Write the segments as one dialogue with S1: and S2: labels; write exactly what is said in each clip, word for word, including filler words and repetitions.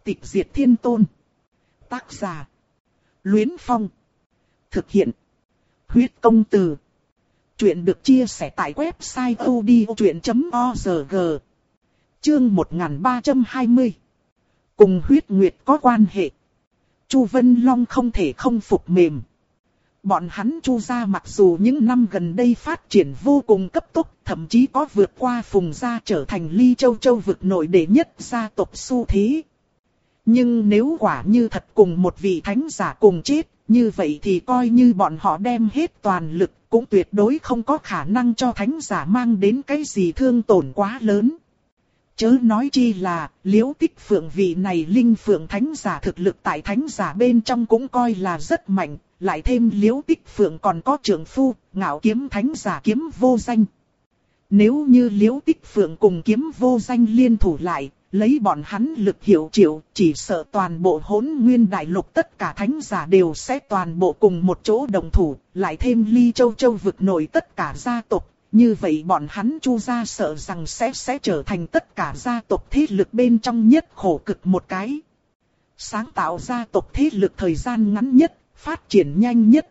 S1: Tịch diệt thiên tôn. Tác giả: Luyến Phong. Thực hiện: Huyết công từ. Chuyện được chia sẻ tại website odchuyện chấm org. Chương một nghìn ba trăm hai mươi. Cùng huyết nguyệt có quan hệ. Chu Vân Long không thể không phục mềm. Bọn hắn Chu gia mặc dù những năm gần đây phát triển vô cùng cấp tốc, thậm chí có vượt qua Phùng gia trở thành Ly Châu Châu vực nội đệ nhất gia tộc xu thế. Nhưng nếu quả như thật cùng một vị thánh giả cùng chết, như vậy thì coi như bọn họ đem hết toàn lực, cũng tuyệt đối không có khả năng cho thánh giả mang đến cái gì thương tổn quá lớn. Chớ nói chi là, Liễu Tích Phượng vị này linh phượng thánh giả thực lực tại thánh giả bên trong cũng coi là rất mạnh, lại thêm Liễu Tích Phượng còn có trưởng phu, Ngạo Kiếm thánh giả Kiếm Vô Danh. Nếu như Liễu Tích Phượng cùng Kiếm Vô Danh liên thủ lại, lấy bọn hắn lực hiệu triệu, chỉ sợ toàn bộ Hỗn Nguyên đại lục tất cả thánh giả đều sẽ toàn bộ cùng một chỗ đồng thủ, lại thêm Ly Châu Châu vực nội tất cả gia tộc. Như vậy bọn hắn Chu gia sợ rằng sẽ sẽ trở thành tất cả gia tộc thế lực bên trong nhất khổ cực một cái. Sáng tạo gia tộc thế lực thời gian ngắn nhất, phát triển nhanh nhất.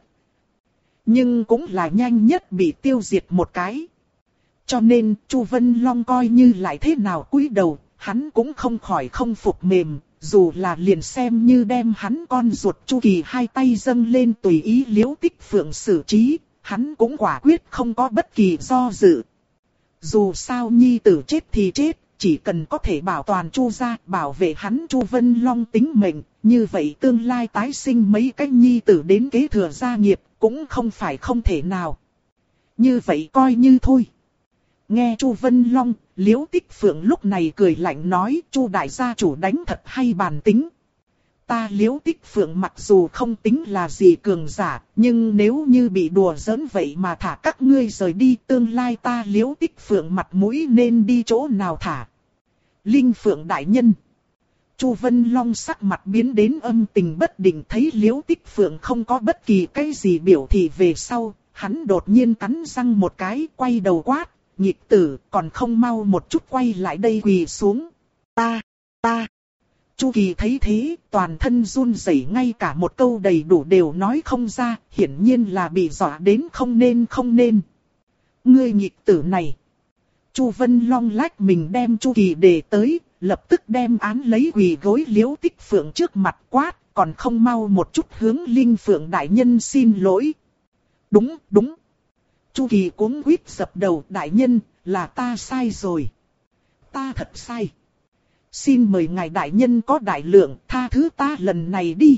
S1: Nhưng cũng là nhanh nhất bị tiêu diệt một cái. Cho nên Chu Vân Long coi như lại thế nào cúi đầu, hắn cũng không khỏi không phục mềm. Dù là liền xem như đem hắn con ruột Chu Kỳ hai tay dâng lên tùy ý Liễu Tích Phượng xử trí, hắn cũng quả quyết không có bất kỳ do dự. Dù sao nhi tử chết thì chết, chỉ cần có thể bảo toàn Chu gia, bảo vệ hắn Chu Vân Long tính mệnh, như vậy tương lai tái sinh mấy cái nhi tử đến kế thừa gia nghiệp, cũng không phải không thể nào. Như vậy coi như thôi. Nghe Chu Vân Long, Liễu Tích Phượng lúc này cười lạnh nói, Chu đại gia chủ đánh thật hay bàn tính. Ta Liễu Tích Phượng mặc dù không tính là gì cường giả, nhưng nếu như bị đùa giỡn vậy mà thả các ngươi rời đi, tương lai ta Liễu Tích Phượng mặt mũi nên đi chỗ nào thả. Linh Phượng đại nhân. Chu Vân Long sắc mặt biến đến âm tình bất định, thấy Liễu Tích Phượng không có bất kỳ cái gì biểu thị về sau, hắn đột nhiên cắn răng một cái, quay đầu quát, nhịp tử còn không mau một chút quay lại đây quỳ xuống. Ta, ta. Chu Kỳ thấy thế, toàn thân run rẩy, ngay cả một câu đầy đủ đều nói không ra, hiển nhiên là bị dọa đến không nên không nên. Ngươi nhịp tử này. Chu Vân Long lách mình đem Chu Kỳ đề tới, lập tức đem án lấy quỳ gối Liễu Tích Phượng trước mặt quát, còn không mau một chút hướng Linh Phượng đại nhân xin lỗi. Đúng, đúng. Chu Kỳ cuống quýt dập đầu, đại nhân, là ta sai rồi. Ta thật sai. Xin mời ngài đại nhân có đại lượng, tha thứ ta lần này đi.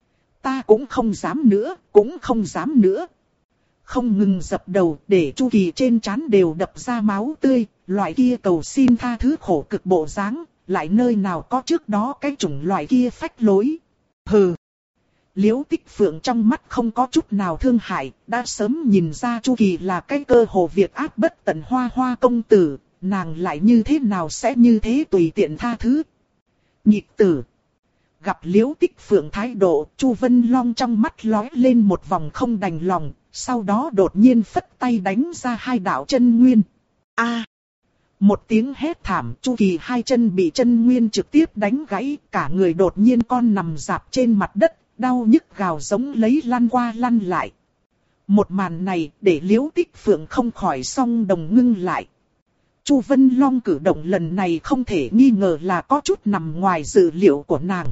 S1: Ta cũng không dám nữa, cũng không dám nữa. Không ngừng dập đầu, để Chu Kỳ trên trán đều đập ra máu tươi, loại kia cầu xin tha thứ khổ cực bộ dáng, lại nơi nào có trước đó cái chủng loại kia phách lối. Hừ. Liễu Tích Phượng trong mắt không có chút nào thương hại, đã sớm nhìn ra Chu Kỳ là cái cơ hồ việc ác bất tận hoa hoa công tử. Nàng lại như thế nào sẽ như thế tùy tiện tha thứ. Nhịp tử. Gặp Liễu Tích Phượng thái độ, Chu Vân Long trong mắt lóe lên một vòng không đành lòng, sau đó đột nhiên phất tay đánh ra hai đạo chân nguyên. A! Một tiếng hét thảm, Chu Kỳ hai chân bị chân nguyên trực tiếp đánh gãy, cả người đột nhiên con nằm rạp trên mặt đất, đau nhức gào giống lấy lăn qua lăn lại. Một màn này để Liễu Tích Phượng không khỏi song đồng ngưng lại. Chu Vân Long cử động lần này không thể nghi ngờ là có chút nằm ngoài dự liệu của nàng.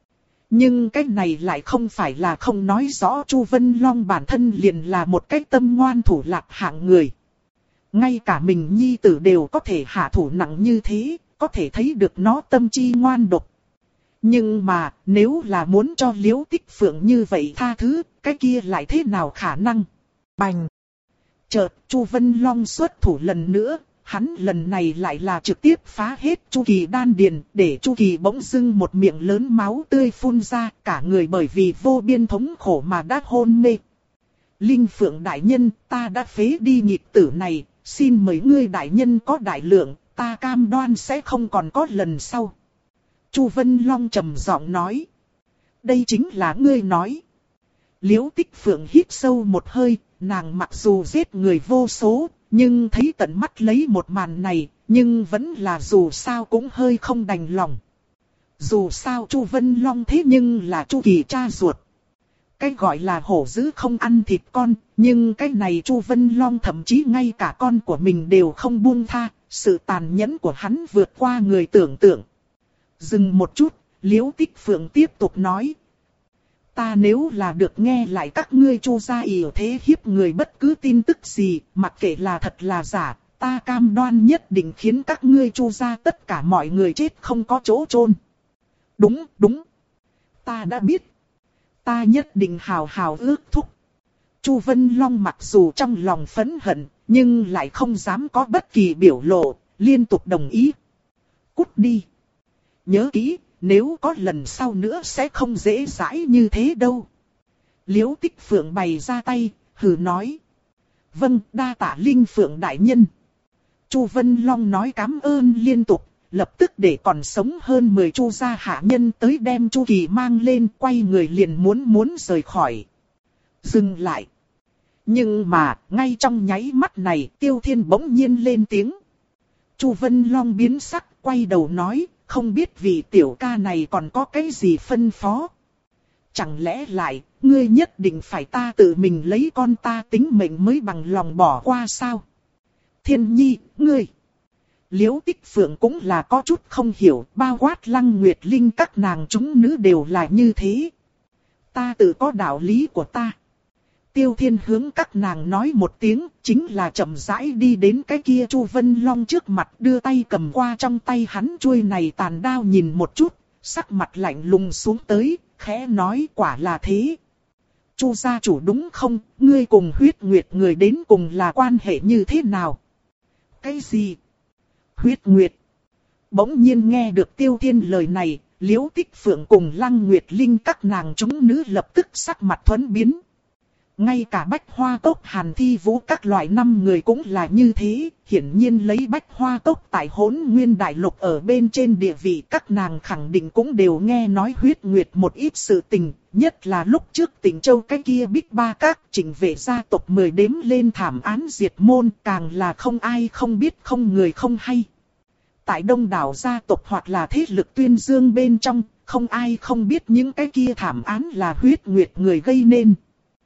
S1: Nhưng cái này lại không phải là không nói rõ Chu Vân Long bản thân liền là một cái tâm ngoan thủ lạc hạng người. Ngay cả mình nhi tử đều có thể hạ thủ nặng như thế, có thể thấy được nó tâm chi ngoan độc. Nhưng mà nếu là muốn cho Liễu Tích Phượng như vậy tha thứ, cái kia lại thế nào khả năng? Bành! Chợt Chu Vân Long xuất thủ lần nữa. Hắn lần này lại là trực tiếp phá hết Chu Kỳ đan điền, để Chu Kỳ bỗng dưng một miệng lớn máu tươi phun ra, cả người bởi vì vô biên thống khổ mà đã hôn mê. Linh Phượng đại nhân, ta đã phế đi nhịp tử này, xin mời ngươi đại nhân có đại lượng, ta cam đoan sẽ không còn có lần sau. Chu Vân Long trầm giọng nói. Đây chính là ngươi nói. Liễu Tích Phượng hít sâu một hơi, nàng mặc dù giết người vô số, nhưng thấy tận mắt lấy một màn này, nhưng vẫn là dù sao cũng hơi không đành lòng. Dù sao Chu Vân Long thế nhưng là Chu Kỳ cha ruột. Cái gọi là hổ dữ không ăn thịt con, nhưng cái này Chu Vân Long thậm chí ngay cả con của mình đều không buông tha, sự tàn nhẫn của hắn vượt qua người tưởng tượng. Dừng một chút, Liễu Tích Phượng tiếp tục nói. Ta nếu là được nghe lại các ngươi Chu gia yểu thế hiếp người bất cứ tin tức gì, mặc kệ là thật là giả, ta cam đoan nhất định khiến các ngươi Chu gia tất cả mọi người chết không có chỗ chôn. Đúng, đúng. Ta đã biết. Ta nhất định hào hào ước thúc. Chu Vân Long mặc dù trong lòng phẫn hận, nhưng lại không dám có bất kỳ biểu lộ, liên tục đồng ý. Cút đi. Nhớ kỹ, nếu có lần sau nữa sẽ không dễ dãi như thế đâu. Liễu Tích Phượng bày ra tay, hừ nói. Vâng, đa tạ Linh Phượng đại nhân. Chu Vân Long nói cảm ơn liên tục, lập tức để còn sống hơn mười Chu gia hạ nhân tới đem Chu Kỳ mang lên, quay người liền muốn muốn rời khỏi. Dừng lại. Nhưng mà, ngay trong nháy mắt này, Tiêu Thiên bỗng nhiên lên tiếng. Chu Vân Long biến sắc, quay đầu nói, không biết vị tiểu ca này còn có cái gì phân phó. Chẳng lẽ lại, ngươi nhất định phải ta tự mình lấy con ta tính mệnh mới bằng lòng bỏ qua sao? Thiên Nhi, ngươi. Liễu Tích Phượng cũng là có chút không hiểu, bao quát Lăng Nguyệt Linh các nàng chúng nữ đều là như thế. Ta tự có đạo lý của ta. Tiêu Thiên hướng các nàng nói một tiếng, chính là chậm rãi đi đến cái kia Chu Vân Long trước mặt, đưa tay cầm qua trong tay hắn chuôi này tàn đao nhìn một chút, sắc mặt lạnh lùng xuống tới, khẽ nói quả là thế. Chu gia chủ đúng không, ngươi cùng Huyết Nguyệt người đến cùng là quan hệ như thế nào? Cái gì? Huyết Nguyệt. Bỗng nhiên nghe được Tiêu Thiên lời này, Liễu Tích Phượng cùng Lăng Nguyệt Linh các nàng chúng nữ lập tức sắc mặt thuẫn biến. Ngay cả Bách Hoa Cốc Hàn Thi Vũ các loại năm người cũng là như thế, hiển nhiên lấy Bách Hoa Cốc tại Hỗn Nguyên Đại Lục ở bên trên địa vị các nàng khẳng định cũng đều nghe nói Huyết Nguyệt một ít sự tình, nhất là lúc trước Tỉnh Châu cái kia Bích Ba Các chỉnh vệ gia tộc mười đếm lên thảm án diệt môn, càng là không ai không biết không người không hay. Tại đông đảo gia tộc hoặc là thế lực tuyên dương bên trong, không ai không biết những cái kia thảm án là Huyết Nguyệt người gây nên.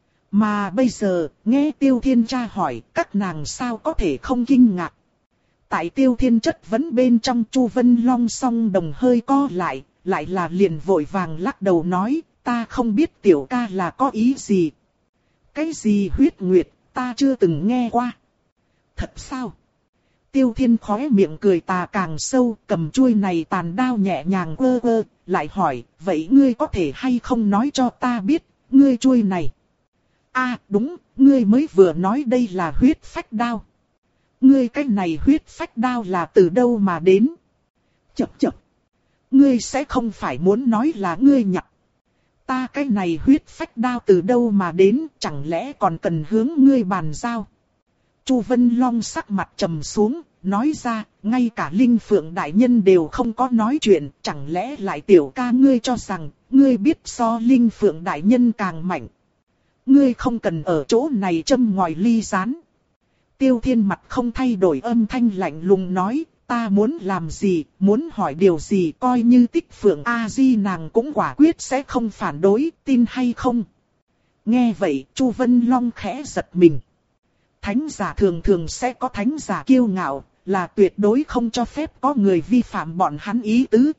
S1: Mà bây giờ, nghe Tiêu Thiên tra hỏi, các nàng sao có thể không kinh ngạc. Tại Tiêu Thiên chất vấn bên trong, Chu Vân Long song đồng hơi co lại, lại là liền vội vàng lắc đầu nói, ta không biết tiểu ca là có ý gì. Cái gì Huyết Nguyệt, ta chưa từng nghe qua. Thật sao? Tiêu Thiên khóe miệng cười tà càng sâu, cầm chuôi này tàn đao nhẹ nhàng quơ quơ, lại hỏi, vậy ngươi có thể hay không nói cho ta biết, ngươi chuôi này. À đúng, ngươi mới vừa nói đây là huyết phách đao. Ngươi cái này huyết phách đao là từ đâu mà đến? Chậc chậc. Ngươi sẽ không phải muốn nói là ngươi nhặt. Ta cái này huyết phách đao từ đâu mà đến, chẳng lẽ còn cần hướng ngươi bàn giao? Chu Vân Long sắc mặt trầm xuống, nói ra, ngay cả Linh Phượng đại nhân đều không có nói chuyện, chẳng lẽ lại tiểu ca ngươi cho rằng, ngươi biết so Linh Phượng đại nhân càng mạnh. Ngươi không cần ở chỗ này châm ngòi ly rán. Tiêu Thiên mặt không thay đổi âm thanh lạnh lùng nói, ta muốn làm gì, muốn hỏi điều gì, coi như Tích Phượng A-di nàng cũng quả quyết sẽ không phản đối, tin hay không. Nghe vậy, Chu Vân Long khẽ giật mình. Thánh giả thường thường sẽ có thánh giả kiêu ngạo, là tuyệt đối không cho phép có người vi phạm bọn hắn ý tứ.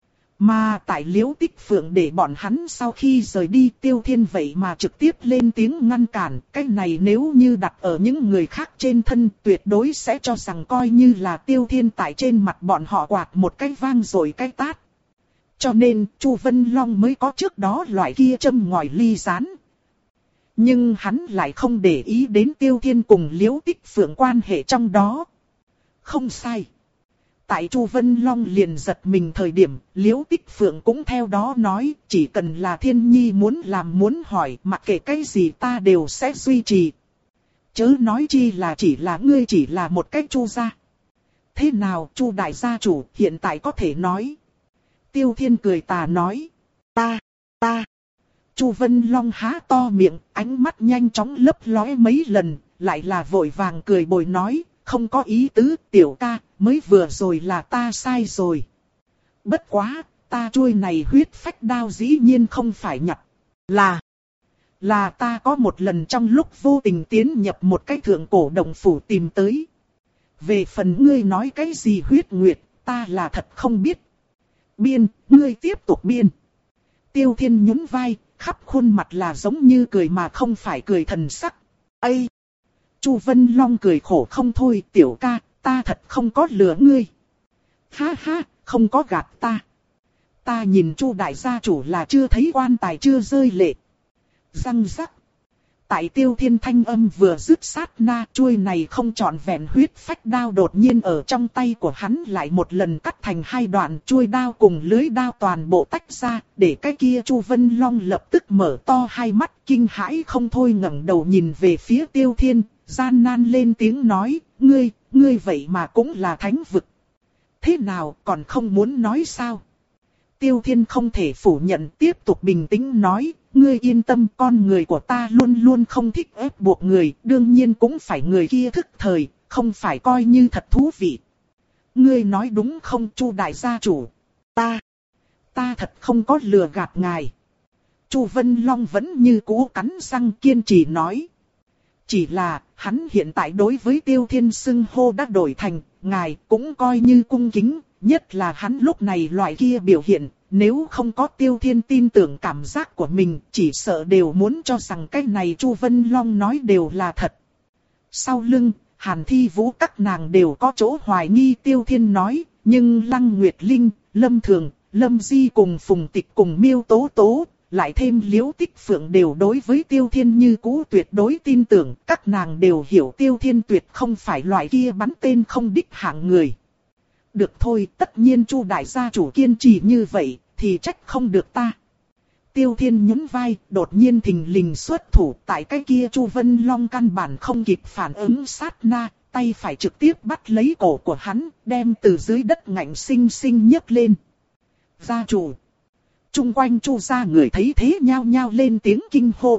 S1: Mà tại Liễu Tích Phượng để bọn hắn sau khi rời đi, Tiêu Thiên vậy mà trực tiếp lên tiếng ngăn cản. Cái này nếu như đặt ở những người khác trên thân, tuyệt đối sẽ cho rằng coi như là Tiêu Thiên tại trên mặt bọn họ quạt một cái vang rồi cái tát. Cho nên Chu Vân Long mới có trước đó loại kia châm ngòi ly rán. Nhưng hắn lại không để ý đến Tiêu Thiên cùng Liễu Tích Phượng quan hệ trong đó. Không sai. Tại Chu Vân Long liền giật mình thời điểm, Liễu Tích Phượng cũng theo đó nói, chỉ cần là Thiên Nhi muốn làm muốn hỏi, mặc kệ cái gì ta đều sẽ duy trì. Chớ nói chi là chỉ là ngươi chỉ là một cái Chu gia. Thế nào Chu đại gia chủ hiện tại có thể nói? Tiêu Thiên cười tà nói, ta, ta. Chu Vân Long há to miệng, ánh mắt nhanh chóng lấp lóe mấy lần, lại là vội vàng cười bồi nói, không có ý tứ, tiểu ca, mới vừa rồi là ta sai rồi. Bất quá, ta chuôi này huyết phách đao dĩ nhiên không phải nhặt. Là, là ta có một lần trong lúc vô tình tiến nhập một cái thượng cổ động phủ tìm tới. Về phần ngươi nói cái gì huyết nguyệt, ta là thật không biết. Biên, ngươi tiếp tục biên. Tiêu Thiên nhún vai, khắp khuôn mặt là giống như cười mà không phải cười thần sắc. Ây! Chu Vân Long cười khổ không thôi, tiểu ca, ta thật không có lừa ngươi. Ha ha, không có gạt ta. Ta nhìn Chu đại gia chủ là chưa thấy quan tài chưa rơi lệ. Răng rắc. Tại Tiêu Thiên thanh âm vừa dứt sát na, chuôi này không trọn vẹn huyết phách đao đột nhiên ở trong tay của hắn lại một lần cắt thành hai đoạn, chuôi đao cùng lưới đao toàn bộ tách ra, để cái kia Chu Vân Long lập tức mở to hai mắt kinh hãi không thôi, ngẩng đầu nhìn về phía Tiêu Thiên, gian nan lên tiếng nói, ngươi, ngươi vậy mà cũng là thánh vực. Thế nào, còn không muốn nói sao? Tiêu Thiên không thể phủ nhận, tiếp tục bình tĩnh nói, ngươi yên tâm, con người của ta luôn luôn không thích ép buộc người, đương nhiên cũng phải người kia thức thời, không phải coi như thật thú vị. Ngươi nói đúng không Chu đại gia chủ? Ta, ta thật không có lừa gạt ngài. Chu Vân Long vẫn như cũ cắn răng kiên trì nói. Chỉ là, hắn hiện tại đối với Tiêu Thiên xưng hô đã đổi thành, ngài cũng coi như cung kính, nhất là hắn lúc này loại kia biểu hiện, nếu không có Tiêu Thiên tin tưởng cảm giác của mình, chỉ sợ đều muốn cho rằng cái này Chu Vân Long nói đều là thật. Sau lưng, Hàn Thi Vũ các nàng đều có chỗ hoài nghi Tiêu Thiên nói, nhưng Lăng Nguyệt Linh, Lâm Thường, Lâm Di cùng Phùng Tịch cùng Miêu Tố Tố, lại thêm Liễu Tích Phượng đều đối với Tiêu Thiên như cũ tuyệt đối tin tưởng, các nàng đều hiểu Tiêu Thiên tuyệt không phải loại kia bắn tên không đích hạng người. Được thôi, tất nhiên Chu đại gia chủ kiên trì như vậy, thì trách không được ta. Tiêu Thiên nhún vai, đột nhiên thình lình xuất thủ, tại cái kia Chu Vân Long căn bản không kịp phản ứng sát na, tay phải trực tiếp bắt lấy cổ của hắn, đem từ dưới đất ngạnh sinh sinh nhấc lên. Gia chủ. Trung quanh Chu gia người thấy thế nhao nhao lên tiếng kinh hô.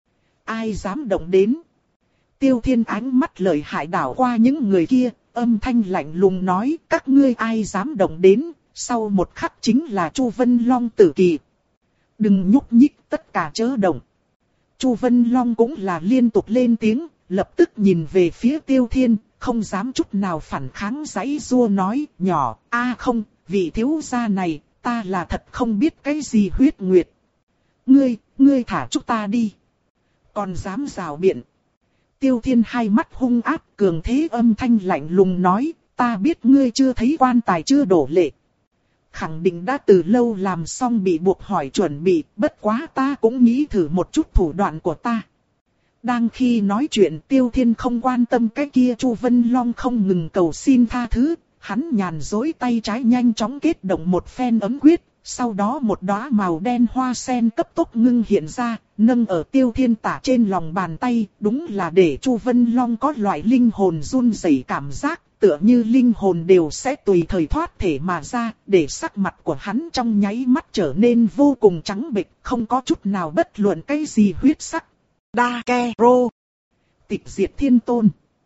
S1: Ai dám động đến? Tiêu Thiên ánh mắt lợi hại đảo qua những người kia, âm thanh lạnh lùng nói, các ngươi ai dám động đến? Sau một khắc chính là Chu Vân Long tử kỳ. Đừng nhúc nhích, tất cả chớ động. Chu Vân Long cũng là liên tục lên tiếng, lập tức nhìn về phía Tiêu Thiên, không dám chút nào phản kháng, giãy giụa nói, nhỏ, a không, vị thiếu gia này, ta là thật không biết cái gì huyết nguyệt. Ngươi, ngươi thả chúng ta đi. Còn dám rào biện. Tiêu Thiên hai mắt hung ác, cường thế âm thanh lạnh lùng nói, ta biết ngươi chưa thấy quan tài chưa đổ lệ. Khẳng định đã từ lâu làm xong bị buộc hỏi chuẩn bị, bất quá ta cũng nghĩ thử một chút thủ đoạn của ta. Đang khi nói chuyện Tiêu Thiên không quan tâm cái kia Chu Vân Long không ngừng cầu xin tha thứ, hắn nhàn dối tay trái nhanh chóng kết động một phen ấm quyết, sau đó một đóa màu đen hoa sen cấp tốc ngưng hiện ra, nâng ở Tiêu Thiên tả trên lòng bàn tay, đúng là để Chu Vân Long có loại linh hồn run rẩy cảm giác. Tựa như linh hồn đều sẽ tùy thời thoát thể mà ra, để sắc mặt của hắn trong nháy mắt trở nên vô cùng trắng bệch, không có chút nào bất luận cái gì huyết sắc. Đa Ke Rô. Tịch diệt thiên tôn.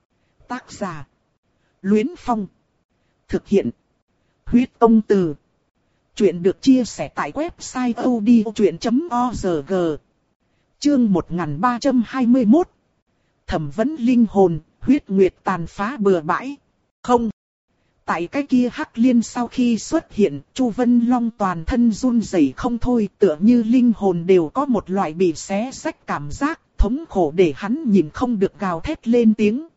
S1: Tác giả. Luyến Phong. Thực hiện. Huyết Tông Từ. Chuyện được chia sẻ tại website odchuyện chấm org. Chương một nghìn ba trăm hai mươi mốt. Thẩm vấn linh hồn, huyết nguyệt tàn phá bừa bãi. Không. Tại cái kia hắc liên sau khi xuất hiện, Chu Vân Long toàn thân run rẩy không thôi, tựa như linh hồn đều có một loại bị xé rách cảm giác, thống khổ để hắn nhìn không được gào thét lên tiếng.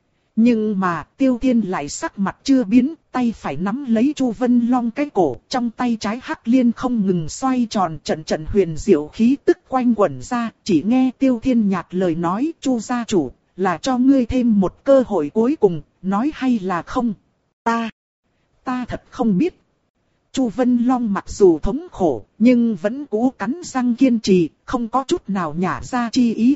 S1: Nhưng mà, Tiêu Thiên lại sắc mặt chưa biến, tay phải nắm lấy Chu Vân Long cái cổ, trong tay trái hắc liên không ngừng xoay tròn, trận trận huyền diệu khí tức quanh quẩn ra, chỉ nghe Tiêu Thiên nhạt lời nói, Chu gia chủ, là cho ngươi thêm một cơ hội cuối cùng, nói hay là không? Ta, ta thật không biết. Chu Vân Long mặc dù thống khổ, nhưng vẫn cố cắn răng kiên trì, không có chút nào nhả ra chi ý.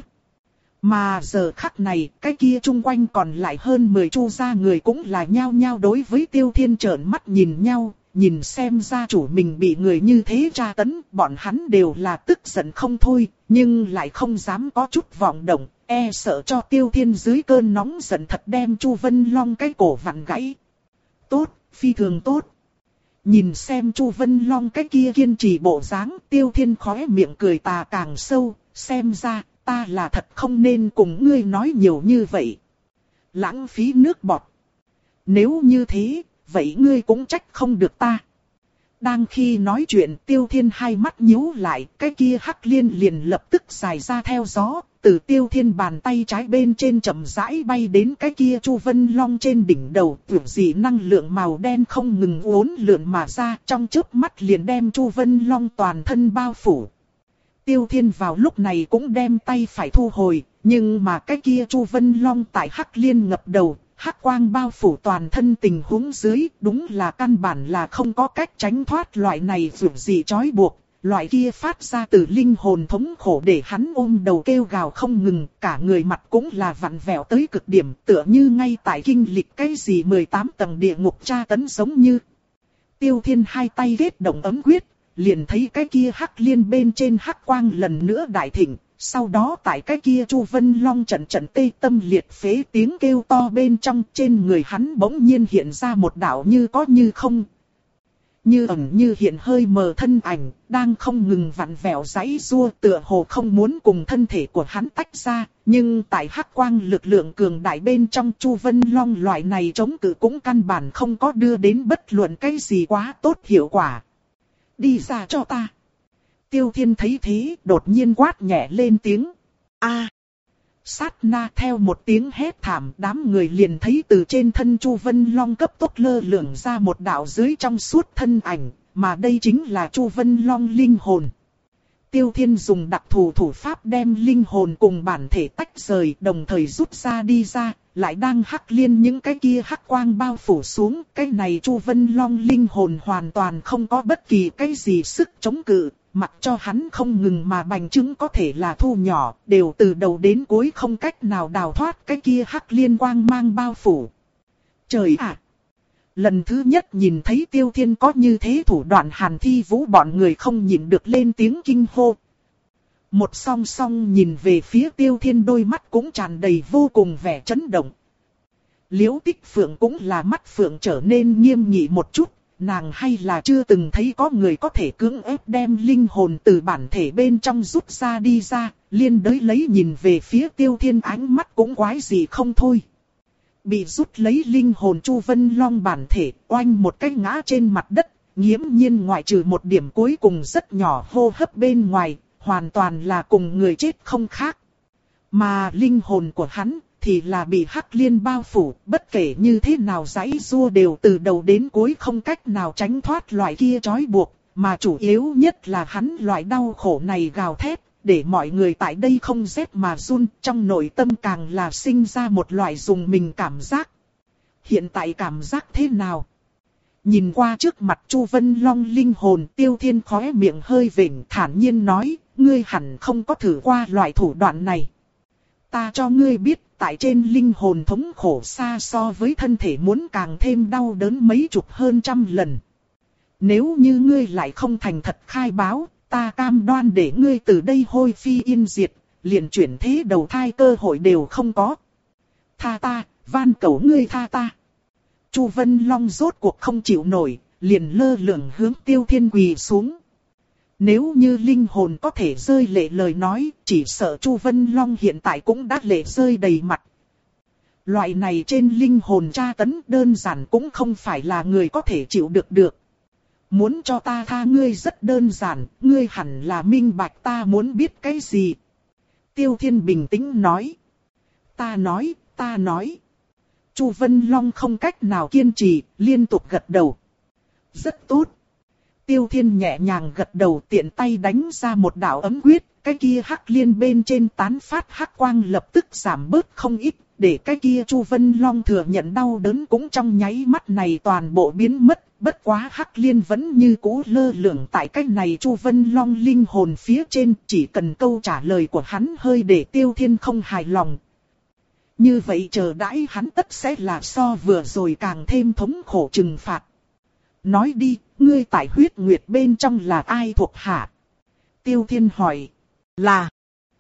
S1: Mà giờ khắc này, cái kia chung quanh còn lại hơn mười Chu gia người cũng là nhao nhao đối với Tiêu Thiên trợn mắt nhìn nhau, nhìn xem gia chủ mình bị người như thế tra tấn, bọn hắn đều là tức giận không thôi, nhưng lại không dám có chút vọng động, e sợ cho Tiêu Thiên dưới cơn nóng giận thật đem Chu Vân Long cái cổ vặn gãy. Tốt, phi thường tốt. Nhìn xem Chu Vân Long cái kia kiên trì bộ dáng, Tiêu Thiên khóe miệng cười tà càng sâu, xem ra, ta là thật không nên cùng ngươi nói nhiều như vậy. Lãng phí nước bọt. Nếu như thế, vậy ngươi cũng trách không được ta. Đang khi nói chuyện, Tiêu Thiên hai mắt nhíu lại, cái kia hắc liên liền lập tức dài ra theo gió, từ Tiêu Thiên bàn tay trái bên trên chậm rãi bay đến cái kia Chu Vân Long trên đỉnh đầu, tưởng gì năng lượng màu đen không ngừng uốn lượn mà ra, trong chớp mắt liền đem Chu Vân Long toàn thân bao phủ. Tiêu Thiên vào lúc này cũng đem tay phải thu hồi, nhưng mà cái kia Chu Vân Long tại hắc liên ngập đầu, hắc quang bao phủ toàn thân tình huống dưới, đúng là căn bản là không có cách tránh thoát loại này dù gì trói buộc. Loại kia phát ra từ linh hồn thống khổ để hắn ôm đầu kêu gào không ngừng, cả người mặt cũng là vặn vẹo tới cực điểm, tựa như ngay tại kinh lịch cái gì mười tám tầng địa ngục tra tấn giống như. Tiêu Thiên hai tay kết động ấm quyết, liền thấy cái kia hắc liên bên trên hắc quang lần nữa đại thịnh, sau đó tại cái kia Chu Vân Long trận trận tê tâm liệt phế tiếng kêu to bên trong, trên người hắn bỗng nhiên hiện ra một đạo như có như không, như ẩn như hiện hơi mờ thân ảnh, đang không ngừng vặn vẹo giãy giụa, tựa hồ không muốn cùng thân thể của hắn tách ra, nhưng tại hắc quang lực lượng cường đại bên trong Chu Vân Long loại này chống cự cũng căn bản không có đưa đến bất luận cái gì quá tốt hiệu quả. Đi ra cho ta. Tiêu Thiên thấy thế, đột nhiên quát nhẹ lên tiếng. A! Sát na theo một tiếng hét thảm, đám người liền thấy từ trên thân Chu Vân Long cấp tốc lơ lửng ra một đạo dưới trong suốt thân ảnh, mà đây chính là Chu Vân Long linh hồn. Tiêu Thiên dùng đặc thù thủ pháp đem linh hồn cùng bản thể tách rời, đồng thời rút ra đi ra, lại đang hắc liên những cái kia hắc quang bao phủ xuống, cái này Chu Vân Long linh hồn hoàn toàn không có bất kỳ cái gì sức chống cự. Mặc cho hắn không ngừng mà bành trướng có thể là thu nhỏ, đều từ đầu đến cuối không cách nào đào thoát cái kia hắc liên quang mang bao phủ. Trời ạ! Lần thứ nhất nhìn thấy Tiêu Thiên có như thế thủ đoạn, Hàn Thi Vũ bọn người không nhịn được lên tiếng kinh hô. Một song song nhìn về phía Tiêu Thiên, đôi mắt cũng tràn đầy vô cùng vẻ chấn động. Liễu Tích Phượng cũng là mắt phượng trở nên nghiêm nghị một chút. Nàng hay là chưa từng thấy có người có thể cưỡng ép đem linh hồn từ bản thể bên trong rút ra đi ra, liên đới lấy nhìn về phía Tiêu Thiên, ánh mắt cũng quái gì không thôi. Bị rút lấy linh hồn Chu Vân Long bản thể, oanh một cái ngã trên mặt đất, nghiễm nhiên ngoại trừ một điểm cuối cùng rất nhỏ hô hấp bên ngoài, hoàn toàn là cùng người chết không khác. Mà linh hồn của hắn thì là bị hắc liên bao phủ, bất kể như thế nào giãy giụa đều từ đầu đến cuối không cách nào tránh thoát loại kia trói buộc, mà chủ yếu nhất là hắn loại đau khổ này gào thét, để mọi người tại đây không rét mà run, trong nội tâm càng là sinh ra một loại dùng mình cảm giác. Hiện tại cảm giác thế nào? Nhìn qua trước mặt Chu Vân Long linh hồn, Tiêu Thiên khóe miệng hơi vểnh, thản nhiên nói, ngươi hẳn không có thử qua loại thủ đoạn này. Ta cho ngươi biết, tại trên linh hồn thống khổ xa so với thân thể muốn càng thêm đau đớn mấy chục hơn trăm lần. Nếu như ngươi lại không thành thật khai báo, ta cam đoan để ngươi từ đây hôi phi yên diệt, liền chuyển thế đầu thai cơ hội đều không có. Tha ta, van cầu ngươi tha ta. Chu Vân Long rốt cuộc không chịu nổi, liền lơ lửng hướng Tiêu Thiên quỳ xuống. Nếu như linh hồn có thể rơi lệ lời nói, chỉ sợ Chu Vân Long hiện tại cũng đã lệ rơi đầy mặt. Loại này trên linh hồn tra tấn đơn giản cũng không phải là người có thể chịu được được. Muốn cho ta tha ngươi rất đơn giản, ngươi hẳn là minh bạch ta muốn biết cái gì. Tiêu Thiên bình tĩnh nói. Ta nói, ta nói. Chu Vân Long không cách nào kiên trì, liên tục gật đầu. Rất tốt. Tiêu Thiên nhẹ nhàng gật đầu, tiện tay đánh ra một đạo ấm quyết, cái kia hắc liên bên trên tán phát hắc quang lập tức giảm bớt không ít, để cái kia Chu Vân Long thừa nhận đau đớn cũng trong nháy mắt này toàn bộ biến mất, bất quá hắc liên vẫn như cũ lơ lửng tại cái này Chu Vân Long linh hồn phía trên, chỉ cần câu trả lời của hắn hơi để Tiêu Thiên không hài lòng. Như vậy chờ đãi hắn tất sẽ là so vừa rồi càng thêm thống khổ trừng phạt. Nói đi, ngươi tại huyết nguyệt bên trong là ai thuộc hạ? Tiêu Thiên hỏi. Là.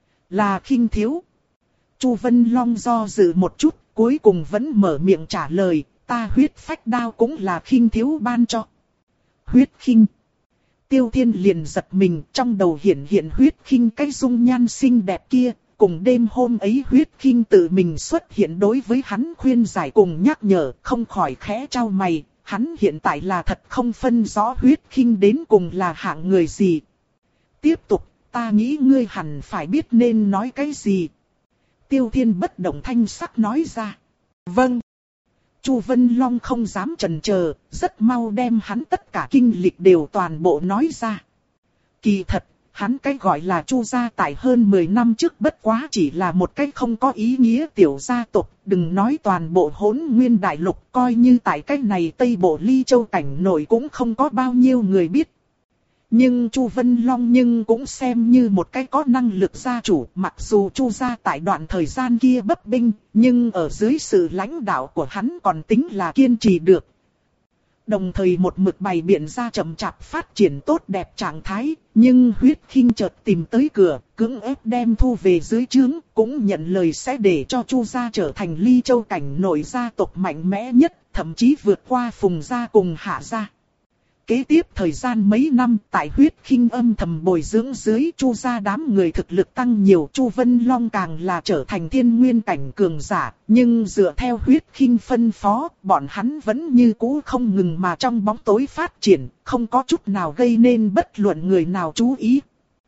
S1: Là Khinh Thiếu. Chu Vân Long do dự một chút, cuối cùng vẫn mở miệng trả lời, ta huyết phách đao cũng là Khinh Thiếu ban cho. Huyết Khinh. Tiêu Thiên liền giật mình, trong đầu hiện hiện Huyết Khinh cái dung nhan xinh đẹp kia, cùng đêm hôm ấy Huyết Khinh tự mình xuất hiện đối với hắn khuyên giải cùng nhắc nhở, không khỏi khẽ trao mày, hắn hiện tại là thật không phân rõ Huyết Khinh đến cùng là hạng người gì. Tiếp tục, ta nghĩ ngươi hẳn phải biết nên nói cái gì. Tiêu Thiên bất động thanh sắc nói ra. Vâng. Chu Vân Long không dám chần chờ, rất mau đem hắn tất cả kinh lịch đều toàn bộ nói ra. Kỳ thật, hắn cái gọi là Chu gia tại hơn mười năm trước bất quá chỉ là một cái không có ý nghĩa tiểu gia tộc, đừng nói toàn bộ Hỗn Nguyên Đại Lục, coi như tại cái này Tây Bộ Ly Châu cảnh nội cũng không có bao nhiêu người biết. Nhưng Chu Vân Long nhưng cũng xem như một cái có năng lực gia chủ, mặc dù Chu gia tại đoạn thời gian kia bấp bênh, nhưng ở dưới sự lãnh đạo của hắn còn tính là kiên trì được. Đồng thời một mực bày biện ra chậm chạp phát triển tốt đẹp trạng thái, nhưng Huyết Khinh chợt tìm tới cửa, cưỡng ép đem thu về dưới trướng, cũng nhận lời sẽ để cho Chu gia trở thành Ly Châu cảnh nội gia tộc mạnh mẽ nhất, thậm chí vượt qua Phùng gia cùng Hạ gia. Kế tiếp thời gian mấy năm, tại Huyết Khinh âm thầm bồi dưỡng dưới, Chu gia đám người thực lực tăng nhiều, Chu Vân Long càng là trở thành thiên nguyên cảnh cường giả, nhưng dựa theo Huyết Khinh phân phó, bọn hắn vẫn như cũ không ngừng mà trong bóng tối phát triển, không có chút nào gây nên bất luận người nào chú ý.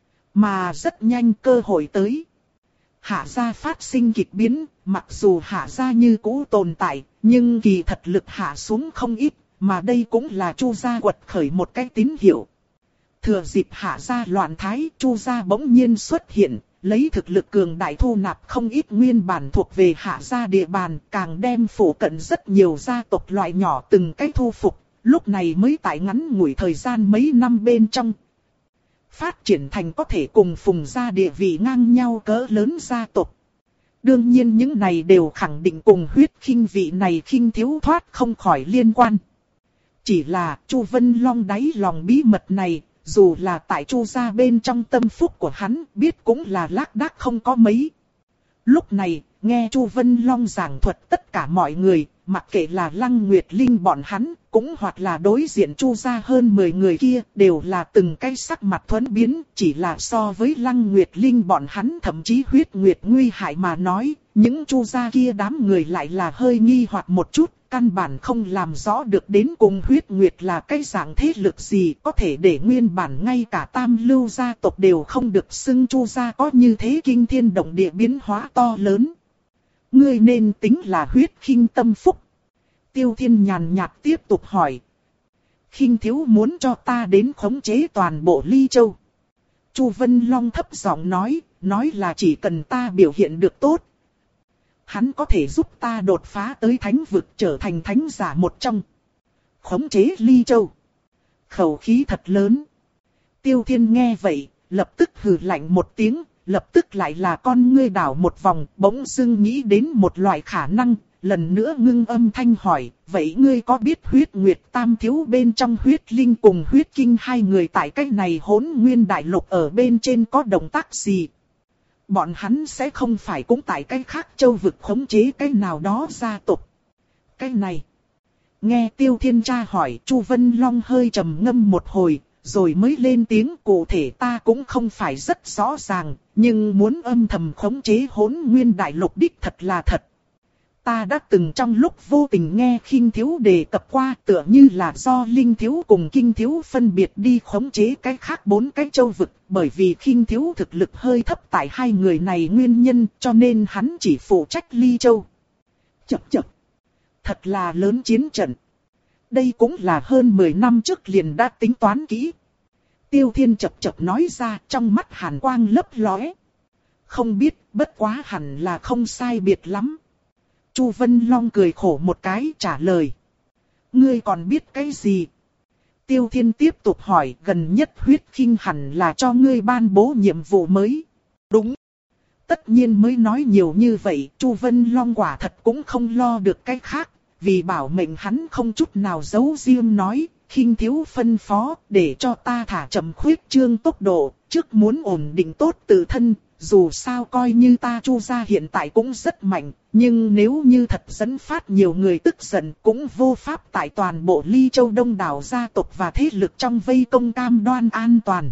S1: Mà rất nhanh cơ hội tới. Hạ gia phát sinh kịch biến, mặc dù Hạ gia như cũ tồn tại, nhưng kỳ thật lực hạ xuống không ít. Mà đây cũng là Chu gia quật khởi một cái tín hiệu. Thừa dịp Hạ gia loạn thái, Chu gia bỗng nhiên xuất hiện, lấy thực lực cường đại thu nạp không ít nguyên bản thuộc về Hạ gia địa bàn, càng đem phủ cận rất nhiều gia tộc loại nhỏ từng cái thu phục, lúc này mới tại ngắn ngủi thời gian mấy năm bên trong. Phát triển thành có thể cùng Phùng gia địa vị ngang nhau cỡ lớn gia tộc. Đương nhiên những này đều khẳng định cùng Huyết Khinh vị này khinh thiếu thoát không khỏi liên quan. Chỉ là Chu Vân Long đáy lòng bí mật này, dù là tại Chu gia bên trong tâm phúc của hắn, biết cũng là lác đác không có mấy. Lúc này, nghe Chu Vân Long giảng thuật tất cả mọi người, mặc kệ là Lăng Nguyệt Linh bọn hắn, cũng hoặc là đối diện Chu gia hơn mười người kia, đều là từng cái sắc mặt thuẫn biến, chỉ là so với Lăng Nguyệt Linh bọn hắn thậm chí Huyết Nguyệt nguy hại mà nói, những Chu gia kia đám người lại là hơi nghi hoặc một chút. Căn bản không làm rõ được đến cùng Huyết Nguyệt là cái dạng thế lực gì, có thể để nguyên bản ngay cả tam lưu gia tộc đều không được xưng Chu gia có như thế kinh thiên động địa biến hóa to lớn. Ngươi nên tính là Huyết Khinh tâm phúc. Tiêu Thiên nhàn nhạt tiếp tục hỏi. Khinh thiếu muốn cho ta đến khống chế toàn bộ Ly Châu. Chu Vân Long thấp giọng nói, nói là chỉ cần ta biểu hiện được tốt. Hắn có thể giúp ta đột phá tới thánh vực trở thành thánh giả một trong. Khống chế Ly Châu. Khẩu khí thật lớn. Tiêu Thiên nghe vậy, lập tức hừ lạnh một tiếng, lập tức lại là con ngươi đảo một vòng, bỗng dưng nghĩ đến một loại khả năng, lần nữa ngưng âm thanh hỏi, vậy ngươi có biết Huyết Nguyệt Tam thiếu bên trong Huyết Linh cùng Huyết Kinh hai người tại cái này Hỗn Nguyên Đại Lục ở bên trên có động tác gì? Bọn hắn sẽ không phải cũng tại cái khác châu vực khống chế cái nào đó gia tộc. Cái này. Nghe Tiêu Thiên tra hỏi, Chu Vân Long hơi trầm ngâm một hồi, rồi mới lên tiếng, cụ thể ta cũng không phải rất rõ ràng, nhưng muốn âm thầm khống chế Hỗn Nguyên Đại Lục đích thật là thật. Ta đã từng trong lúc vô tình nghe Khinh thiếu đề cập qua, tựa như là do Linh thiếu cùng Kinh thiếu phân biệt đi khống chế cái khác bốn cái châu vực, bởi vì Khinh thiếu thực lực hơi thấp tại hai người này nguyên nhân, cho nên hắn chỉ phụ trách Ly Châu. Chậc chậc, thật là lớn chiến trận. Đây cũng là hơn mười năm trước liền đã tính toán kỹ. Tiêu Thiên chậc chậc nói ra, trong mắt hàn quang lấp lóe. Không biết, bất quá hẳn là không sai biệt lắm. Chu Vân Long cười khổ một cái trả lời. Ngươi còn biết cái gì? Tiêu Thiên tiếp tục hỏi, gần nhất Huyết Khinh hẳn là cho ngươi ban bố nhiệm vụ mới. Đúng. Tất nhiên mới nói nhiều như vậy, Chu Vân Long quả thật cũng không lo được cái khác. Vì bảo mệnh hắn không chút nào giấu riêng nói, Khinh thiếu phân phó để cho ta thả chậm khuyết trương tốc độ, trước muốn ổn định tốt tự thân, dù sao coi như ta Chu gia hiện tại cũng rất mạnh, nhưng nếu như thật dẫn phát nhiều người tức giận cũng vô pháp tại toàn bộ Ly Châu đông đảo gia tộc và thế lực trong vây công cam đoan an toàn.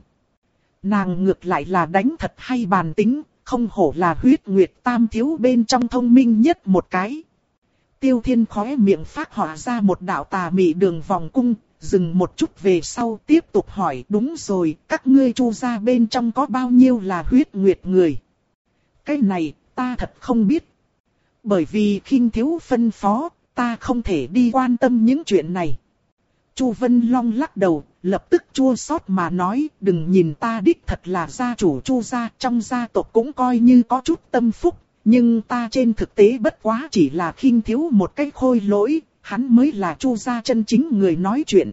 S1: Nàng ngược lại là đánh thật hay bàn tính, không hổ là huyết nguyệt tam thiếu bên trong thông minh nhất một cái. Tiêu Thiên khóe miệng phát họa ra một đạo tà mị đường vòng cung, dừng một chút về sau tiếp tục hỏi, đúng rồi, các ngươi Chu gia bên trong có bao nhiêu là huyết nguyệt người? Cái này, ta thật không biết. Bởi vì khinh thiếu phân phó, ta không thể đi quan tâm những chuyện này. Chu Vân Long lắc đầu, lập tức chua xót mà nói, đừng nhìn ta đích thật là gia chủ Chu gia, trong gia tộc cũng coi như có chút tâm phúc, nhưng ta trên thực tế bất quá chỉ là khinh thiếu một cái khôi lỗi, hắn mới là Chu gia chân chính người nói chuyện.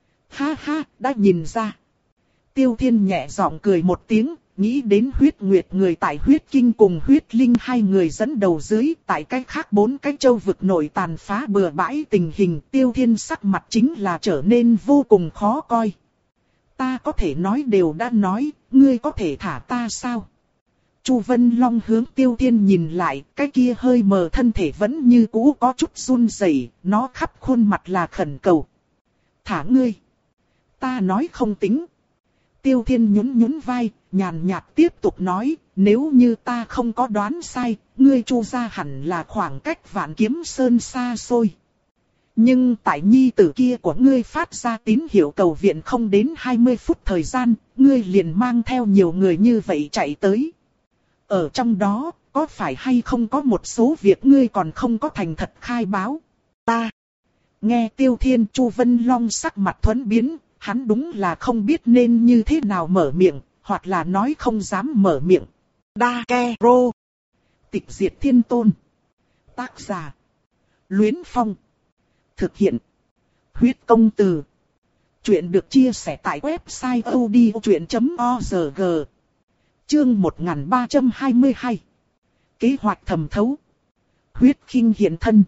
S1: Ha ha, đã nhìn ra. Tiêu Thiên nhẹ giọng cười một tiếng, nghĩ đến huyết nguyệt người tại huyết kinh cùng huyết linh hai người dẫn đầu dưới, tại cách khác bốn cái châu vực nổi tàn phá bừa bãi tình hình, Tiêu Thiên sắc mặt chính là trở nên vô cùng khó coi. Ta có thể nói đều đã nói, ngươi có thể thả ta sao? Chu Vân Long hướng Tiêu Thiên nhìn lại, cái kia hơi mờ thân thể vẫn như cũ có chút run rẩy, nó khắp khuôn mặt là khẩn cầu. Thả ngươi. Ta nói không tính. Tiêu Thiên nhún nhún vai, nhàn nhạt tiếp tục nói, nếu như ta không có đoán sai, ngươi Chu gia hẳn là khoảng cách Vạn Kiếm Sơn xa xôi. Nhưng tại nhi tử kia của ngươi phát ra tín hiệu cầu viện không đến hai mươi phút thời gian, ngươi liền mang theo nhiều người như vậy chạy tới. Ở trong đó, có phải hay không có một số việc ngươi còn không có thành thật khai báo? Ta. Nghe Tiêu Thiên, Chu Vân Long sắc mặt thuẫn biến, hắn đúng là không biết nên như thế nào mở miệng, hoặc là nói không dám mở miệng. Đa Ke Rô. Tịch diệt thiên tôn. Tác giả. Luyến Phong. Thực hiện. Huyết công từ. Chuyện được chia sẻ tại website odchuyện chấm org. Chương một nghìn ba trăm hai mươi hai. Kế hoạch thẩm thấu. Huyết khinh hiện thân.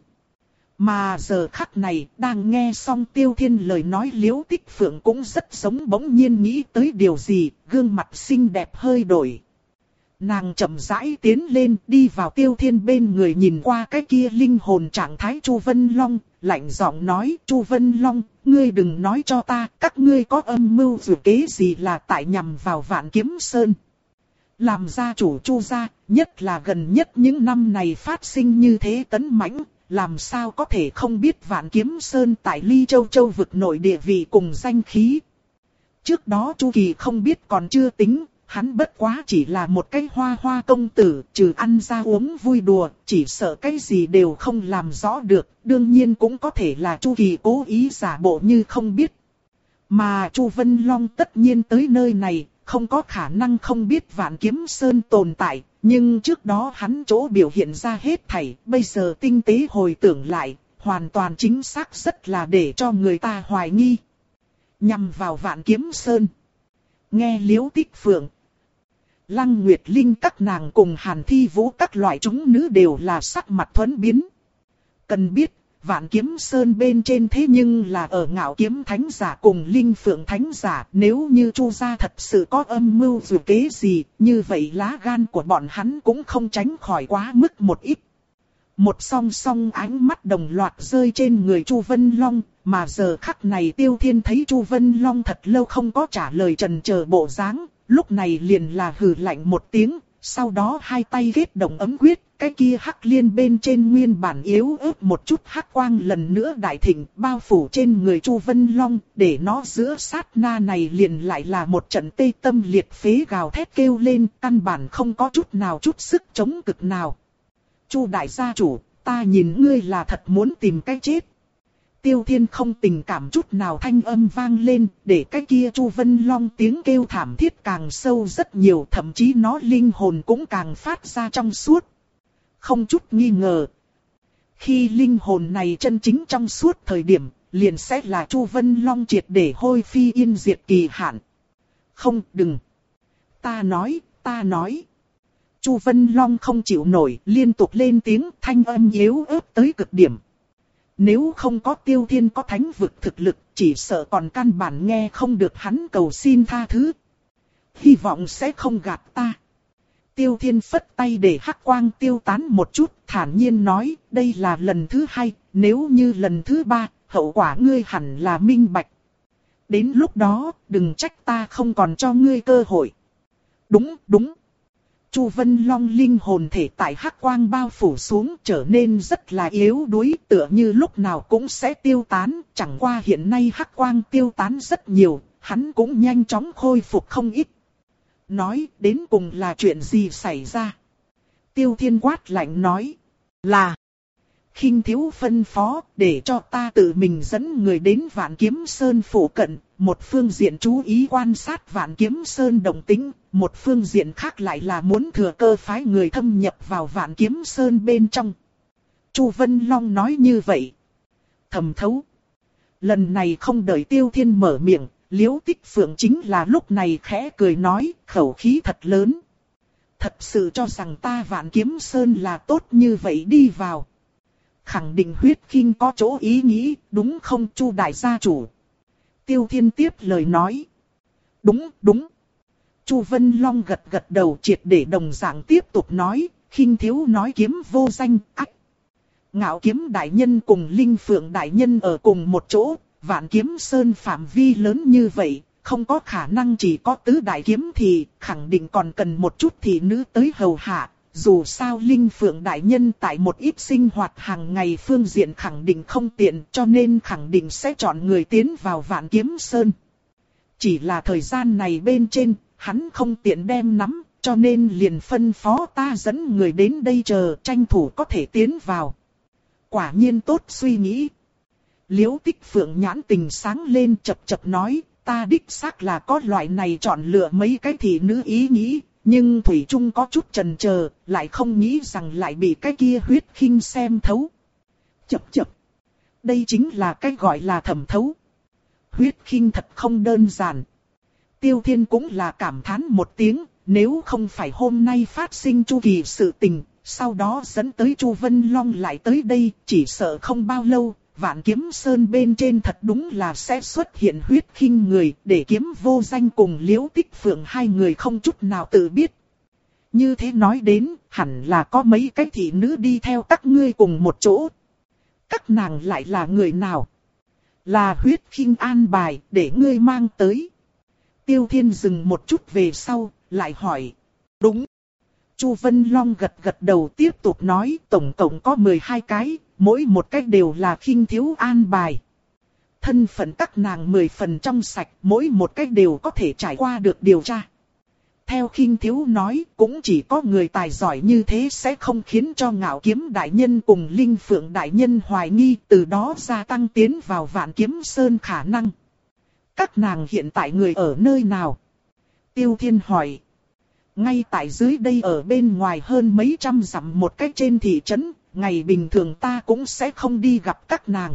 S1: Mà giờ khắc này, đang nghe xong Tiêu Thiên lời nói, Liễu Tích Phượng cũng rất giống bỗng nhiên nghĩ tới điều gì, gương mặt xinh đẹp hơi đổi. Nàng chậm rãi tiến lên, đi vào Tiêu Thiên bên người, nhìn qua cái kia linh hồn trạng thái Chu Vân Long, lạnh giọng nói, Chu Vân Long, ngươi đừng nói cho ta, các ngươi có âm mưu dự kế gì là tại nhằm vào Vạn Kiếm Sơn. Làm gia chủ Chu gia, nhất là gần nhất những năm này phát sinh như thế tấn mãnh, làm sao có thể không biết Vạn Kiếm Sơn tại Ly Châu châu vực nội địa vị cùng danh khí. Trước đó Chu Kỳ không biết còn chưa tính, hắn bất quá chỉ là một cái hoa hoa công tử, trừ ăn ra uống vui đùa, chỉ sợ cái gì đều không làm rõ được, đương nhiên cũng có thể là Chu Kỳ cố ý giả bộ như không biết. Mà Chu Vân Long tất nhiên tới nơi này, không có khả năng không biết Vạn Kiếm Sơn tồn tại, nhưng trước đó hắn chỗ biểu hiện ra hết thảy, bây giờ tinh tế hồi tưởng lại, hoàn toàn chính xác rất là để cho người ta hoài nghi. Nhằm vào Vạn Kiếm Sơn. Nghe Liễu Tích Phượng, Lăng Nguyệt Linh các nàng cùng Hàn Thi Vũ các loại chúng nữ đều là sắc mặt thuẫn biến. Cần biết, Vạn Kiếm Sơn bên trên thế nhưng là ở Ngạo Kiếm Thánh Giả cùng Linh Phượng Thánh Giả, nếu như Chu gia thật sự có âm mưu dự kế gì, như vậy lá gan của bọn hắn cũng không tránh khỏi quá mức một ít. Một song song ánh mắt đồng loạt rơi trên người Chu Vân Long, mà giờ khắc này Tiêu Thiên thấy Chu Vân Long thật lâu không có trả lời trần chờ bộ dáng, lúc này liền là hừ lạnh một tiếng, sau đó hai tay kết động ấm quyết, cái kia hắc liên bên trên nguyên bản yếu ớt một chút hắc quang lần nữa đại thịnh bao phủ trên người Chu Vân Long, để nó giữa sát na này liền lại là một trận tê tâm liệt phế gào thét kêu lên, căn bản không có chút nào chút sức chống cực nào. Chu đại gia chủ, ta nhìn ngươi là thật muốn tìm cái chết. Tiêu Thiên không tình cảm chút nào thanh âm vang lên, để cái kia Chu Vân Long tiếng kêu thảm thiết càng sâu rất nhiều, thậm chí nó linh hồn cũng càng phát ra trong suốt. Không chút nghi ngờ, khi linh hồn này chân chính trong suốt thời điểm, liền sẽ là Chu Vân Long triệt để hôi phi yên diệt kỳ hạn. Không, đừng. Ta nói, ta nói. Chu Vân Long không chịu nổi, liên tục lên tiếng, thanh âm yếu ớt tới cực điểm. Nếu không có Tiêu Thiên có thánh vực thực lực, chỉ sợ còn căn bản nghe không được hắn cầu xin tha thứ. Hy vọng sẽ không gạt ta. Tiêu Thiên phất tay để hắc quang tiêu tán một chút, thản nhiên nói, đây là lần thứ hai, nếu như lần thứ ba, hậu quả ngươi hẳn là minh bạch. Đến lúc đó, đừng trách ta không còn cho ngươi cơ hội. Đúng, đúng. Chu Vân Long linh hồn thể tại hắc quang bao phủ xuống trở nên rất là yếu đuối, tựa như lúc nào cũng sẽ tiêu tán, chẳng qua hiện nay hắc quang tiêu tán rất nhiều, hắn cũng nhanh chóng khôi phục không ít. Nói đến cùng là chuyện gì xảy ra? Tiêu Thiên quát lạnh nói là Khinh Thiếu phân phó để cho ta tự mình dẫn người đến Vạn Kiếm Sơn phụ cận, một phương diện chú ý quan sát Vạn Kiếm Sơn động tĩnh, một phương diện khác lại là muốn thừa cơ phái người thâm nhập vào Vạn Kiếm Sơn bên trong. Chu Vân Long nói như vậy. Thẩm Thấu. Lần này không đợi Tiêu Thiên mở miệng, Liễu Tích Phượng chính là lúc này khẽ cười nói, khẩu khí thật lớn. Thật sự cho rằng ta Vạn Kiếm Sơn là tốt như vậy đi vào. Khẳng định huyết khinh có chỗ ý nghĩ, đúng không Chu đại gia chủ? Tiêu Thiên tiếp lời nói. Đúng, đúng. Chu Vân Long gật gật đầu, triệt để đồng dạng tiếp tục nói, Khinh Thiếu nói kiếm vô danh, ách. Ngạo Kiếm đại nhân cùng Linh Phượng đại nhân ở cùng một chỗ, Vạn Kiếm Sơn phạm vi lớn như vậy, không có khả năng chỉ có tứ đại kiếm thì khẳng định còn cần một chút thị nữ tới hầu hạ. Dù sao Linh Phượng đại nhân tại một ít sinh hoạt hàng ngày phương diện khẳng định không tiện, cho nên khẳng định sẽ chọn người tiến vào Vạn Kiếm Sơn. Chỉ là thời gian này bên trên, hắn không tiện đem nắm, cho nên liền phân phó ta dẫn người đến đây chờ, tranh thủ có thể tiến vào. Quả nhiên tốt suy nghĩ. Liễu Tích Phượng nhãn tình sáng lên, chập chập nói, ta đích xác là có loại này chọn lựa mấy cái thị nữ ý nghĩ. Nhưng Thủy Trung có chút chần chờ, lại không nghĩ rằng lại bị cái kia huyết khinh xem thấu. Chập chập. Đây chính là cái gọi là thẩm thấu. Huyết khinh thật không đơn giản. Tiêu Thiên cũng là cảm thán một tiếng, nếu không phải hôm nay phát sinh chu kỳ sự tình, sau đó dẫn tới Chu Vân Long lại tới đây, chỉ sợ không bao lâu, Vạn Kiếm Sơn bên trên thật đúng là sẽ xuất hiện huyết khinh người, để Kiếm Vô Danh cùng Liễu Tích Phượng hai người không chút nào tự biết. Như thế nói đến, hẳn là có mấy cái thị nữ đi theo các ngươi cùng một chỗ. Các nàng lại là người nào? Là huyết khinh an bài, để ngươi mang tới. Tiêu Thiên dừng một chút về sau, lại hỏi. Đúng. Chu Vân Long gật gật đầu tiếp tục nói, tổng cộng có mười hai cái, mỗi một cách đều là Khinh Thiếu an bài. Thân phận các nàng mười phần trong sạch, mỗi một cách đều có thể trải qua được điều tra. Theo Khinh Thiếu nói, cũng chỉ có người tài giỏi như thế sẽ không khiến cho Ngạo Kiếm đại nhân cùng Linh Phượng đại nhân hoài nghi, từ đó gia tăng tiến vào Vạn Kiếm Sơn khả năng. Các nàng hiện tại người ở nơi nào? Tiêu Thiên hỏi. Ngay tại dưới đây ở bên ngoài hơn mấy trăm dặm một cách trên thị trấn, ngày bình thường ta cũng sẽ không đi gặp các nàng.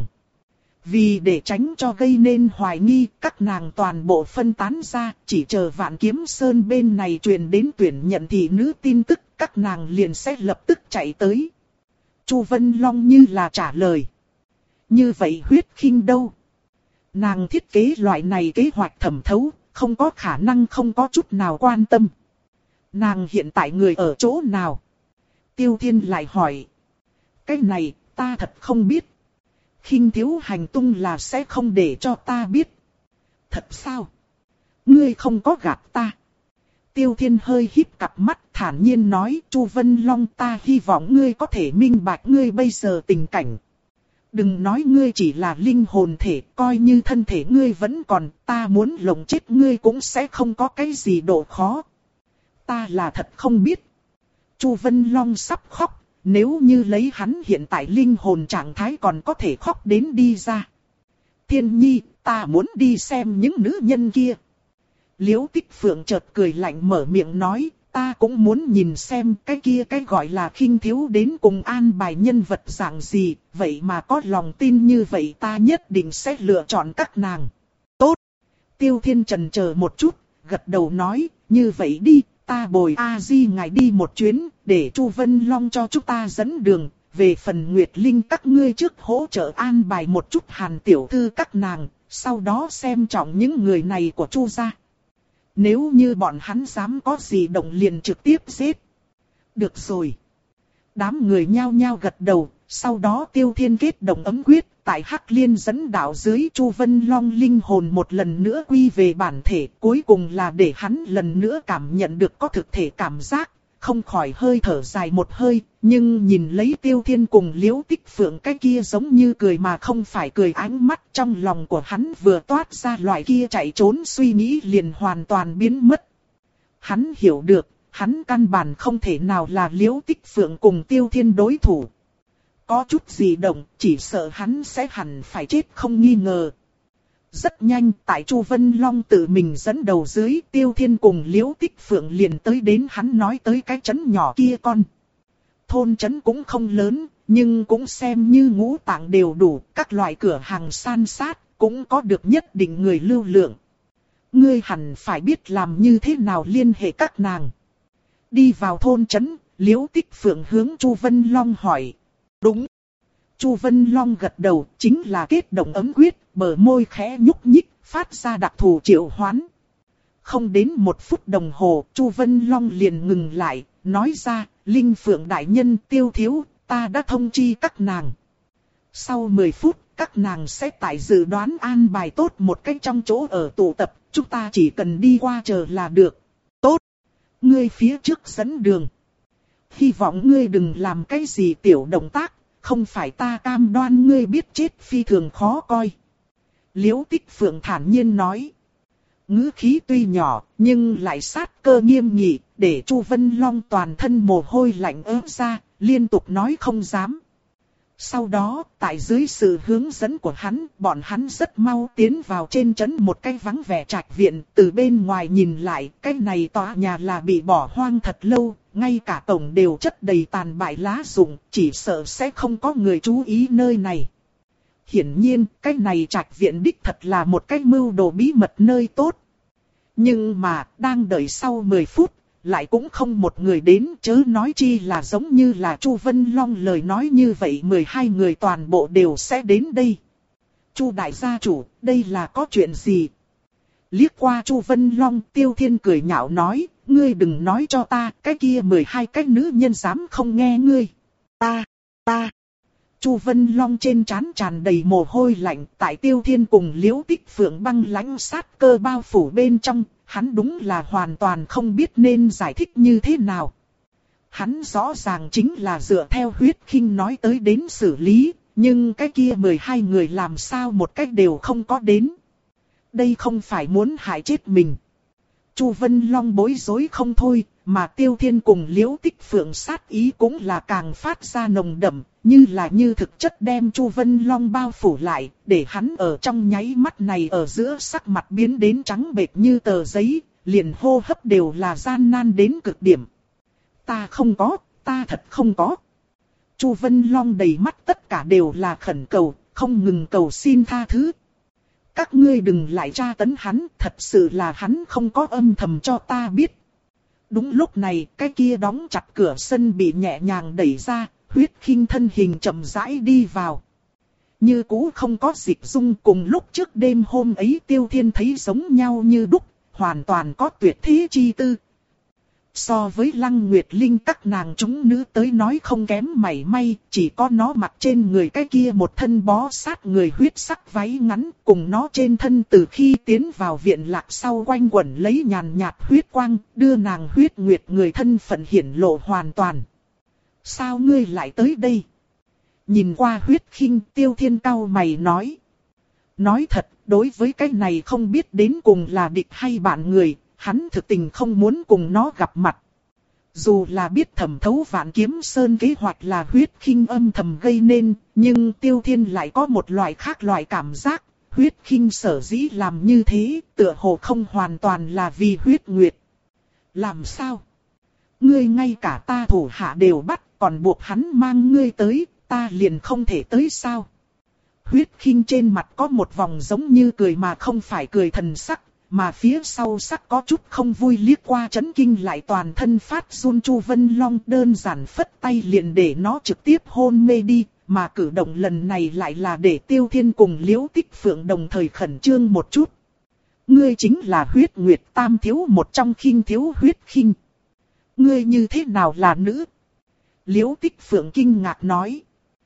S1: Vì để tránh cho gây nên hoài nghi, các nàng toàn bộ phân tán ra, chỉ chờ Vạn Kiếm Sơn bên này truyền đến tuyển nhận thị nữ tin tức, các nàng liền sẽ lập tức chạy tới. Chu Vân Long như là trả lời. Như vậy huyết khinh đâu? Nàng thiết kế loại này kế hoạch thẩm thấu, không có khả năng không có chút nào quan tâm. Nàng hiện tại người ở chỗ nào? Tiêu Thiên lại hỏi. Cái này, ta thật không biết. Khinh Thiếu hành tung là sẽ không để cho ta biết. Thật sao? Ngươi không có gạt ta. Tiêu Thiên hơi híp cặp mắt thản nhiên nói, Chu Vân Long, ta hy vọng ngươi có thể minh bạch ngươi bây giờ tình cảnh. Đừng nói ngươi chỉ là linh hồn thể, coi như thân thể ngươi vẫn còn, ta muốn lộng chết ngươi cũng sẽ không có cái gì độ khó. Ta là thật không biết. Chu Vân Long sắp khóc, nếu như lấy hắn hiện tại linh hồn trạng thái còn có thể khóc đến đi ra. Thiên Nhi, ta muốn đi xem những nữ nhân kia. Liễu Tích Phượng chợt cười lạnh mở miệng nói, ta cũng muốn nhìn xem cái kia cái gọi là Khinh Thiếu đến cùng an bài nhân vật dạng gì, vậy mà có lòng tin như vậy ta nhất định sẽ lựa chọn các nàng. Tốt. Tiêu Thiên chần chờ một chút, gật đầu nói, như vậy đi, ta bồi A Di ngài đi một chuyến, để Chu Vân Long cho chúng ta dẫn đường, về phần Nguyệt Linh các ngươi trước hỗ trợ an bài một chút Hàn tiểu thư các nàng, sau đó xem trọng những người này của Chu gia. Nếu như bọn hắn dám có gì động liền trực tiếp giết. Được rồi. Đám người nhao nhao gật đầu, sau đó Tiêu Thiên kết động ấm quyết, tại Hắc Liên dẫn đạo dưới Chu Vân Long linh hồn một lần nữa quy về bản thể, cuối cùng là để hắn lần nữa cảm nhận được có thực thể cảm giác, không khỏi hơi thở dài một hơi, nhưng nhìn lấy Tiêu Thiên cùng Liễu Tích Phượng cái kia giống như cười mà không phải cười ánh mắt, trong lòng của hắn vừa toát ra loại kia chạy trốn suy nghĩ liền hoàn toàn biến mất. Hắn hiểu được, hắn căn bản không thể nào là Liễu Tích Phượng cùng Tiêu Thiên đối thủ. Có chút gì động, chỉ sợ hắn sẽ hẳn phải chết không nghi ngờ. Rất nhanh, tại Chu Vân Long tự mình dẫn đầu dưới, Tiêu Thiên cùng Liễu Tích Phượng liền tới đến hắn nói tới cái trấn nhỏ kia con. Thôn trấn cũng không lớn, nhưng cũng xem như ngũ tạng đều đủ, các loại cửa hàng san sát, cũng có được nhất định người lưu lượng. Ngươi hẳn phải biết làm như thế nào liên hệ các nàng. Đi vào thôn trấn, Liễu Tích Phượng hướng Chu Vân Long hỏi. Đúng. Chu Vân Long gật đầu, chính là kết động ấm quyết, bờ môi khẽ nhúc nhích, phát ra đặc thù triệu hoán. Không đến một phút đồng hồ, Chu Vân Long liền ngừng lại, nói ra, Linh Phượng đại nhân, Tiêu thiếu, ta đã thông chi các nàng. Sau mười phút, các nàng sẽ tại dự đoán an bài tốt một cách trong chỗ ở tụ tập, chúng ta chỉ cần đi qua chờ là được. Tốt. Ngươi phía trước dẫn đường. Hy vọng ngươi đừng làm cái gì tiểu động tác, không phải ta cam đoan ngươi biết chết phi thường khó coi. Liễu Tích Phượng thản nhiên nói. Ngữ khí tuy nhỏ, nhưng lại sát cơ nghiêm nghị, để Chu Vân Long toàn thân mồ hôi lạnh ớt ra, liên tục nói không dám. Sau đó, tại dưới sự hướng dẫn của hắn, bọn hắn rất mau tiến vào trên trấn một cái vắng vẻ trạch viện, từ bên ngoài nhìn lại, cái này tòa nhà là bị bỏ hoang thật lâu, ngay cả cổng đều chất đầy tàn bại lá rụng, chỉ sợ sẽ không có người chú ý nơi này. Hiển nhiên, cái này trạch viện đích thật là một cái mưu đồ bí mật nơi tốt. Nhưng mà, đang đợi sau mười phút, lại cũng không một người đến, chớ nói chi là giống như là Chu Vân Long lời nói như vậy mười hai người toàn bộ đều sẽ đến đây. Chu đại gia chủ, đây là có chuyện gì? Liếc qua Chu Vân Long, Tiêu Thiên cười nhạo nói, ngươi đừng nói cho ta, cái kia mười hai cái nữ nhân dám không nghe ngươi. Ta, ta. Chu Vân Long trên trán tràn đầy mồ hôi lạnh, tại Tiêu Thiên cùng Liễu Tích Phượng băng lãnh sát cơ bao phủ bên trong, hắn đúng là hoàn toàn không biết nên giải thích như thế nào. Hắn rõ ràng chính là dựa theo huyết khinh nói tới đến xử lý, nhưng cái kia mười hai người làm sao một cách đều không có đến. Đây không phải muốn hại chết mình. Chu Vân Long bối rối không thôi, mà Tiêu Thiên cùng Liễu Tích Phượng sát ý cũng là càng phát ra nồng đậm, như là như thực chất đem Chu Vân Long bao phủ lại, để hắn ở trong nháy mắt này ở giữa sắc mặt biến đến trắng bệch như tờ giấy, liền hô hấp đều là gian nan đến cực điểm. Ta không có, ta thật không có. Chu Vân Long đầy mắt tất cả đều là khẩn cầu, không ngừng cầu xin tha thứ. Các ngươi đừng lại tra tấn hắn, thật sự là hắn không có âm thầm cho ta biết. Đúng lúc này, cái kia đóng chặt cửa sân bị nhẹ nhàng đẩy ra, huyết khinh thân hình chậm rãi đi vào. Như cũ không có dịch dung, cùng lúc trước đêm hôm ấy Tiêu Thiên thấy giống nhau như đúc, hoàn toàn có tuyệt thế chi tư. So với Lăng Nguyệt Linh các nàng chúng nữ tới nói không kém mảy may, chỉ có nó mặc trên người cái kia một thân bó sát người huyết sắc váy ngắn, cùng nó trên thân từ khi tiến vào viện lạc sau quanh quẩn lấy nhàn nhạt huyết quang, đưa nàng huyết nguyệt người thân phận hiển lộ hoàn toàn. Sao ngươi lại tới đây? Nhìn qua huyết khinh, Tiêu Thiên cau mày nói. Nói thật, đối với cái này không biết đến cùng là địch hay bạn người, hắn thực tình không muốn cùng nó gặp mặt. Dù là biết thẩm thấu Vạn Kiếm Sơn kế hoạch là huyết khinh âm thầm gây nên, nhưng Tiêu Thiên lại có một loại khác loại cảm giác, huyết khinh sở dĩ làm như thế, tựa hồ không hoàn toàn là vì huyết nguyệt. Làm sao? Ngươi ngay cả ta thủ hạ đều bắt, còn buộc hắn mang ngươi tới, ta liền không thể tới sao? Huyết khinh trên mặt có một vòng giống như cười mà không phải cười thần sắc, mà phía sau sắc có chút không vui liếc qua chấn kinh lại toàn thân phát run Chu Vân Long đơn giản phất tay liền để nó trực tiếp hôn mê đi, mà cử động lần này lại là để Tiêu Thiên cùng Liễu Tích Phượng đồng thời khẩn trương một chút. Ngươi chính là huyết nguyệt tam thiếu một trong khinh thiếu huyết khinh. Ngươi như thế nào là nữ? Liễu Tích Phượng kinh ngạc nói.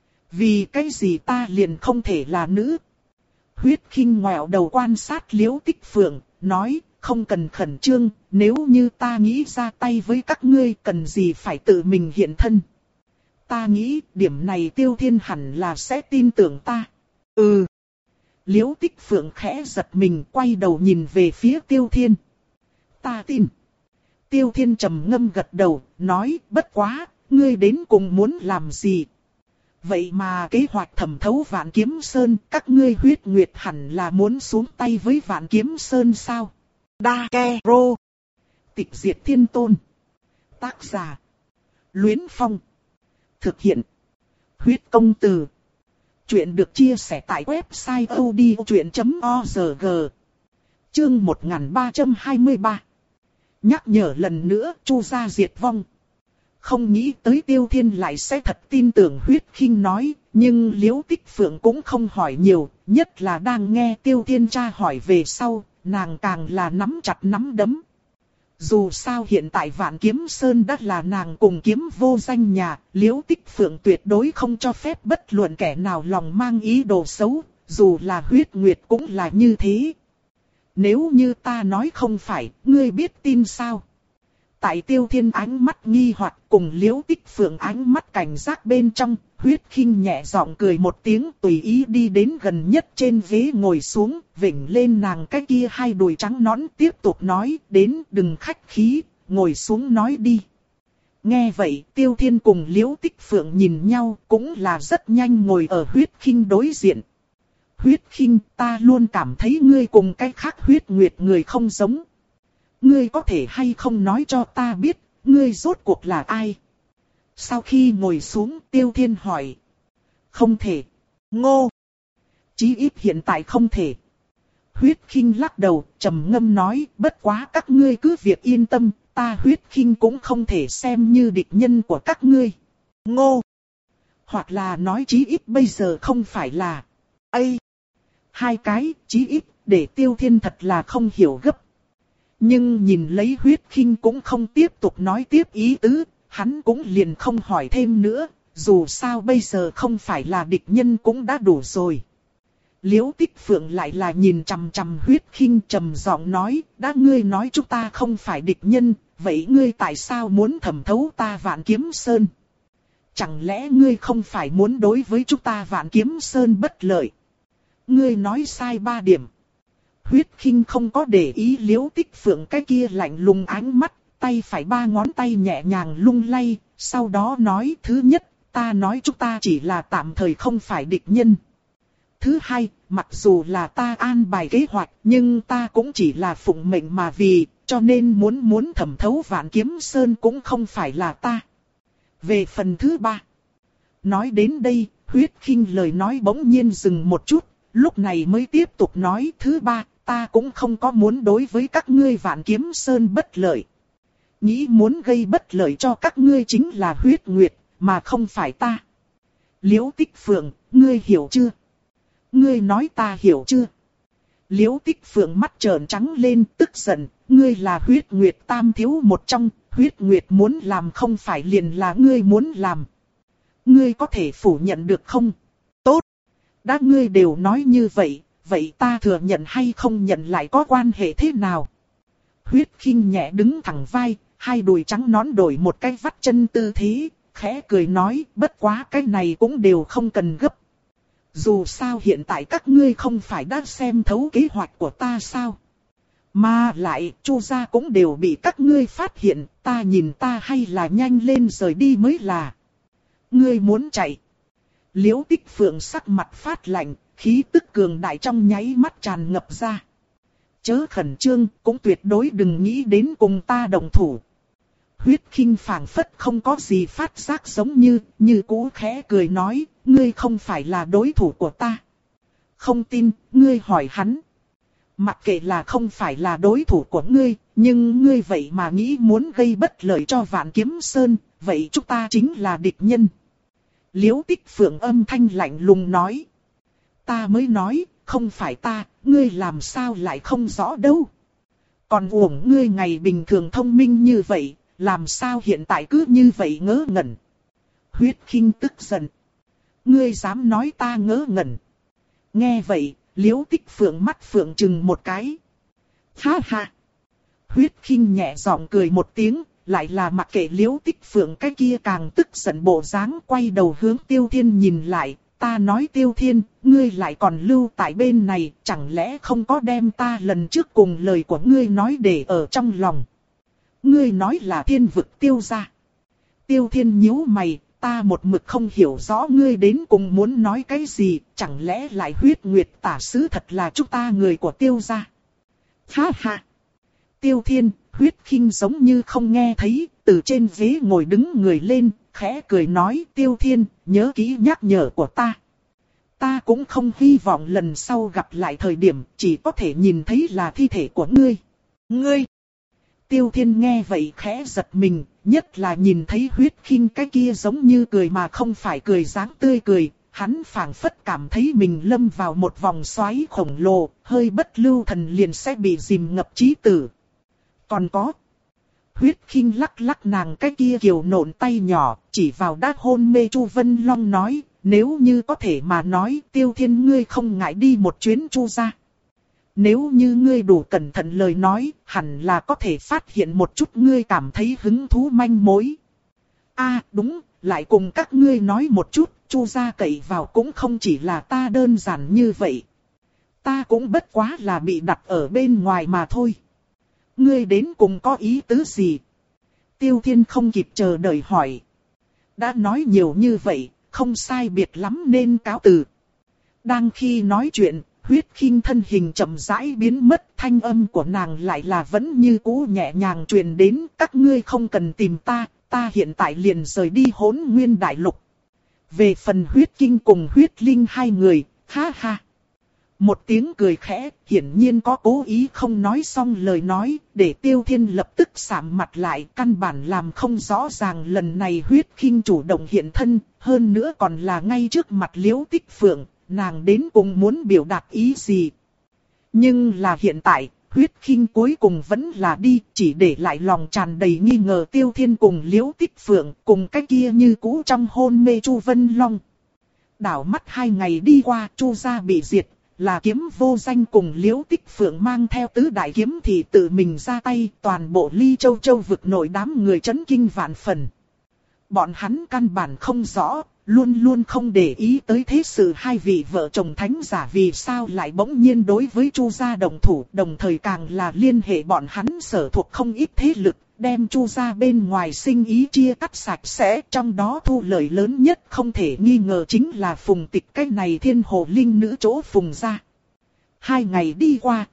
S1: Vì cái gì ta liền không thể là nữ? Huyết Khinh ngoẹo đầu quan sát Liễu Tích Phượng, nói, không cần khẩn trương, nếu như ta nghĩ ra tay với các ngươi cần gì phải tự mình hiện thân. Ta nghĩ điểm này Tiêu Thiên hẳn là sẽ tin tưởng ta. Ừ. Liễu Tích Phượng khẽ giật mình quay đầu nhìn về phía Tiêu Thiên. Ta tin. Tiêu Thiên trầm ngâm gật đầu, nói, bất quá, ngươi đến cùng muốn làm gì? Vậy mà kế hoạch thẩm thấu Vạn Kiếm Sơn, các ngươi huyết nguyệt hẳn là muốn xuống tay với Vạn Kiếm Sơn sao? Đa Ke Rô. Tịch diệt thiên tôn. Tác giả. Luyến Phong. Thực hiện. Huyết công từ. Chuyện được chia sẻ tại website odchuyện chấm org. Chương một nghìn ba trăm hai mươi ba. Nhắc nhở lần nữa Chu gia diệt vong. Không nghĩ tới Tiêu Thiên lại sẽ thật tin tưởng Huyết Khinh nói, nhưng Liễu Tích Phượng cũng không hỏi nhiều, nhất là đang nghe Tiêu Thiên tra hỏi về sau, nàng càng là nắm chặt nắm đấm. Dù sao hiện tại Vạn Kiếm Sơn đã là nàng cùng kiếm vô danh nhà, Liễu Tích Phượng tuyệt đối không cho phép bất luận kẻ nào lòng mang ý đồ xấu, dù là Huyết Nguyệt cũng là như thế. Nếu như ta nói không phải, ngươi biết tin sao? Tại Tiêu Thiên ánh mắt nghi hoặc cùng Liễu Tích Phượng ánh mắt cảnh giác bên trong, Huyết Khinh nhẹ giọng cười một tiếng tùy ý đi đến gần nhất trên ghế ngồi xuống, vểnh lên nàng cái kia hai đùi trắng nõn tiếp tục nói, đến đừng khách khí, ngồi xuống nói đi. Nghe vậy Tiêu Thiên cùng Liễu Tích Phượng nhìn nhau cũng là rất nhanh ngồi ở Huyết Khinh đối diện. Huyết Khinh, ta luôn cảm thấy ngươi cùng cái khác huyết nguyệt người không giống. Ngươi có thể hay không nói cho ta biết, ngươi rốt cuộc là ai? Sau khi ngồi xuống Tiêu Thiên hỏi. Không thể. Ngô. Chí ít hiện tại không thể. Huyết Khinh lắc đầu, trầm ngâm nói, bất quá các ngươi cứ việc yên tâm, ta Huyết Khinh cũng không thể xem như địch nhân của các ngươi. Ngô. Hoặc là nói chí ít bây giờ không phải là. Ây. Hai cái, chí ít, để Tiêu Thiên thật là không hiểu gấp. Nhưng nhìn lấy Huyết Khinh cũng không tiếp tục nói tiếp ý tứ, hắn cũng liền không hỏi thêm nữa, dù sao bây giờ không phải là địch nhân cũng đã đủ rồi. Liễu Tích Phượng lại là nhìn chằm chằm Huyết Khinh trầm giọng nói, đã ngươi nói chúng ta không phải địch nhân, vậy ngươi tại sao muốn thẩm thấu ta Vạn Kiếm Sơn? Chẳng lẽ ngươi không phải muốn đối với chúng ta Vạn Kiếm Sơn bất lợi? Ngươi nói sai ba điểm. Huyết Khinh không có để ý Liễu Tích Phượng cái kia lạnh lùng ánh mắt, tay phải ba ngón tay nhẹ nhàng lung lay, sau đó nói thứ nhất, ta nói chúng ta chỉ là tạm thời không phải địch nhân. Thứ hai, mặc dù là ta an bài kế hoạch, nhưng ta cũng chỉ là phụng mệnh mà vì, cho nên muốn muốn thẩm thấu Vạn Kiếm Sơn cũng không phải là ta. Về phần thứ ba, nói đến đây, Huyết Khinh lời nói bỗng nhiên dừng một chút, lúc này mới tiếp tục nói thứ ba, ta cũng không có muốn đối với các ngươi Vạn Kiếm Sơn bất lợi. Nghĩ muốn gây bất lợi cho các ngươi chính là Huyết Nguyệt, mà không phải ta. Liễu Tích Phượng, ngươi hiểu chưa? Ngươi nói ta hiểu chưa? Liễu Tích Phượng mắt trợn trắng lên tức giận, ngươi là Huyết Nguyệt tam thiếu một trong, Huyết Nguyệt muốn làm không phải liền là ngươi muốn làm. Ngươi có thể phủ nhận được không? Tốt! Đã ngươi đều nói như vậy, vậy ta thừa nhận hay không nhận lại có quan hệ thế nào? Huyết Khinh nhẹ đứng thẳng vai, hai đùi trắng nõn đổi một cái vắt chân tư thế, khẽ cười nói, bất quá cái này cũng đều không cần gấp. Dù sao hiện tại các ngươi không phải đã xem thấu kế hoạch của ta sao? Mà lại, Chu gia cũng đều bị các ngươi phát hiện, ta nhìn ta hay là nhanh lên rời đi mới là. Ngươi muốn chạy. Liễu Tích Phượng sắc mặt phát lạnh, khí tức cường đại trong nháy mắt tràn ngập ra. Chớ khẩn trương, cũng tuyệt đối đừng nghĩ đến cùng ta đồng thủ. Huyết Khinh phảng phất không có gì phát giác giống như, như cũ khẽ cười nói, ngươi không phải là đối thủ của ta. Không tin, ngươi hỏi hắn. Mặc kệ là không phải là đối thủ của ngươi, nhưng ngươi vậy mà nghĩ muốn gây bất lợi cho Vạn Kiếm Sơn, vậy chúng ta chính là địch nhân. Liễu Tích Phượng âm thanh lạnh lùng nói. Ta mới nói, không phải ta, ngươi làm sao lại không rõ đâu. Còn uổng ngươi ngày bình thường thông minh như vậy, làm sao hiện tại cứ như vậy ngớ ngẩn. Huyết Khinh tức giận. Ngươi dám nói ta ngớ ngẩn. Nghe vậy, Liễu Tích Phượng mắt phượng chừng một cái. Ha ha. Huyết Khinh nhẹ giọng cười một tiếng, lại là mặc kệ Liễu Tích Phượng cái kia càng tức giận bộ dáng, quay đầu hướng Tiêu Thiên nhìn lại. Ta nói Tiêu Thiên, ngươi lại còn lưu tại bên này, chẳng lẽ không có đem ta lần trước cùng lời của ngươi nói để ở trong lòng. Ngươi nói là thiên vực Tiêu gia. Tiêu Thiên nhíu mày, ta một mực không hiểu rõ ngươi đến cùng muốn nói cái gì, chẳng lẽ lại huyết nguyệt tả sứ thật là chúng ta người của Tiêu gia. Ha ha. Tiêu Thiên, Huyết Khinh giống như không nghe thấy, từ trên ghế ngồi đứng người lên, khẽ cười nói Tiêu Thiên, nhớ kỹ nhắc nhở của ta. Ta cũng không hy vọng lần sau gặp lại thời điểm chỉ có thể nhìn thấy là thi thể của ngươi. Ngươi! Tiêu Thiên nghe vậy khẽ giật mình, nhất là nhìn thấy Huyết Khinh cái kia giống như cười mà không phải cười dáng tươi cười. Hắn phảng phất cảm thấy mình lâm vào một vòng xoáy khổng lồ, hơi bất lưu thần liền sẽ bị dìm ngập chí tử. Còn có. Huyết Khinh lắc lắc nàng cái kia kiều nộn tay nhỏ, chỉ vào đát hôn mê Chu Vân Long nói, nếu như có thể mà nói Tiêu Thiên ngươi không ngại đi một chuyến Chu gia. Nếu như ngươi đủ cẩn thận lời nói, hẳn là có thể phát hiện một chút ngươi cảm thấy hứng thú manh mối. A à, đúng, lại cùng các ngươi nói một chút, Chu gia cậy vào cũng không chỉ là ta đơn giản như vậy. Ta cũng bất quá là bị đặt ở bên ngoài mà thôi. Ngươi đến cùng có ý tứ gì? Tiêu Thiên không kịp chờ đợi hỏi. Đã nói nhiều như vậy, không sai biệt lắm nên cáo từ. Đang khi nói chuyện, Huyết Khinh thân hình chậm rãi biến mất, thanh âm của nàng lại là vẫn như cũ nhẹ nhàng truyền đến, các ngươi không cần tìm ta, ta hiện tại liền rời đi Hỗn Nguyên Đại Lục. Về phần Huyết Kinh cùng Huyết Linh hai người, ha ha. Một tiếng cười khẽ, hiển nhiên có cố ý không nói xong lời nói, để Tiêu Thiên lập tức sạm mặt lại, căn bản làm không rõ ràng lần này Huyết Khinh chủ động hiện thân, hơn nữa còn là ngay trước mặt Liễu Tích Phượng, nàng đến cùng muốn biểu đạt ý gì. Nhưng là hiện tại, Huyết Khinh cuối cùng vẫn là đi, chỉ để lại lòng tràn đầy nghi ngờ Tiêu Thiên cùng Liễu Tích Phượng, cùng cái kia như cũ trong hôn mê Chu Vân Long. Đảo mắt hai ngày đi qua, Chu gia bị diệt. Là Kiếm Vô Danh cùng Liễu Tích Phượng mang theo tứ đại kiếm thì tự mình ra tay, toàn bộ Ly Châu Châu vực nổi đám người chấn kinh vạn phần. Bọn hắn căn bản không rõ, luôn luôn không để ý tới thế sự hai vị vợ chồng thánh giả vì sao lại bỗng nhiên đối với Chu gia đồng thủ, đồng thời càng là liên hệ bọn hắn sở thuộc không ít thế lực, đem Chu gia bên ngoài sinh ý chia cắt sạch sẽ, trong đó thu lợi lớn nhất không thể nghi ngờ chính là Phùng Tịch cái này thiên hồ linh nữ chỗ Phùng gia. Hai ngày đi qua,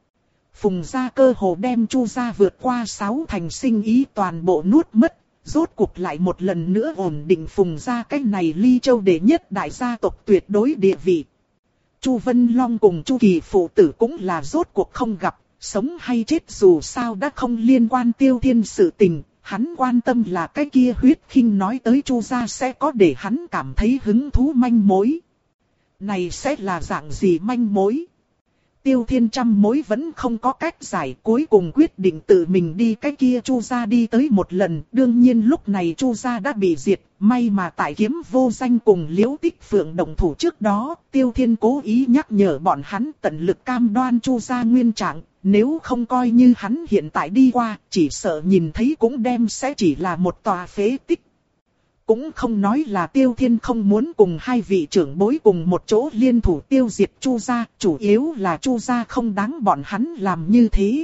S1: Phùng gia cơ hồ đem Chu gia vượt qua sáu thành sinh ý toàn bộ nuốt mất, rốt cuộc lại một lần nữa ổn định Phùng gia cái này Ly Châu đệ nhất đại gia tộc tuyệt đối địa vị. Chu Vân Long cùng Chu Kỳ phụ tử cũng là rốt cuộc không gặp. Sống hay chết dù sao đã không liên quan Tiêu Thiên sự tình, hắn quan tâm là cái kia Huyết Khinh nói tới Chu gia sẽ có để hắn cảm thấy hứng thú manh mối. Này sẽ là dạng gì manh mối? Tiêu Thiên trăm mối vẫn không có cách giải, cuối cùng quyết định tự mình đi cái kia Chu gia đi tới một lần. Đương nhiên lúc này Chu gia đã bị diệt, may mà tại Kiếm Vô Danh cùng Liễu Tích Phượng động thủ trước đó, Tiêu Thiên cố ý nhắc nhở bọn hắn tận lực cam đoan Chu gia nguyên trạng. Nếu không coi như hắn hiện tại đi qua, chỉ sợ nhìn thấy cũng đem sẽ chỉ là một tòa phế tích. Cũng không nói là Tiêu Thiên không muốn cùng hai vị trưởng bối cùng một chỗ liên thủ tiêu diệt Chu gia, chủ yếu là Chu gia không đáng bọn hắn làm như thế.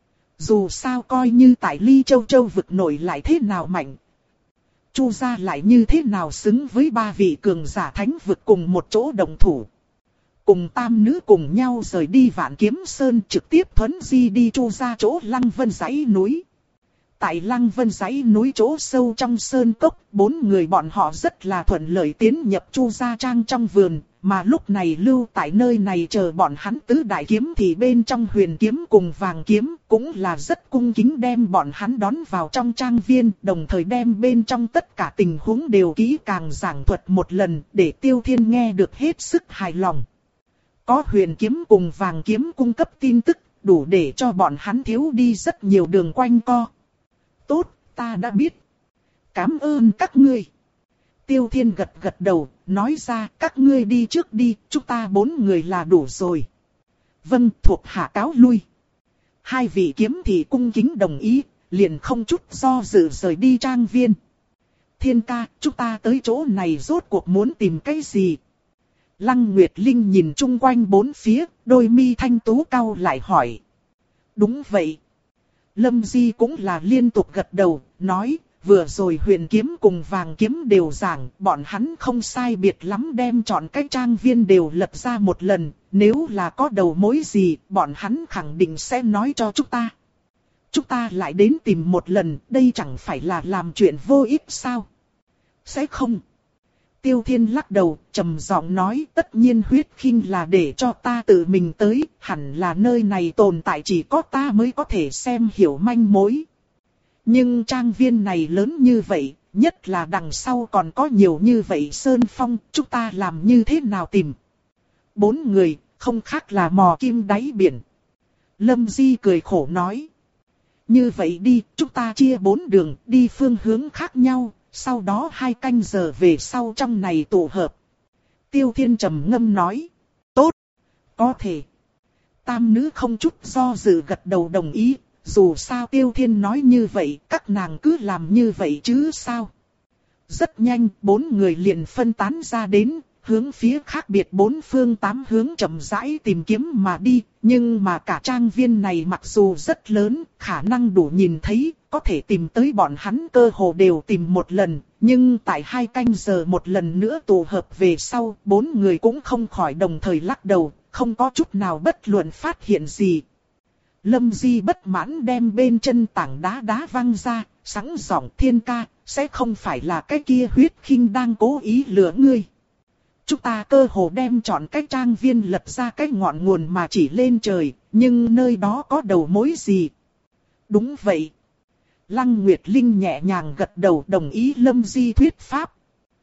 S1: Dù sao coi như tại Ly Châu Châu vực nổi lại thế nào mạnh, Chu gia lại như thế nào xứng với ba vị cường giả thánh vực cùng một chỗ đồng thủ. Cùng tam nữ cùng nhau rời đi Vạn Kiếm Sơn, trực tiếp thuấn di đi Chu gia chỗ Lăng Vân dãy núi. Tại Lăng Vân dãy núi chỗ sâu trong sơn cốc, bốn người bọn họ rất là thuận lợi tiến nhập Chu gia trang trong vườn, mà lúc này lưu tại nơi này chờ bọn hắn tứ đại kiếm thì bên trong Huyền Kiếm cùng Vàng Kiếm cũng là rất cung kính đem bọn hắn đón vào trong trang viên, đồng thời đem bên trong tất cả tình huống đều kỹ càng giảng thuật một lần để Tiêu Thiên nghe được hết sức hài lòng. Có Huyền Kiếm cùng Vàng Kiếm cung cấp tin tức, đủ để cho bọn hắn thiếu đi rất nhiều đường quanh co. Tốt, Ta đã biết. Cảm ơn các ngươi. Tiêu Thiên gật gật đầu, nói ra các ngươi đi trước đi, chúng ta bốn người là đủ rồi. Vâng, thuộc hạ cáo lui. Hai vị kiếm thị cung kính đồng ý, liền không chút do dự rời đi trang viên. Thiên ca, chúng ta tới chỗ này rốt cuộc muốn tìm cái gì? Lăng Nguyệt Linh nhìn chung quanh bốn phía, đôi mi thanh tú cau lại hỏi. Đúng vậy. Lâm Di cũng là liên tục gật đầu, nói, vừa rồi Huyền Kiếm cùng Vàng Kiếm đều giảng, bọn hắn không sai biệt lắm đem chọn cái trang viên đều lật ra một lần, nếu là có đầu mối gì, bọn hắn khẳng định sẽ nói cho chúng ta. Chúng ta lại đến tìm một lần, đây chẳng phải là làm chuyện vô ích sao? Sẽ không. Tiêu Thiên lắc đầu, trầm giọng nói, tất nhiên huyết khinh là để cho ta tự mình tới, hẳn là nơi này tồn tại chỉ có ta mới có thể xem hiểu manh mối. Nhưng trang viên này lớn như vậy, nhất là đằng sau còn có nhiều như vậy sơn phong, chúng ta làm như thế nào tìm? Bốn người, không khác là mò kim đáy biển. Lâm Di cười khổ nói. Như vậy đi, chúng ta chia bốn đường, đi phương hướng khác nhau, sau đó hai canh giờ về sau trong này tụ hợp. Tiêu Thiên trầm ngâm nói. Tốt, có thể. Tam nữ không chút do dự gật đầu đồng ý, dù sao Tiêu Thiên nói như vậy, các nàng cứ làm như vậy chứ sao. Rất nhanh, bốn người liền phân tán ra đến, hướng phía khác biệt bốn phương tám hướng chậm rãi tìm kiếm mà đi, nhưng mà cả trang viên này mặc dù rất lớn, khả năng đủ nhìn thấy, có thể tìm tới bọn hắn cơ hồ đều tìm một lần, nhưng tại hai canh giờ một lần nữa tụ hợp về sau, bốn người cũng không khỏi đồng thời lắc đầu, không có chút nào bất luận phát hiện gì. Lâm Di bất mãn đem bên chân tảng đá đá văng ra, sẵn giọng Thiên ca, sẽ không phải là cái kia huyết khinh đang cố ý lừa ngươi. Chúng ta cơ hồ đem chọn cái trang viên lật ra cái ngọn nguồn mà chỉ lên trời, nhưng nơi đó có đầu mối gì? Đúng vậy. Lăng Nguyệt Linh nhẹ nhàng gật đầu đồng ý Lâm Di thuyết pháp.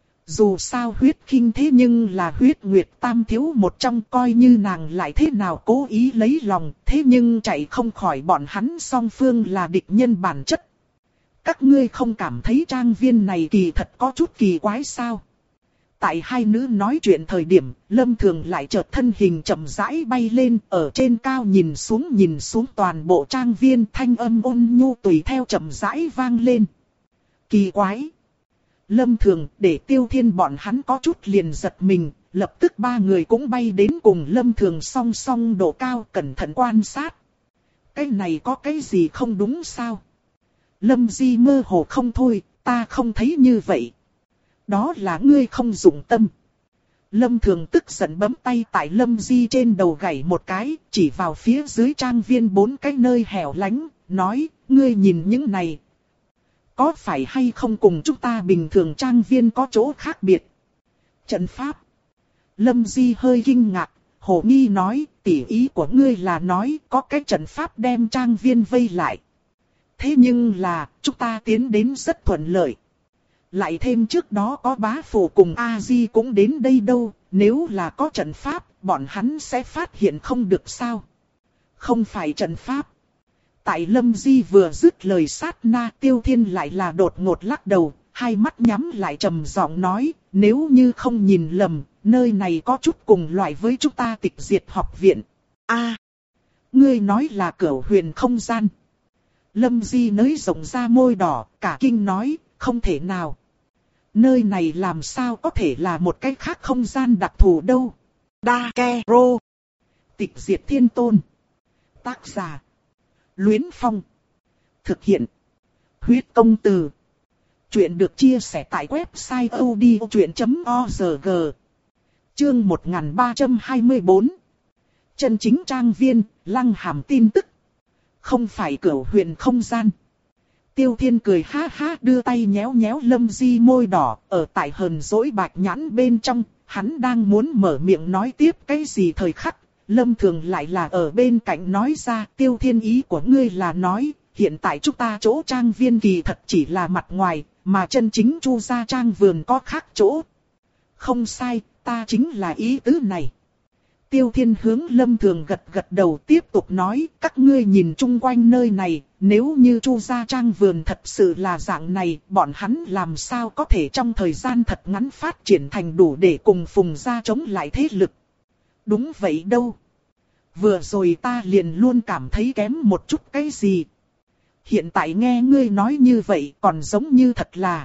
S1: Dù sao huyết khinh thế nhưng là huyết nguyệt tam thiếu một trong, coi như nàng lại thế nào cố ý lấy lòng, thế nhưng chạy không khỏi bọn hắn song phương là địch nhân bản chất. Các ngươi không cảm thấy trang viên này kỳ thật có chút kỳ quái sao? Tại hai nữ nói chuyện thời điểm, Lâm Thường lại chợt thân hình chậm rãi bay lên, ở trên cao nhìn xuống nhìn xuống toàn bộ trang viên, thanh âm ôn nhu tùy theo chậm rãi vang lên. Kỳ quái! Lâm Thường để Tiêu Thiên bọn hắn có chút liền giật mình, lập tức ba người cũng bay đến cùng Lâm Thường song song độ cao cẩn thận quan sát. Cái này có cái gì không đúng sao? Lâm Di mơ hồ không thôi, ta không thấy như vậy. Đó là ngươi không dụng tâm. Lâm Thường tức giận bấm tay tại Lâm Di trên đầu gảy một cái, chỉ vào phía dưới trang viên bốn cái nơi hẻo lánh, nói, ngươi nhìn những này. Có phải hay không cùng chúng ta bình thường trang viên có chỗ khác biệt? Trận pháp. Lâm Di hơi kinh ngạc, hồ nghi nói, tỉ ý của ngươi là nói có cái trận pháp đem trang viên vây lại. Thế nhưng là, chúng ta tiến đến rất thuận lợi. Lại thêm trước đó có bá phụ cùng A-di cũng đến đây đâu, nếu là có trận pháp, bọn hắn sẽ phát hiện không được sao? Không phải trận pháp. Tại Lâm Di vừa dứt lời sát na, Tiêu Thiên lại là đột ngột lắc đầu, hai mắt nhắm lại trầm giọng nói, nếu như không nhìn lầm, nơi này có chút cùng loại với chúng ta tịch diệt học viện. A, ngươi nói là Cửu Huyền không gian. Lâm Di nới rộng ra môi đỏ, cả kinh nói, không thể nào. Nơi này làm sao có thể là một cái khác không gian đặc thù đâu. Dakero. Tịch diệt thiên tôn. Tác giả. Luyến Phong. Thực hiện. Huyết công từ. Chuyện được chia sẻ tại website odchuyện chấm org. Chương một nghìn ba trăm hai mươi tư. Chân chính trang viên, Lăng Hàm tin tức. Không phải Cửu Huyền không gian. Tiêu Thiên cười ha ha đưa tay nhéo nhéo Lâm Di môi đỏ, ở tại hờn dỗi bạch nhãn bên trong, hắn đang muốn mở miệng nói tiếp cái gì thời khắc, Lâm Thường lại là ở bên cạnh nói ra, Tiêu Thiên ý của ngươi là nói, hiện tại chúng ta chỗ trang viên kỳ thật chỉ là mặt ngoài, mà chân chính Chu gia trang vườn có khác chỗ. Không sai, ta chính là ý tứ này. Tiêu Thiên hướng Lâm Thường gật gật đầu tiếp tục nói, các ngươi nhìn chung quanh nơi này, nếu như Chu Gia Trang vườn thật sự là dạng này, bọn hắn làm sao có thể trong thời gian thật ngắn phát triển thành đủ để cùng Phùng gia chống lại thế lực. Đúng vậy đâu. Vừa rồi ta liền luôn cảm thấy kém một chút cái gì. Hiện tại nghe ngươi nói như vậy còn giống như thật là.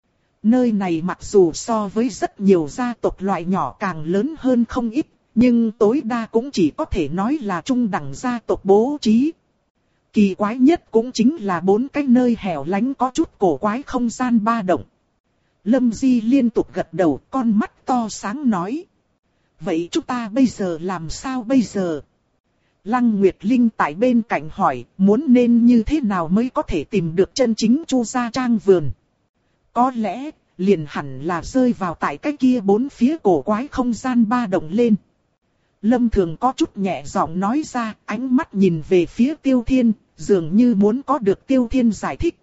S1: Nơi này mặc dù so với rất nhiều gia tộc loại nhỏ càng lớn hơn không ít, nhưng tối đa cũng chỉ có thể nói là trung đẳng gia tộc bố trí. Kỳ quái nhất cũng chính là bốn cái nơi hẻo lánh có chút cổ quái không gian ba động. Lâm Di liên tục gật đầu, con mắt to sáng nói. Vậy chúng ta bây giờ làm sao bây giờ? Lăng Nguyệt Linh tại bên cạnh hỏi, muốn nên như thế nào mới có thể tìm được chân chính Chu Gia Trang vườn? Có lẽ, liền hẳn là rơi vào tại cái kia bốn phía cổ quái không gian ba động lên. Lâm Thường có chút nhẹ giọng nói ra, ánh mắt nhìn về phía Tiêu Thiên, dường như muốn có được Tiêu Thiên giải thích.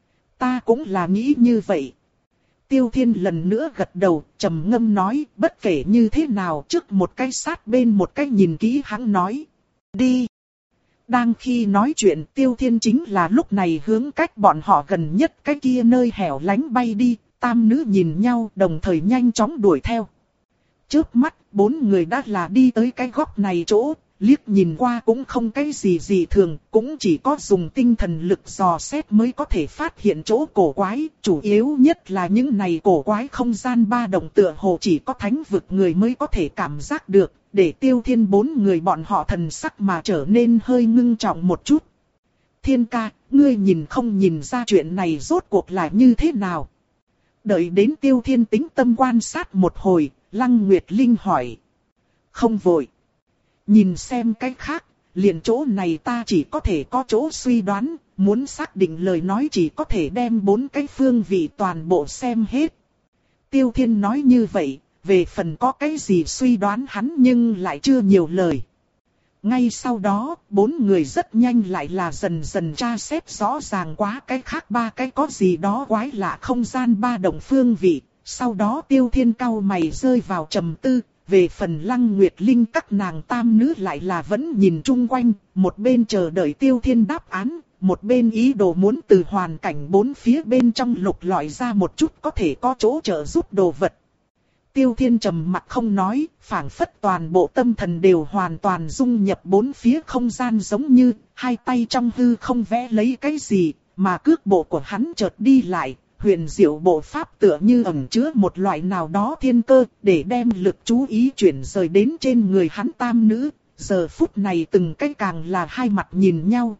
S1: Ta cũng là nghĩ như vậy. Tiêu Thiên lần nữa gật đầu, trầm ngâm nói, bất kể như thế nào trước một cái sát bên một cái nhìn kỹ hắn nói. Đi. Đang khi nói chuyện Tiêu Thiên chính là lúc này hướng cách bọn họ gần nhất cái kia nơi hẻo lánh bay đi, tam nữ nhìn nhau đồng thời nhanh chóng đuổi theo. Chớp mắt, bốn người đã là đi tới cái góc này chỗ, liếc nhìn qua cũng không cái gì gì thường, cũng chỉ có dùng tinh thần lực dò xét mới có thể phát hiện chỗ cổ quái, chủ yếu nhất là những này cổ quái không gian ba động tựa hồ chỉ có thánh vực người mới có thể cảm giác được, để Tiêu Thiên bốn người bọn họ thần sắc mà trở nên hơi ngưng trọng một chút. Thiên ca, ngươi nhìn không nhìn ra chuyện này rốt cuộc là như thế nào? Đợi đến Tiêu Thiên tĩnh tâm quan sát một hồi, Lăng Nguyệt Linh hỏi. Không vội. Nhìn xem cách khác, liền chỗ này ta chỉ có thể có chỗ suy đoán, muốn xác định lời nói chỉ có thể đem bốn cái phương vị toàn bộ xem hết. Tiêu Thiên nói như vậy, về phần có cái gì suy đoán hắn nhưng lại chưa nhiều lời. Ngay sau đó, bốn người rất nhanh lại là dần dần tra xét rõ ràng quá cái khác ba cái có gì đó quái lạ không gian ba động phương vị. Sau đó Tiêu Thiên cau mày rơi vào trầm tư, về phần Lăng Nguyệt Linh các nàng tam nữ lại là vẫn nhìn chung quanh, một bên chờ đợi Tiêu Thiên đáp án, một bên ý đồ muốn từ hoàn cảnh bốn phía bên trong lục lọi ra một chút có thể có chỗ trợ giúp đồ vật. Tiêu Thiên trầm mặt không nói, phảng phất toàn bộ tâm thần đều hoàn toàn dung nhập bốn phía không gian giống như hai tay trong hư không vẽ lấy cái gì, mà cước bộ của hắn chợt đi lại. Huyền diệu bộ pháp tựa như ẩn chứa một loại nào đó thiên cơ, để đem lực chú ý chuyển rời đến trên người hắn tam nữ, giờ phút này từng cái càng là hai mặt nhìn nhau.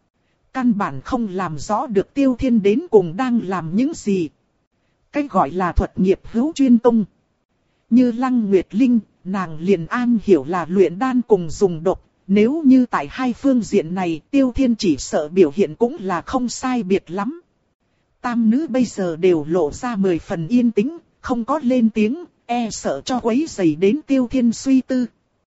S1: Căn bản không làm rõ được Tiêu Thiên đến cùng đang làm những gì. Cái gọi là thuật nghiệp hữu chuyên công. Như Lăng Nguyệt Linh, nàng liền an hiểu là luyện đan cùng dùng độc, nếu như tại hai phương diện này Tiêu Thiên chỉ sợ biểu hiện cũng là không sai biệt lắm. Tam nữ bây giờ đều lộ ra mười phần yên tĩnh, không có lên tiếng, e sợ cho quấy rầy đến Tiêu Thiên suy tư.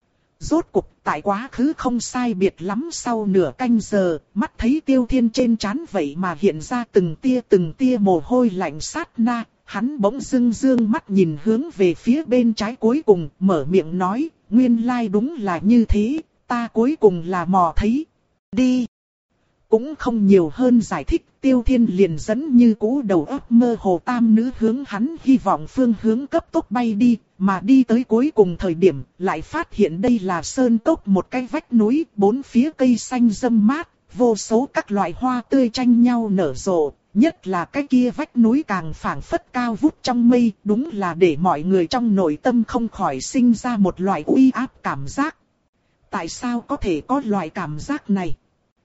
S1: Rốt cục tại quá khứ không sai biệt lắm sau nửa canh giờ, mắt thấy Tiêu Thiên trên trán vậy mà hiện ra từng tia từng tia mồ hôi lạnh sát na, hắn bỗng dưng dương mắt nhìn hướng về phía bên trái cuối cùng, mở miệng nói, nguyên lai đúng là như thế, ta cuối cùng là mò thấy. Đi! Cũng không nhiều hơn giải thích, Tiêu Thiên liền dẫn như cũ đầu óc mơ hồ tam nữ hướng hắn hy vọng phương hướng cấp tốc bay đi, mà đi tới cuối cùng thời điểm, lại phát hiện đây là sơn cốc một cái vách núi, bốn phía cây xanh râm mát, vô số các loại hoa tươi tranh nhau nở rộ, nhất là cái kia vách núi càng phảng phất cao vút trong mây, đúng là để mọi người trong nội tâm không khỏi sinh ra một loại uy áp cảm giác. Tại sao có thể có loại cảm giác này?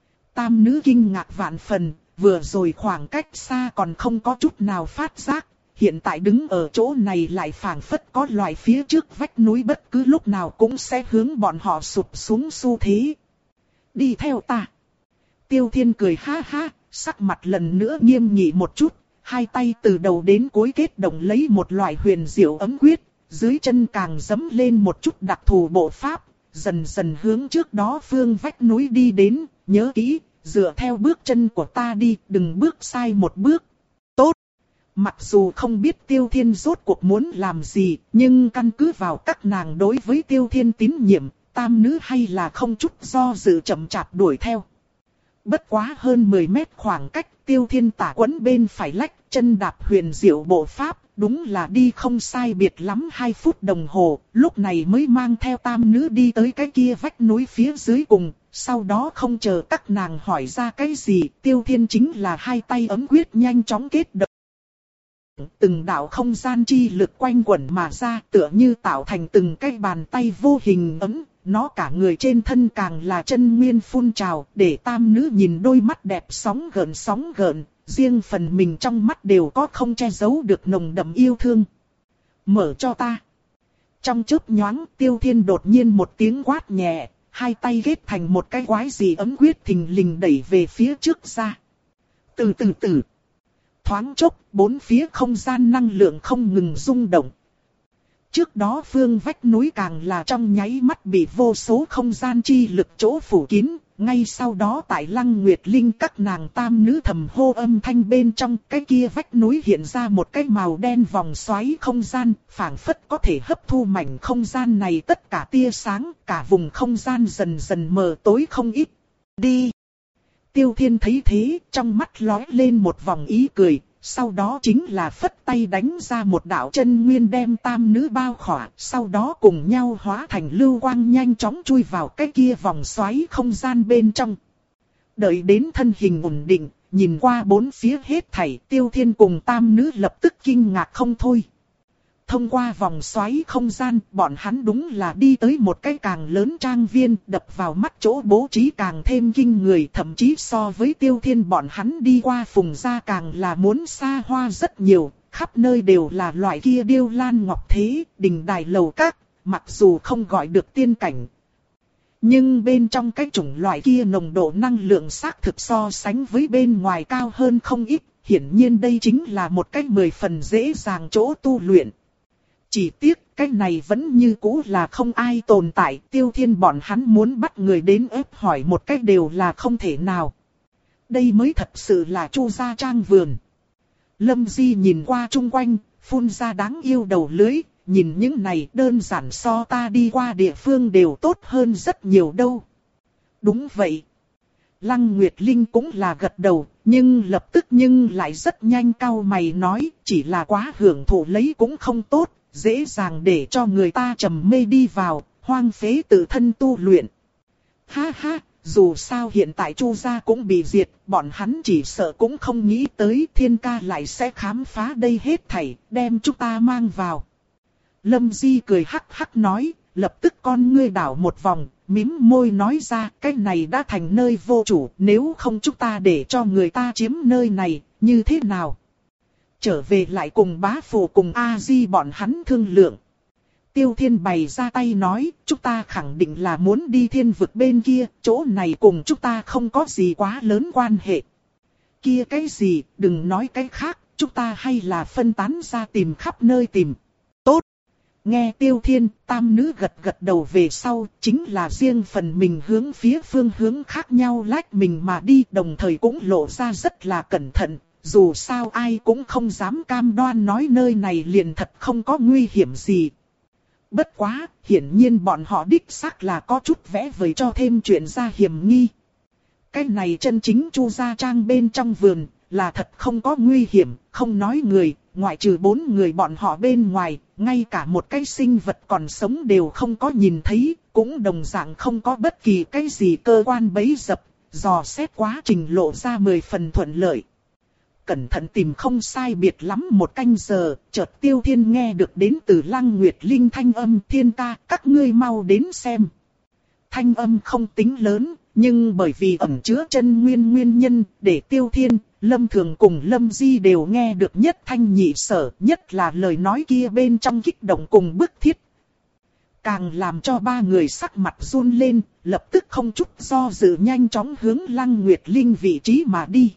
S1: Tam nữ kinh ngạc vạn phần, vừa rồi khoảng cách xa còn không có chút nào phát giác, hiện tại đứng ở chỗ này lại phảng phất có loại phía trước vách núi bất cứ lúc nào cũng sẽ hướng bọn họ sụp xuống xu thế. Đi theo ta. Tiêu Thiên cười ha ha, sắc mặt lần nữa nghiêm nghị một chút, hai tay từ đầu đến cuối kết động lấy một loại huyền diệu ấm quyết, dưới chân càng dẫm lên một chút đặc thù bộ pháp, dần dần hướng trước đó phương vách núi đi đến, nhớ kỹ. Dựa theo bước chân của ta đi, đừng bước sai một bước. Tốt. Mặc dù không biết Tiêu Thiên rốt cuộc muốn làm gì, nhưng căn cứ vào các nàng đối với Tiêu Thiên tín nhiệm, tam nữ hay là không chút do dự chậm chạp đuổi theo. Bất quá hơn mười mét khoảng cách, Tiêu Thiên tả quấn bên phải lách, chân đạp huyền diệu bộ pháp, đúng là đi không sai biệt lắm hai phút đồng hồ, lúc này mới mang theo tam nữ đi tới cái kia vách núi phía dưới cùng, sau đó không chờ các nàng hỏi ra cái gì, Tiêu Thiên chính là hai tay ấm quyết nhanh chóng kết động. Từng đạo không gian chi lực quanh quẩn mà ra, tựa như tạo thành từng cái bàn tay vô hình ấm. Nó cả người trên thân càng là chân nguyên phun trào, để tam nữ nhìn đôi mắt đẹp sóng gợn sóng gợn, riêng phần mình trong mắt đều có không che giấu được nồng đậm yêu thương. Mở cho ta. Trong chớp nhoáng, Tiêu Thiên đột nhiên một tiếng quát nhẹ, hai tay ghét thành một cái quái gì ấm quyết thình lình đẩy về phía trước ra. Từ từ từ. Thoáng chốc, bốn phía không gian năng lượng không ngừng rung động. Trước đó phương vách núi càng là trong nháy mắt bị vô số không gian chi lực chỗ phủ kín, ngay sau đó tại Lăng Nguyệt Linh các nàng tam nữ thầm hô âm thanh bên trong cái kia vách núi hiện ra một cái màu đen vòng xoáy không gian, phảng phất có thể hấp thu mảnh không gian này tất cả tia sáng, cả vùng không gian dần dần mờ tối không ít. Đi! Tiêu Thiên thấy thế, trong mắt lóe lên một vòng ý cười. Sau đó chính là phất tay đánh ra một đạo chân nguyên đem tam nữ bao khỏa, sau đó cùng nhau hóa thành lưu quang nhanh chóng chui vào cái kia vòng xoáy không gian bên trong. Đợi đến thân hình ổn định, nhìn qua bốn phía hết thảy, Tiêu Thiên cùng tam nữ lập tức kinh ngạc không thôi. Thông qua vòng xoáy không gian, bọn hắn đúng là đi tới một cái càng lớn trang viên, đập vào mắt chỗ bố trí càng thêm kinh người, thậm chí so với Tiêu Thiên bọn hắn đi qua phùng gia càng là muốn xa hoa rất nhiều, khắp nơi đều là loại kia điêu lan ngọc thế, đình đài lầu các, mặc dù không gọi được tiên cảnh. Nhưng bên trong cái chủng loại kia nồng độ năng lượng xác thực so sánh với bên ngoài cao hơn không ít, hiển nhiên đây chính là một cách mười phần dễ dàng chỗ tu luyện. Chỉ tiếc cái này vẫn như cũ là không ai tồn tại, Tiêu Thiên bọn hắn muốn bắt người đến ép hỏi một cách đều là không thể nào. Đây mới thật sự là Chu gia trang vườn. Lâm Di nhìn qua chung quanh, phun ra đáng yêu đầu lưới, nhìn những này đơn giản so ta đi qua địa phương đều tốt hơn rất nhiều đâu. Đúng vậy. Lăng Nguyệt Linh cũng là gật đầu, nhưng lập tức nhưng lại rất nhanh cau mày nói, chỉ là quá hưởng thụ lấy cũng không tốt. Dễ dàng để cho người ta trầm mê đi vào, hoang phế tự thân tu luyện. Ha ha, dù sao hiện tại Chu gia cũng bị diệt, bọn hắn chỉ sợ cũng không nghĩ tới Thiên ca lại sẽ khám phá đây hết thảy, đem chúng ta mang vào. Lâm Di cười hắc hắc nói, lập tức con ngươi đảo một vòng, mím môi nói ra, cái này đã thành nơi vô chủ, nếu không chúng ta để cho người ta chiếm nơi này, như thế nào? Trở về lại cùng bá phụ cùng A-di bọn hắn thương lượng. Tiêu Thiên bày ra tay nói, chúng ta khẳng định là muốn đi thiên vực bên kia, chỗ này cùng chúng ta không có gì quá lớn quan hệ. Kia cái gì, đừng nói cái khác, chúng ta hay là phân tán ra tìm khắp nơi tìm. Tốt! Nghe Tiêu Thiên, tam nữ gật gật đầu về sau, chính là riêng phần mình hướng phía phương hướng khác nhau lách mình mà đi, đồng thời cũng lộ ra rất là cẩn thận. Dù sao ai cũng không dám cam đoan nói nơi này liền thật không có nguy hiểm gì. Bất quá, hiển nhiên bọn họ đích xác là có chút vẽ vời cho thêm chuyện ra hiểm nghi. Cái này chân chính Chu gia trang bên trong vườn, là thật không có nguy hiểm, không nói người, ngoại trừ bốn người bọn họ bên ngoài, ngay cả một cái sinh vật còn sống đều không có nhìn thấy, cũng đồng dạng không có bất kỳ cái gì cơ quan bấy dập, dò xét quá trình lộ ra mười phần thuận lợi. Cẩn thận tìm không sai biệt lắm một canh giờ, chợt Tiêu Thiên nghe được đến từ Lăng Nguyệt Linh thanh âm, Thiên ca, các ngươi mau đến xem. Thanh âm không tính lớn, nhưng bởi vì ẩn chứa chân nguyên nguyên nhân, để Tiêu Thiên, Lâm Thường cùng Lâm Di đều nghe được nhất thanh nhị sở, nhất là lời nói kia bên trong kích động cùng bức thiết. Càng làm cho ba người sắc mặt run lên, lập tức không chút do dự nhanh chóng hướng Lăng Nguyệt Linh vị trí mà đi.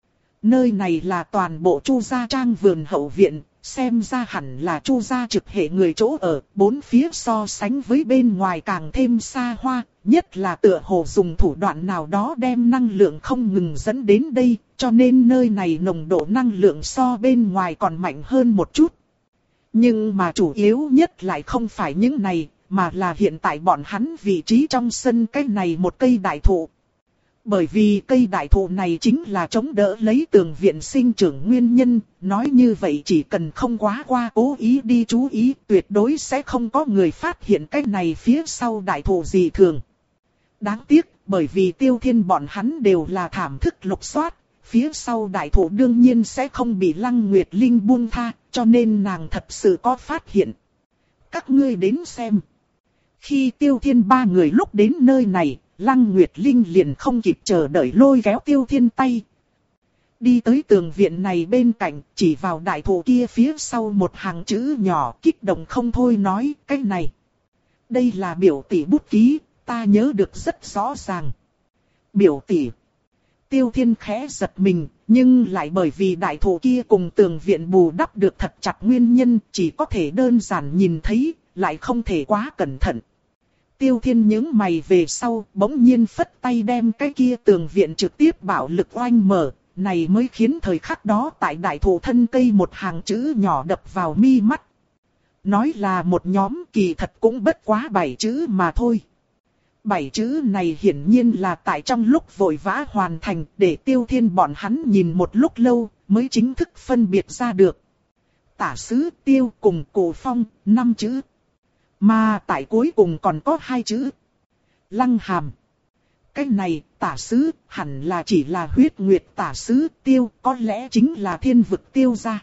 S1: Nơi này là toàn bộ Chu gia trang vườn hậu viện, xem ra hẳn là Chu gia trực hệ người chỗ ở, bốn phía so sánh với bên ngoài càng thêm xa hoa, nhất là tựa hồ dùng thủ đoạn nào đó đem năng lượng không ngừng dẫn đến đây, cho nên nơi này nồng độ năng lượng so bên ngoài còn mạnh hơn một chút. Nhưng mà chủ yếu nhất lại không phải những này, mà là hiện tại bọn hắn vị trí trong sân cái này một cây đại thụ. Bởi vì cây đại thụ này chính là chống đỡ lấy tường viện sinh trưởng nguyên nhân, nói như vậy chỉ cần không quá qua cố ý đi chú ý, tuyệt đối sẽ không có người phát hiện cái này phía sau đại thụ gì thường. Đáng tiếc, bởi vì Tiêu Thiên bọn hắn đều là thảm thức lục soát, phía sau đại thụ đương nhiên sẽ không bị Lăng Nguyệt Linh buông tha, cho nên nàng thật sự có phát hiện. Các ngươi đến xem. Khi Tiêu Thiên ba người lúc đến nơi này, Lăng Nguyệt Linh liền không kịp chờ đợi lôi kéo Tiêu Thiên tay. Đi tới tường viện này bên cạnh, chỉ vào đại thụ kia phía sau một hàng chữ nhỏ, kích động không thôi nói, cái này. Đây là biểu tỷ bút ký, ta nhớ được rất rõ ràng. Biểu tỷ. Tiêu Thiên khẽ giật mình, nhưng lại bởi vì đại thụ kia cùng tường viện bù đắp được thật chặt nguyên nhân, chỉ có thể đơn giản nhìn thấy, lại không thể quá cẩn thận. Tiêu Thiên nhướng mày về sau, bỗng nhiên phất tay đem cái kia tường viện trực tiếp bạo lực oanh mở, này mới khiến thời khắc đó tại đại thụ thân cây một hàng chữ nhỏ đập vào mi mắt. Nói là một nhóm, kỳ thật cũng bất quá bảy chữ mà thôi. Bảy chữ này hiển nhiên là tại trong lúc vội vã hoàn thành, để Tiêu Thiên bọn hắn nhìn một lúc lâu, mới chính thức phân biệt ra được. Tả sứ Tiêu cùng Cổ Phong, năm chữ. Mà tại cuối cùng còn có hai chữ. Lăng Hàm. Cái này, tả sứ, hẳn là chỉ là huyết nguyệt tả sứ Tiêu, có lẽ chính là thiên vực Tiêu gia.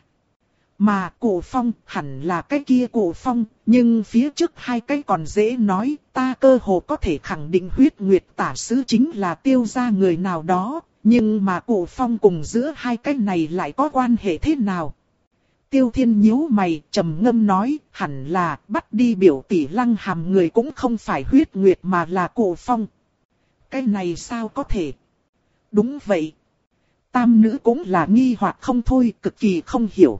S1: Mà Cổ Phong, hẳn là cái kia Cổ Phong, nhưng phía trước hai cái còn dễ nói, ta cơ hồ có thể khẳng định huyết nguyệt tả sứ chính là Tiêu gia người nào đó, nhưng mà Cổ Phong cùng giữa hai cái này lại có quan hệ thế nào? Tiêu Thiên nhíu mày, trầm ngâm nói, hẳn là bắt đi biểu tỷ Lăng Hàm người cũng không phải huyết nguyệt mà là Cổ Phong. Cái này sao có thể? Đúng vậy. Tam nữ cũng là nghi hoặc không thôi, cực kỳ không hiểu.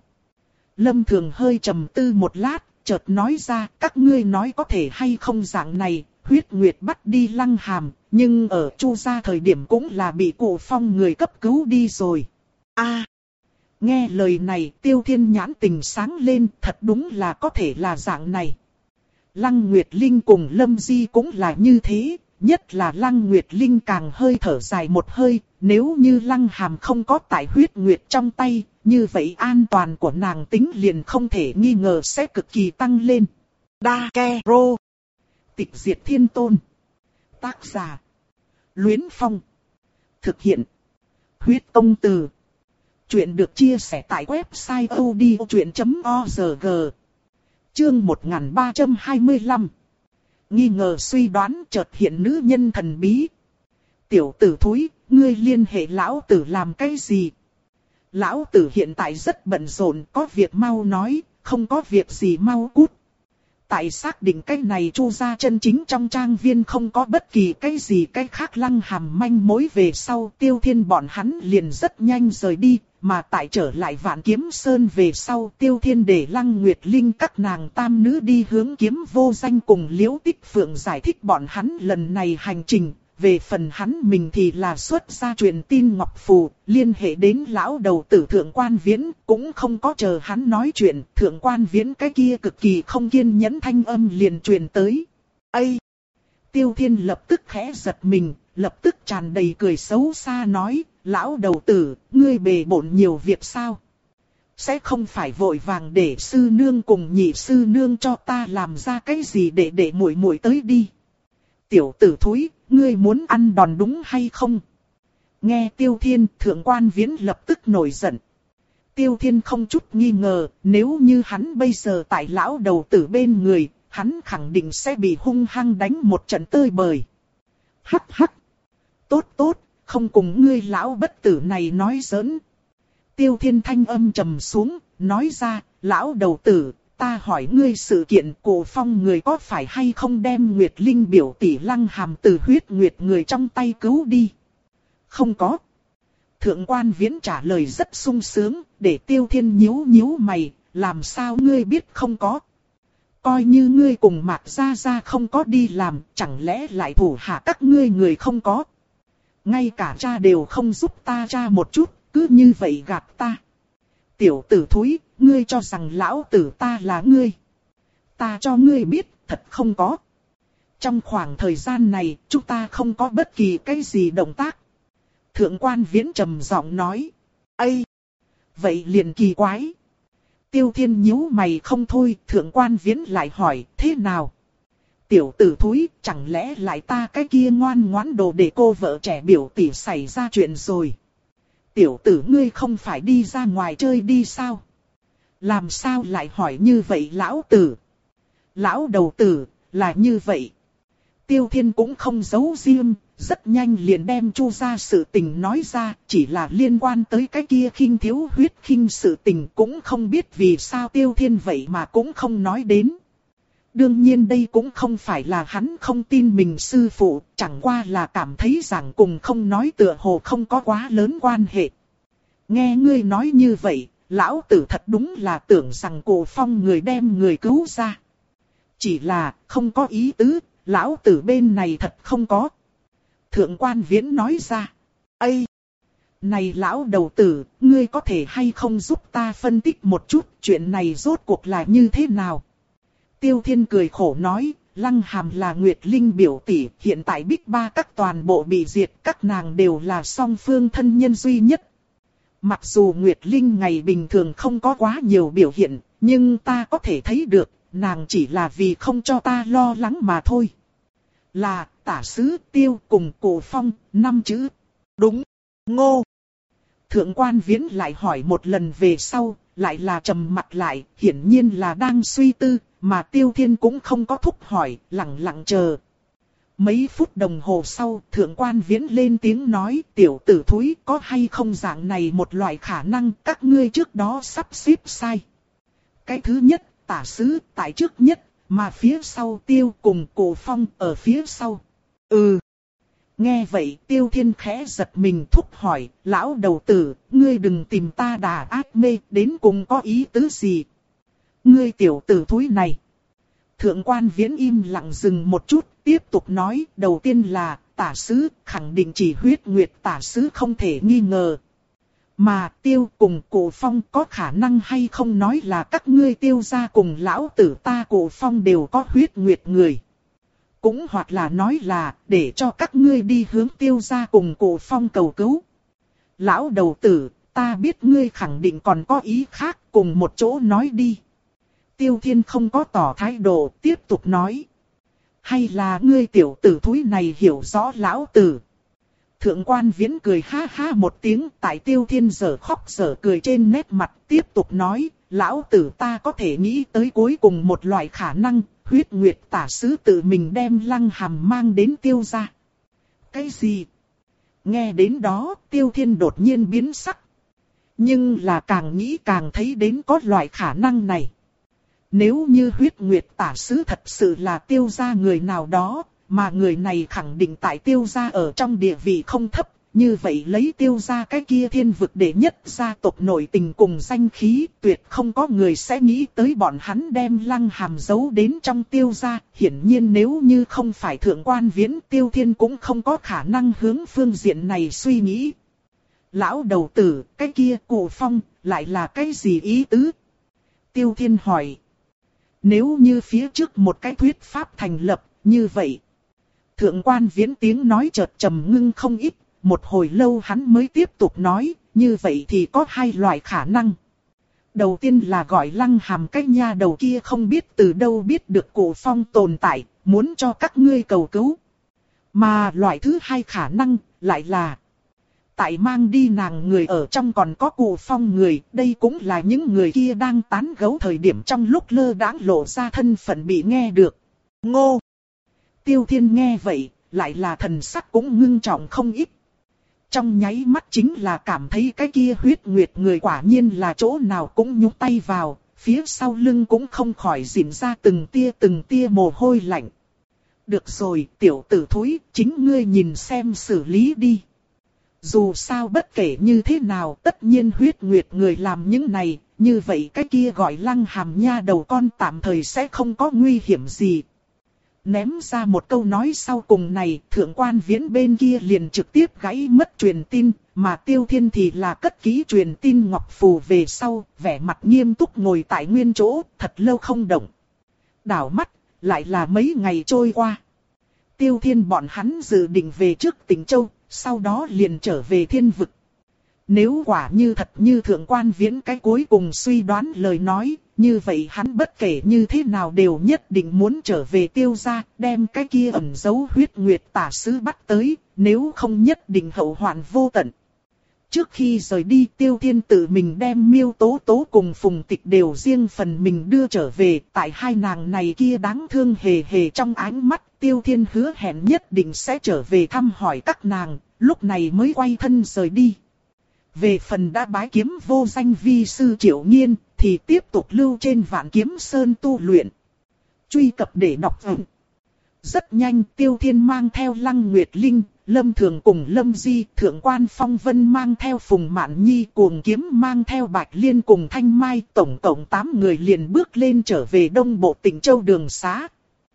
S1: Lâm Thường hơi trầm tư một lát, chợt nói ra, các ngươi nói có thể hay không dạng này, huyết nguyệt bắt đi Lăng Hàm, nhưng ở Chu gia thời điểm cũng là bị Cổ Phong người cấp cứu đi rồi. A. À. Nghe lời này, Tiêu Thiên nhãn tình sáng lên, thật đúng là có thể là dạng này. Lăng Nguyệt Linh cùng Lâm Di cũng là như thế, nhất là Lăng Nguyệt Linh càng hơi thở dài một hơi, nếu như Lăng Hàm không có tại huyết nguyệt trong tay, như vậy an toàn của nàng tính liền không thể nghi ngờ sẽ cực kỳ tăng lên. Đa Ke Rô. Tịch diệt thiên tôn. Tác giả. Luyến Phong. Thực hiện. Huyết công từ. Chuyện được chia sẻ tại website odchuyện chấm org. Chương một nghìn ba trăm hai mươi lăm. Nghi ngờ suy đoán chợt hiện nữ nhân thần bí. Tiểu tử thúi, ngươi liên hệ lão tử làm cái gì? Lão tử hiện tại rất bận rộn, có việc mau nói, không có việc gì mau cút. Tại xác định cái này Chu gia chân chính trong trang viên không có bất kỳ cái gì cái khác Lăng Hàm manh mối về sau, Tiêu Thiên bọn hắn liền rất nhanh rời đi, mà tại trở lại Vạn Kiếm Sơn về sau, Tiêu Thiên để Lăng Nguyệt Linh các nàng tam nữ đi hướng Kiếm Vô Danh cùng Liễu Tích Phượng giải thích bọn hắn lần này hành trình. Về phần hắn mình thì là xuất ra truyền tin ngọc phù, liên hệ đến lão đầu tử Thượng Quan Viễn, cũng không có chờ hắn nói chuyện, Thượng Quan Viễn cái kia cực kỳ không kiên nhẫn thanh âm liền truyền tới. Ây! Tiêu Thiên lập tức khẽ giật mình, lập tức tràn đầy cười xấu xa nói, lão đầu tử, ngươi bề bộn nhiều việc sao? Sẽ không phải vội vàng để sư nương cùng nhị sư nương cho ta làm ra cái gì để để muội muội tới đi. Tiểu tử thúi, ngươi muốn ăn đòn đúng hay không? Nghe Tiêu Thiên, Thượng Quan Viễn lập tức nổi giận. Tiêu Thiên không chút nghi ngờ, nếu như hắn bây giờ tại lão đầu tử bên người, hắn khẳng định sẽ bị hung hăng đánh một trận tơi bời. Hắc hắc. Tốt tốt, không cùng ngươi lão bất tử này nói giỡn. Tiêu Thiên thanh âm trầm xuống, nói ra, lão đầu tử. Ta hỏi ngươi sự kiện Cổ Phong người có phải hay không đem Nguyệt Linh biểu tỷ Lăng Hàm từ huyết nguyệt người trong tay cứu đi? Không có. Thượng Quan Viễn trả lời rất sung sướng, để Tiêu Thiên nhíu nhíu mày, làm sao ngươi biết không có? Coi như ngươi cùng Mạc Gia Gia không có đi làm, chẳng lẽ lại thủ hạ các ngươi người không có? Ngay cả cha đều không giúp ta tra một chút, cứ như vậy gạt ta. Tiểu tử thúi, ngươi cho rằng lão tử ta là ngươi. Ta cho ngươi biết, thật không có. Trong khoảng thời gian này, chúng ta không có bất kỳ cái gì động tác. Thượng quan Viễn trầm giọng nói. Ây! Vậy liền kỳ quái. Tiêu Thiên nhíu mày không thôi, Thượng quan Viễn lại hỏi, thế nào? Tiểu tử thúi, chẳng lẽ lại ta cái kia ngoan ngoãn đồ để cô vợ trẻ biểu tỷ xảy ra chuyện rồi? Tiểu tử ngươi không phải đi ra ngoài chơi đi sao? Làm sao lại hỏi như vậy lão tử? Lão đầu tử, là như vậy. Tiêu Thiên cũng không giấu riêng, rất nhanh liền đem Chu gia sự tình nói ra, chỉ là liên quan tới cái kia khinh thiếu huyết khinh sự tình cũng không biết vì sao Tiêu Thiên vậy mà cũng không nói đến. Đương nhiên đây cũng không phải là hắn không tin mình sư phụ, chẳng qua là cảm thấy rằng cùng không nói tựa hồ không có quá lớn quan hệ. Nghe ngươi nói như vậy, lão tử thật đúng là tưởng rằng Cổ Phong người đem người cứu ra. Chỉ là không có ý tứ, lão tử bên này thật không có. Thượng quan Viễn nói ra. Ây! Này lão đầu tử, ngươi có thể hay không giúp ta phân tích một chút chuyện này rốt cuộc là như thế nào? Tiêu Thiên cười khổ nói, Lăng Hàm là Nguyệt Linh biểu tỷ, hiện tại Bích Ba các toàn bộ bị diệt, các nàng đều là song phương thân nhân duy nhất. Mặc dù Nguyệt Linh ngày bình thường không có quá nhiều biểu hiện, nhưng ta có thể thấy được, nàng chỉ là vì không cho ta lo lắng mà thôi. Là, tả sứ Tiêu cùng Cổ Phong, năm chữ. Đúng, ngô. Thượng quan Viễn lại hỏi một lần về sau, lại là trầm mặt lại, hiển nhiên là đang suy tư, mà Tiêu Thiên cũng không có thúc hỏi, lặng lặng chờ. Mấy phút đồng hồ sau, Thượng quan Viễn lên tiếng nói, tiểu tử thúi có hay không dạng này một loại khả năng các ngươi trước đó sắp xếp sai. Cái thứ nhất, tả sứ tại trước nhất, mà phía sau Tiêu cùng Cổ Phong ở phía sau. Ừ. Nghe vậy Tiêu Thiên khẽ giật mình thúc hỏi, lão đầu tử, ngươi đừng tìm ta đà ác mê, đến cùng có ý tứ gì? Ngươi tiểu tử thúi này. Thượng quan Viễn im lặng dừng một chút, tiếp tục nói, đầu tiên là, tả sứ, khẳng định chỉ huyết nguyệt tả sứ không thể nghi ngờ. Mà Tiêu cùng Cổ Phong có khả năng hay không nói là các ngươi Tiêu gia cùng lão tử ta Cổ Phong đều có huyết nguyệt người. Cũng hoặc là nói là, để cho các ngươi đi hướng Tiêu gia cùng Cổ Phong cầu cứu. Lão đầu tử, ta biết ngươi khẳng định còn có ý khác, cùng một chỗ nói đi. Tiêu Thiên không có tỏ thái độ, tiếp tục nói. Hay là ngươi tiểu tử thúi này hiểu rõ lão tử? Thượng quan Viễn cười ha ha một tiếng, tại Tiêu Thiên giờ khóc giờ cười trên nét mặt, tiếp tục nói, lão tử ta có thể nghĩ tới cuối cùng một loại khả năng, huyết nguyệt tả sứ tự mình đem Lăng Hàm mang đến Tiêu gia. Cái gì? Nghe đến đó, Tiêu Thiên đột nhiên biến sắc. Nhưng là càng nghĩ càng thấy đến có loại khả năng này. Nếu như huyết nguyệt tả sứ thật sự là Tiêu gia người nào đó, mà người này khẳng định tại Tiêu gia ở trong địa vị không thấp, như vậy lấy Tiêu gia cái kia thiên vực đệ nhất gia tộc nổi tình cùng danh khí, tuyệt không có người sẽ nghĩ tới bọn hắn đem Lăng Hàm giấu đến trong Tiêu gia. Hiển nhiên nếu như không phải Thượng quan Viễn, Tiêu Thiên cũng không có khả năng hướng phương diện này suy nghĩ. Lão đầu tử, cái kia Cổ Phong, lại là cái gì ý tứ? Tiêu Thiên hỏi. Nếu như phía trước một cái thuyết pháp thành lập, như vậy. Thượng quan Viễn tiếng nói chợt trầm ngưng không ít, một hồi lâu hắn mới tiếp tục nói, như vậy thì có hai loại khả năng. Đầu tiên là gọi Lăng Hàm cái nha đầu kia không biết từ đâu biết được Cổ Phong tồn tại, muốn cho các ngươi cầu cứu. Mà loại thứ hai khả năng, lại là tại mang đi nàng người ở trong còn có Cổ Phong người, đây cũng là những người kia đang tán gẫu thời điểm trong lúc lơ đãng lộ ra thân phận bị nghe được. Ngô! Tiêu Thiên nghe vậy, lại là thần sắc cũng ngưng trọng không ít. Trong nháy mắt chính là cảm thấy cái kia huyết nguyệt người quả nhiên là chỗ nào cũng nhúc tay vào, phía sau lưng cũng không khỏi rỉn ra từng tia từng tia mồ hôi lạnh. Được rồi, tiểu tử thúi, chính ngươi nhìn xem xử lý đi. Dù sao bất kể như thế nào, tất nhiên huyết nguyệt người làm những này, như vậy cái kia gọi Lăng Hàm nha đầu con tạm thời sẽ không có nguy hiểm gì. Ném ra một câu nói sau cùng này, Thượng quan Viễn bên kia liền trực tiếp gãy mất truyền tin, mà Tiêu Thiên thì là cất kỹ truyền tin ngọc phù về sau, vẻ mặt nghiêm túc ngồi tại nguyên chỗ, thật lâu không động. Đảo mắt, lại là mấy ngày trôi qua. Tiêu Thiên bọn hắn dự định về trước Tịnh Châu, sau đó liền trở về thiên vực. Nếu quả như thật như thượng quan viễn cái cuối cùng suy đoán lời nói, như vậy hắn bất kể như thế nào đều nhất định muốn trở về Tiêu gia, đem cái kia ẩn giấu huyết nguyệt tả sứ bắt tới, nếu không nhất định hậu hoạn vô tận. Trước khi rời đi, Tiêu Thiên tự mình đem Miêu Tố Tố cùng Phùng Tịch đều riêng phần mình đưa trở về, tại hai nàng này kia đáng thương hề hề trong ánh mắt, Tiêu Thiên hứa hẹn nhất định sẽ trở về thăm hỏi các nàng, lúc này mới quay thân rời đi. Về phần đã bái kiếm vô danh vi sư Triệu Nghiên, thì tiếp tục lưu trên Vạn Kiếm Sơn tu luyện. Truy cập để đọc ẩn. Rất nhanh Tiêu Thiên mang theo Lăng Nguyệt Linh, Lâm Thường cùng Lâm Di, Thượng quan Phong Vân mang theo Phùng Mạn Nhi, Cuồng Kiếm mang theo Bạch Liên cùng Thanh Mai, tổng cộng tám người liền bước lên trở về Đông Bộ Tịnh Châu đường xá.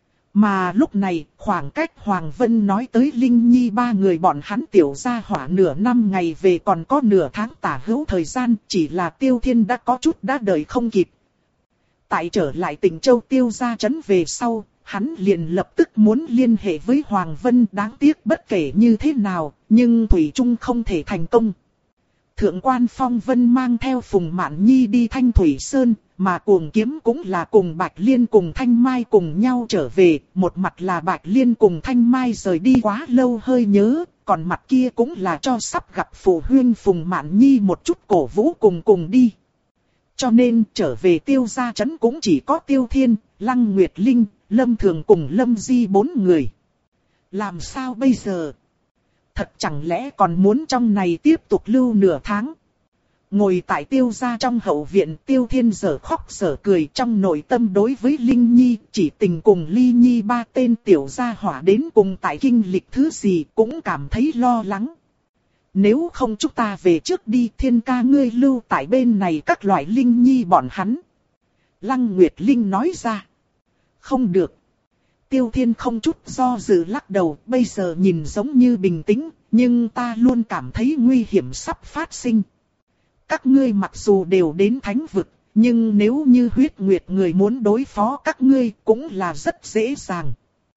S1: Mà lúc này, khoảng cách Hoàng Vân nói tới Linh Nhi ba người bọn hắn tiểu gia hỏa nửa năm ngày về còn có nửa tháng tả hữu thời gian, chỉ là Tiêu Thiên đã có chút đã đợi không kịp. Tại trở lại Tịnh Châu Tiêu gia trấn về sau, hắn liền lập tức muốn liên hệ với Hoàng Vân, đáng tiếc bất kể như thế nào, nhưng thủy chung không thể thành công. Thượng quan Phong Vân mang theo Phùng Mạn Nhi đi Thanh Thủy Sơn, mà Cuồng Kiếm cũng là cùng Bạch Liên cùng Thanh Mai cùng nhau trở về, một mặt là Bạch Liên cùng Thanh Mai rời đi quá lâu hơi nhớ, còn mặt kia cũng là cho sắp gặp phụ huynh Phùng Mạn Nhi một chút cổ vũ cùng cùng đi. Cho nên trở về Tiêu gia trấn cũng chỉ có Tiêu Thiên, Lăng Nguyệt Linh, Lâm Thường cùng Lâm Di bốn người. Làm sao bây giờ? Thật chẳng lẽ còn muốn trong này tiếp tục lưu nửa tháng? Ngồi tại Tiêu gia trong hậu viện, Tiêu Thiên giở khóc giở cười, trong nội tâm đối với Linh Nhi, Chỉ Tình cùng Ly Nhi ba tên tiểu gia hỏa đến cùng tại kinh lịch thứ gì cũng cảm thấy lo lắng. Nếu không chúng ta về trước đi, Thiên ca ngươi lưu tại bên này các loại Linh Nhi bọn hắn. Lăng Nguyệt Linh nói ra. Không được. Tiêu Thiên không chút do dự lắc đầu, bây giờ nhìn giống như bình tĩnh, nhưng ta luôn cảm thấy nguy hiểm sắp phát sinh. Các ngươi mặc dù đều đến thánh vực, nhưng nếu như huyết nguyệt người muốn đối phó các ngươi cũng là rất dễ dàng.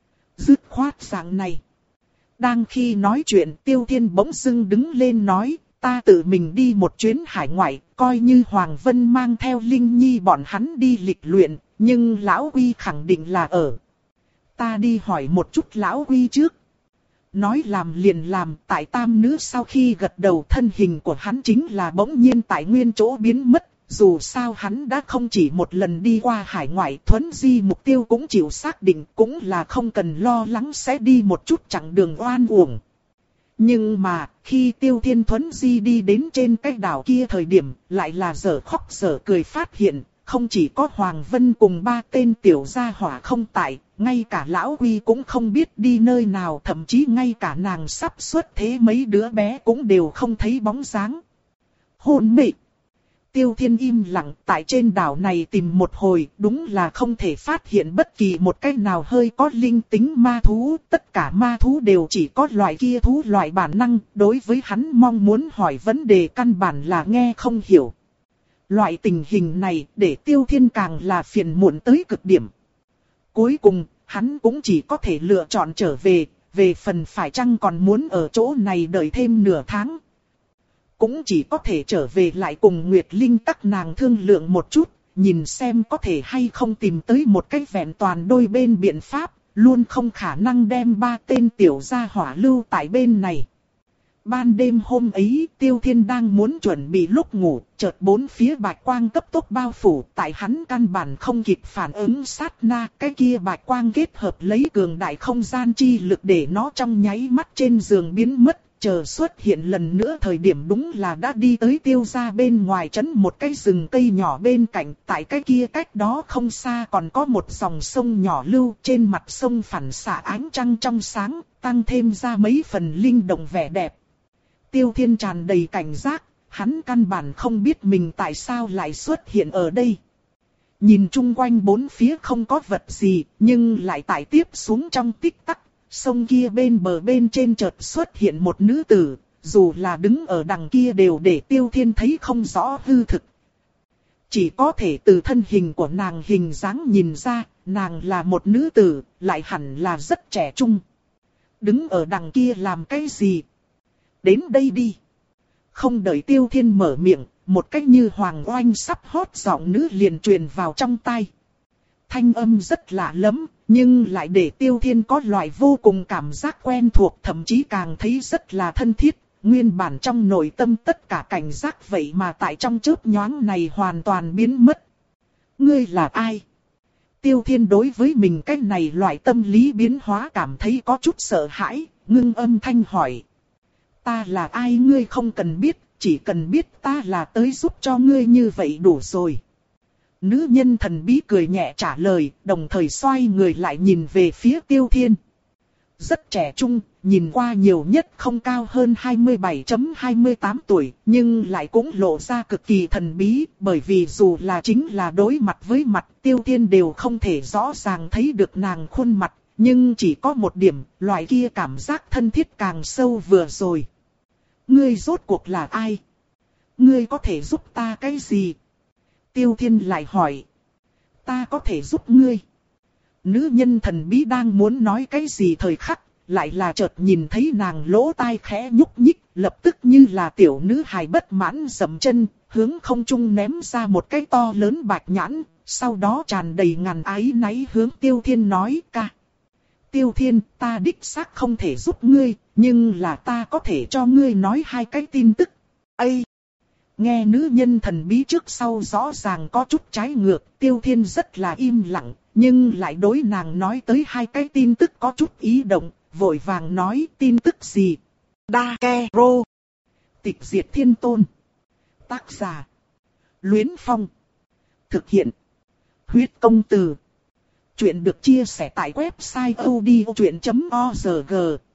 S1: Dứt khoát dạng này. Đang khi nói chuyện, Tiêu Thiên bỗng dưng đứng lên nói, ta tự mình đi một chuyến hải ngoại, coi như Hoàng Vân mang theo Linh Nhi bọn hắn đi lịch luyện, nhưng Lão Quy khẳng định là ở. Ta đi hỏi một chút Lão Quy trước. Nói làm liền làm, tại tam nữ sau khi gật đầu, thân hình của hắn chính là bỗng nhiên tại nguyên chỗ biến mất. Dù sao hắn đã không chỉ một lần đi qua hải ngoại, thuấn di mục tiêu cũng chịu xác định, cũng là không cần lo lắng sẽ đi một chút chặng đường oan uổng. Nhưng mà, khi Tiêu Thiên thuấn di đi đến trên cái đảo kia thời điểm, lại là dở khóc dở cười phát hiện, không chỉ có Hoàng Vân cùng ba tên tiểu gia hỏa không tại, ngay cả Lão Quy cũng không biết đi nơi nào, thậm chí ngay cả nàng sắp xuất thế mấy đứa bé cũng đều không thấy bóng dáng. Hôn mị! Tiêu Thiên im lặng tại trên đảo này tìm một hồi, đúng là không thể phát hiện bất kỳ một cái nào hơi có linh tính ma thú, tất cả ma thú đều chỉ có loại kia thú loại bản năng, đối với hắn mong muốn hỏi vấn đề căn bản là nghe không hiểu. Loại tình hình này để Tiêu Thiên càng là phiền muộn tới cực điểm. Cuối cùng, hắn cũng chỉ có thể lựa chọn trở về, về phần phải chăng còn muốn ở chỗ này đợi thêm nửa tháng. Cũng chỉ có thể trở về lại cùng Nguyệt Linh các nàng thương lượng một chút, nhìn xem có thể hay không tìm tới một cách vẹn toàn đôi bên biện pháp, luôn không khả năng đem ba tên tiểu gia hỏa lưu tại bên này. Ban đêm hôm ấy, Tiêu Thiên đang muốn chuẩn bị lúc ngủ, chợt bốn phía bạch quang cấp tốc bao phủ, tại hắn căn bản không kịp phản ứng sát na, cái kia bạch quang kết hợp lấy cường đại không gian chi lực để nó trong nháy mắt trên giường biến mất. Chờ xuất hiện lần nữa thời điểm đúng là đã đi tới Tiêu gia bên ngoài trấn một cái rừng cây nhỏ bên cạnh, tại cái kia cách đó không xa còn có một dòng sông nhỏ lưu, trên mặt sông phản xạ ánh trăng trong sáng, tăng thêm ra mấy phần linh động vẻ đẹp. Tiêu Thiên tràn đầy cảnh giác, hắn căn bản không biết mình tại sao lại xuất hiện ở đây. Nhìn chung quanh bốn phía không có vật gì, nhưng lại tại tiếp xuống trong tích tắc. Sông kia bên bờ bên trên chợt xuất hiện một nữ tử, dù là đứng ở đằng kia đều để Tiêu Thiên thấy không rõ hư thực. Chỉ có thể từ thân hình của nàng hình dáng nhìn ra, nàng là một nữ tử, lại hẳn là rất trẻ trung. Đứng ở đằng kia làm cái gì? Đến đây đi. Không đợi Tiêu Thiên mở miệng, một cách như hoàng oanh sắp hót giọng nữ liền truyền vào trong tai. Thanh âm rất lạ lẫm, nhưng lại để Tiêu Thiên có loại vô cùng cảm giác quen thuộc, thậm chí càng thấy rất là thân thiết. Nguyên bản trong nội tâm tất cả cảnh giác vậy mà tại trong chớp nhoáng này hoàn toàn biến mất. Ngươi là ai? Tiêu Thiên đối với mình cái này loại tâm lý biến hóa cảm thấy có chút sợ hãi, ngưng âm thanh hỏi. Ta là ai ngươi không cần biết, chỉ cần biết ta là tới giúp cho ngươi như vậy đủ rồi. Nữ nhân thần bí cười nhẹ trả lời, đồng thời xoay người lại nhìn về phía Tiêu Thiên. Rất trẻ trung, nhìn qua nhiều nhất không cao hơn hai mươi bảy hai mươi tám tuổi, nhưng lại cũng lộ ra cực kỳ thần bí, bởi vì dù là chính là đối mặt với mặt, Tiêu Thiên đều không thể rõ ràng thấy được nàng khuôn mặt, nhưng chỉ có một điểm, loại kia cảm giác thân thiết càng sâu vừa rồi. Ngươi rốt cuộc là ai? Ngươi có thể giúp ta cái gì? Tiêu Thiên lại hỏi. Ta có thể giúp ngươi. Nữ nhân thần bí đang muốn nói cái gì thời khắc, lại là chợt nhìn thấy nàng lỗ tai khẽ nhúc nhích, lập tức như là tiểu nữ hài bất mãn dậm chân, hướng không trung ném ra một cái to lớn bạch nhãn, sau đó tràn đầy ngàn ái náy hướng Tiêu Thiên nói ca. Tiêu Thiên, ta đích xác không thể giúp ngươi, nhưng là ta có thể cho ngươi nói hai cái tin tức. Ây! Nghe nữ nhân thần bí trước sau rõ ràng có chút trái ngược, Tiêu Thiên rất là im lặng, nhưng lại đối nàng nói tới hai cái tin tức có chút ý động, vội vàng nói tin tức gì. Đa Ke Rô. Tịch diệt thiên tôn. Tác giả. Luyến Phong. Thực hiện. Huyết công từ. Chuyện được chia sẻ tại website odchuyện chấm org.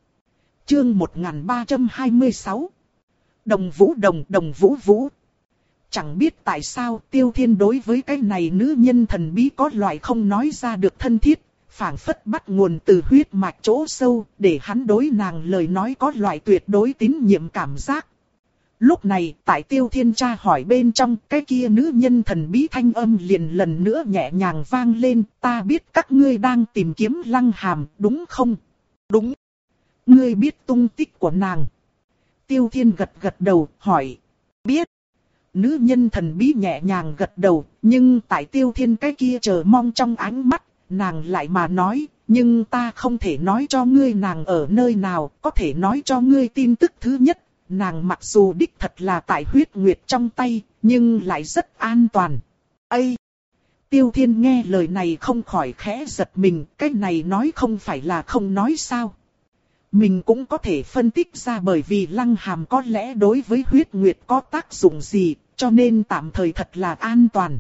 S1: Chương một nghìn ba trăm hai mươi sáu. Đồng vũ đồng đồng vũ vũ. Chẳng biết tại sao Tiêu Thiên đối với cái này nữ nhân thần bí có loại không nói ra được thân thiết, phảng phất bắt nguồn từ huyết mạch chỗ sâu, để hắn đối nàng lời nói có loại tuyệt đối tín nhiệm cảm giác. Lúc này, tại Tiêu Thiên tra hỏi bên trong, cái kia nữ nhân thần bí thanh âm liền lần nữa nhẹ nhàng vang lên, ta biết các ngươi đang tìm kiếm Lăng Hàm, đúng không? Đúng. Ngươi biết tung tích của nàng. Tiêu Thiên gật gật đầu, hỏi. Biết. Nữ nhân thần bí nhẹ nhàng gật đầu, nhưng tại Tiêu Thiên cái kia chờ mong trong ánh mắt, nàng lại mà nói, nhưng ta không thể nói cho ngươi nàng ở nơi nào, có thể nói cho ngươi tin tức thứ nhất, nàng mặc dù đích thật là tại huyết nguyệt trong tay, nhưng lại rất an toàn. Ây! Tiêu Thiên nghe lời này không khỏi khẽ giật mình, cái này nói không phải là không nói sao. Mình cũng có thể phân tích ra bởi vì Lăng Hàm có lẽ đối với huyết nguyệt có tác dụng gì, cho nên tạm thời thật là an toàn.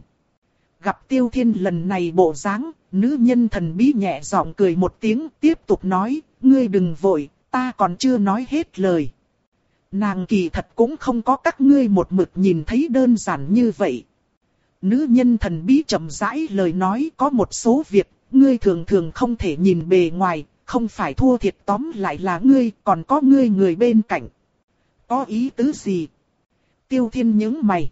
S1: Gặp Tiêu Thiên lần này bộ dáng, nữ nhân thần bí nhẹ giọng cười một tiếng tiếp tục nói, ngươi đừng vội, ta còn chưa nói hết lời. Nàng kỳ thật cũng không có các ngươi một mực nhìn thấy đơn giản như vậy. Nữ nhân thần bí chậm rãi lời nói có một số việc, ngươi thường thường không thể nhìn bề ngoài, không phải thua thiệt tóm lại là ngươi, còn có ngươi người bên cạnh. Có ý tứ gì? Tiêu Thiên nhướng mày.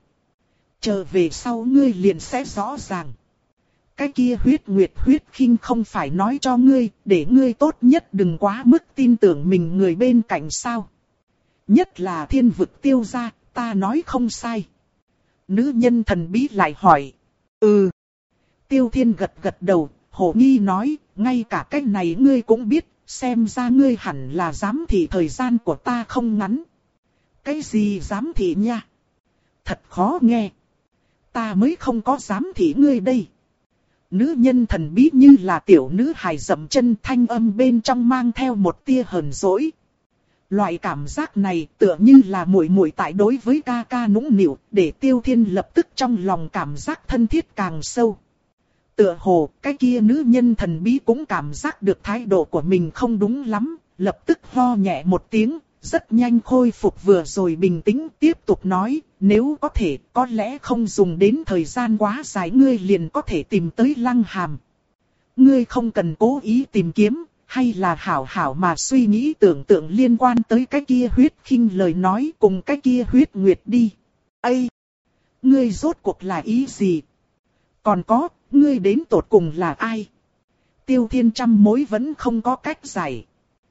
S1: Chờ về sau ngươi liền sẽ rõ ràng. Cái kia huyết nguyệt huyết khinh không phải nói cho ngươi, để ngươi tốt nhất đừng quá mức tin tưởng mình người bên cạnh sao. Nhất là thiên vực Tiêu gia, ta nói không sai. Nữ nhân thần bí lại hỏi. Ừ. Tiêu Thiên gật gật đầu, hồ nghi nói, ngay cả cái này ngươi cũng biết, xem ra ngươi hẳn là giám thị thời gian của ta không ngắn. Cái gì giám thị nha? Thật khó nghe. Ta mới không có giám thị ngươi đây. Nữ nhân thần bí như là tiểu nữ hài dậm chân, thanh âm bên trong mang theo một tia hờn dỗi. Loại cảm giác này tựa như là muội muội tại đối với ca ca nũng nịu, để Tiêu Thiên lập tức trong lòng cảm giác thân thiết càng sâu. Tựa hồ, cái kia nữ nhân thần bí cũng cảm giác được thái độ của mình không đúng lắm, lập tức ho nhẹ một tiếng, rất nhanh khôi phục vừa rồi bình tĩnh, tiếp tục nói, nếu có thể, có lẽ không dùng đến thời gian quá dài ngươi liền có thể tìm tới Lăng Hàm. Ngươi không cần cố ý tìm kiếm, hay là hảo hảo mà suy nghĩ tưởng tượng liên quan tới cái kia huyết khinh lời nói cùng cái kia huyết nguyệt đi. Ây! ngươi rốt cuộc là ý gì? Còn có, ngươi đến tột cùng là ai? Tiêu Thiên trăm mối vẫn không có cách giải.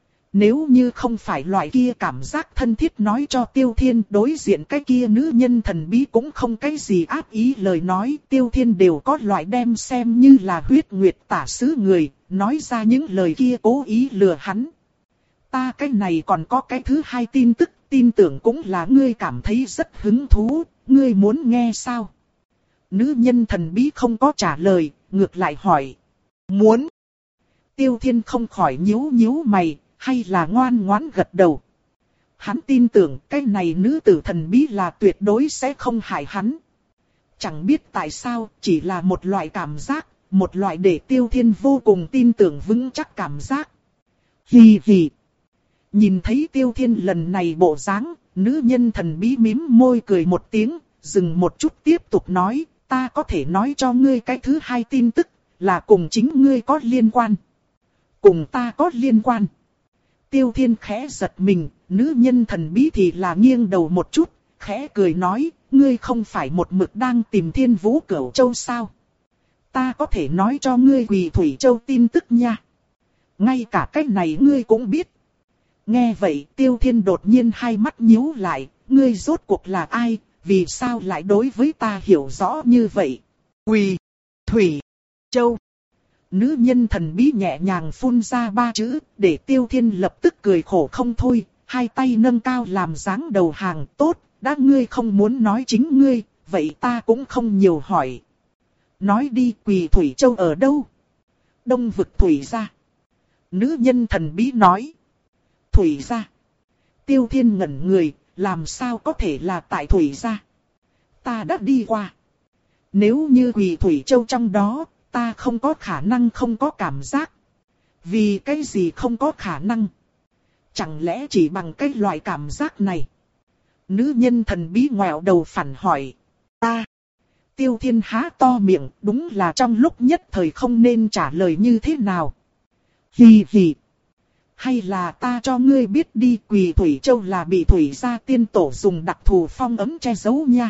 S1: Nếu như không phải loại kia cảm giác thân thiết nói cho Tiêu Thiên, đối diện cái kia nữ nhân thần bí cũng không cái gì ác ý lời nói, Tiêu Thiên đều có loại đem xem như là huyết nguyệt tả sứ người, nói ra những lời kia cố ý lừa hắn. Ta cái này còn có cái thứ hai tin tức, tin tưởng cũng là ngươi cảm thấy rất hứng thú, ngươi muốn nghe sao? Nữ nhân thần bí không có trả lời, ngược lại hỏi. Muốn. Tiêu Thiên không khỏi nhíu nhíu mày, hay là ngoan ngoãn gật đầu. Hắn tin tưởng cái này nữ tử thần bí là tuyệt đối sẽ không hại hắn. Chẳng biết tại sao, chỉ là một loại cảm giác, một loại để Tiêu Thiên vô cùng tin tưởng vững chắc cảm giác. Hì hì. Nhìn thấy Tiêu Thiên lần này bộ dáng, nữ nhân thần bí mím môi cười một tiếng, dừng một chút tiếp tục nói, ta có thể nói cho ngươi cái thứ hai tin tức, là cùng chính ngươi có liên quan. Cùng ta có liên quan. Tiêu Thiên khẽ giật mình, nữ nhân thần bí thì là nghiêng đầu một chút, khẽ cười nói, ngươi không phải một mực đang tìm Thiên Vũ Cửu Châu sao? Ta có thể nói cho ngươi Quỳ Thủy Châu tin tức nha. Ngay cả cái này ngươi cũng biết. Nghe vậy Tiêu Thiên đột nhiên hai mắt nhíu lại, ngươi rốt cuộc là ai, vì sao lại đối với ta hiểu rõ như vậy? Quỳ Thủy Châu. Nữ nhân thần bí nhẹ nhàng phun ra ba chữ, để Tiêu Thiên lập tức cười khổ không thôi, hai tay nâng cao làm dáng đầu hàng, tốt, đã ngươi không muốn nói chính ngươi, vậy ta cũng không nhiều hỏi. Nói đi, Quỳ Thủy Châu ở đâu? Đông vực Thủy gia. Nữ nhân thần bí nói. Thủy gia. Tiêu Thiên ngẩn người, làm sao có thể là tại Thủy gia? Ta đã đi qua. Nếu như Quỳ Thủy Châu trong đó, ta không có khả năng không có cảm giác. Vì cái gì không có khả năng? Chẳng lẽ chỉ bằng cái loại cảm giác này? Nữ nhân thần bí ngoẹo đầu phản hỏi. Ta. Tiêu Thiên há to miệng, đúng là trong lúc nhất thời không nên trả lời như thế nào. Hì hì. Hay là ta cho ngươi biết đi, Quỳ Thủy Châu là bị Thủy gia tiên tổ dùng đặc thù phong ấm che giấu nha.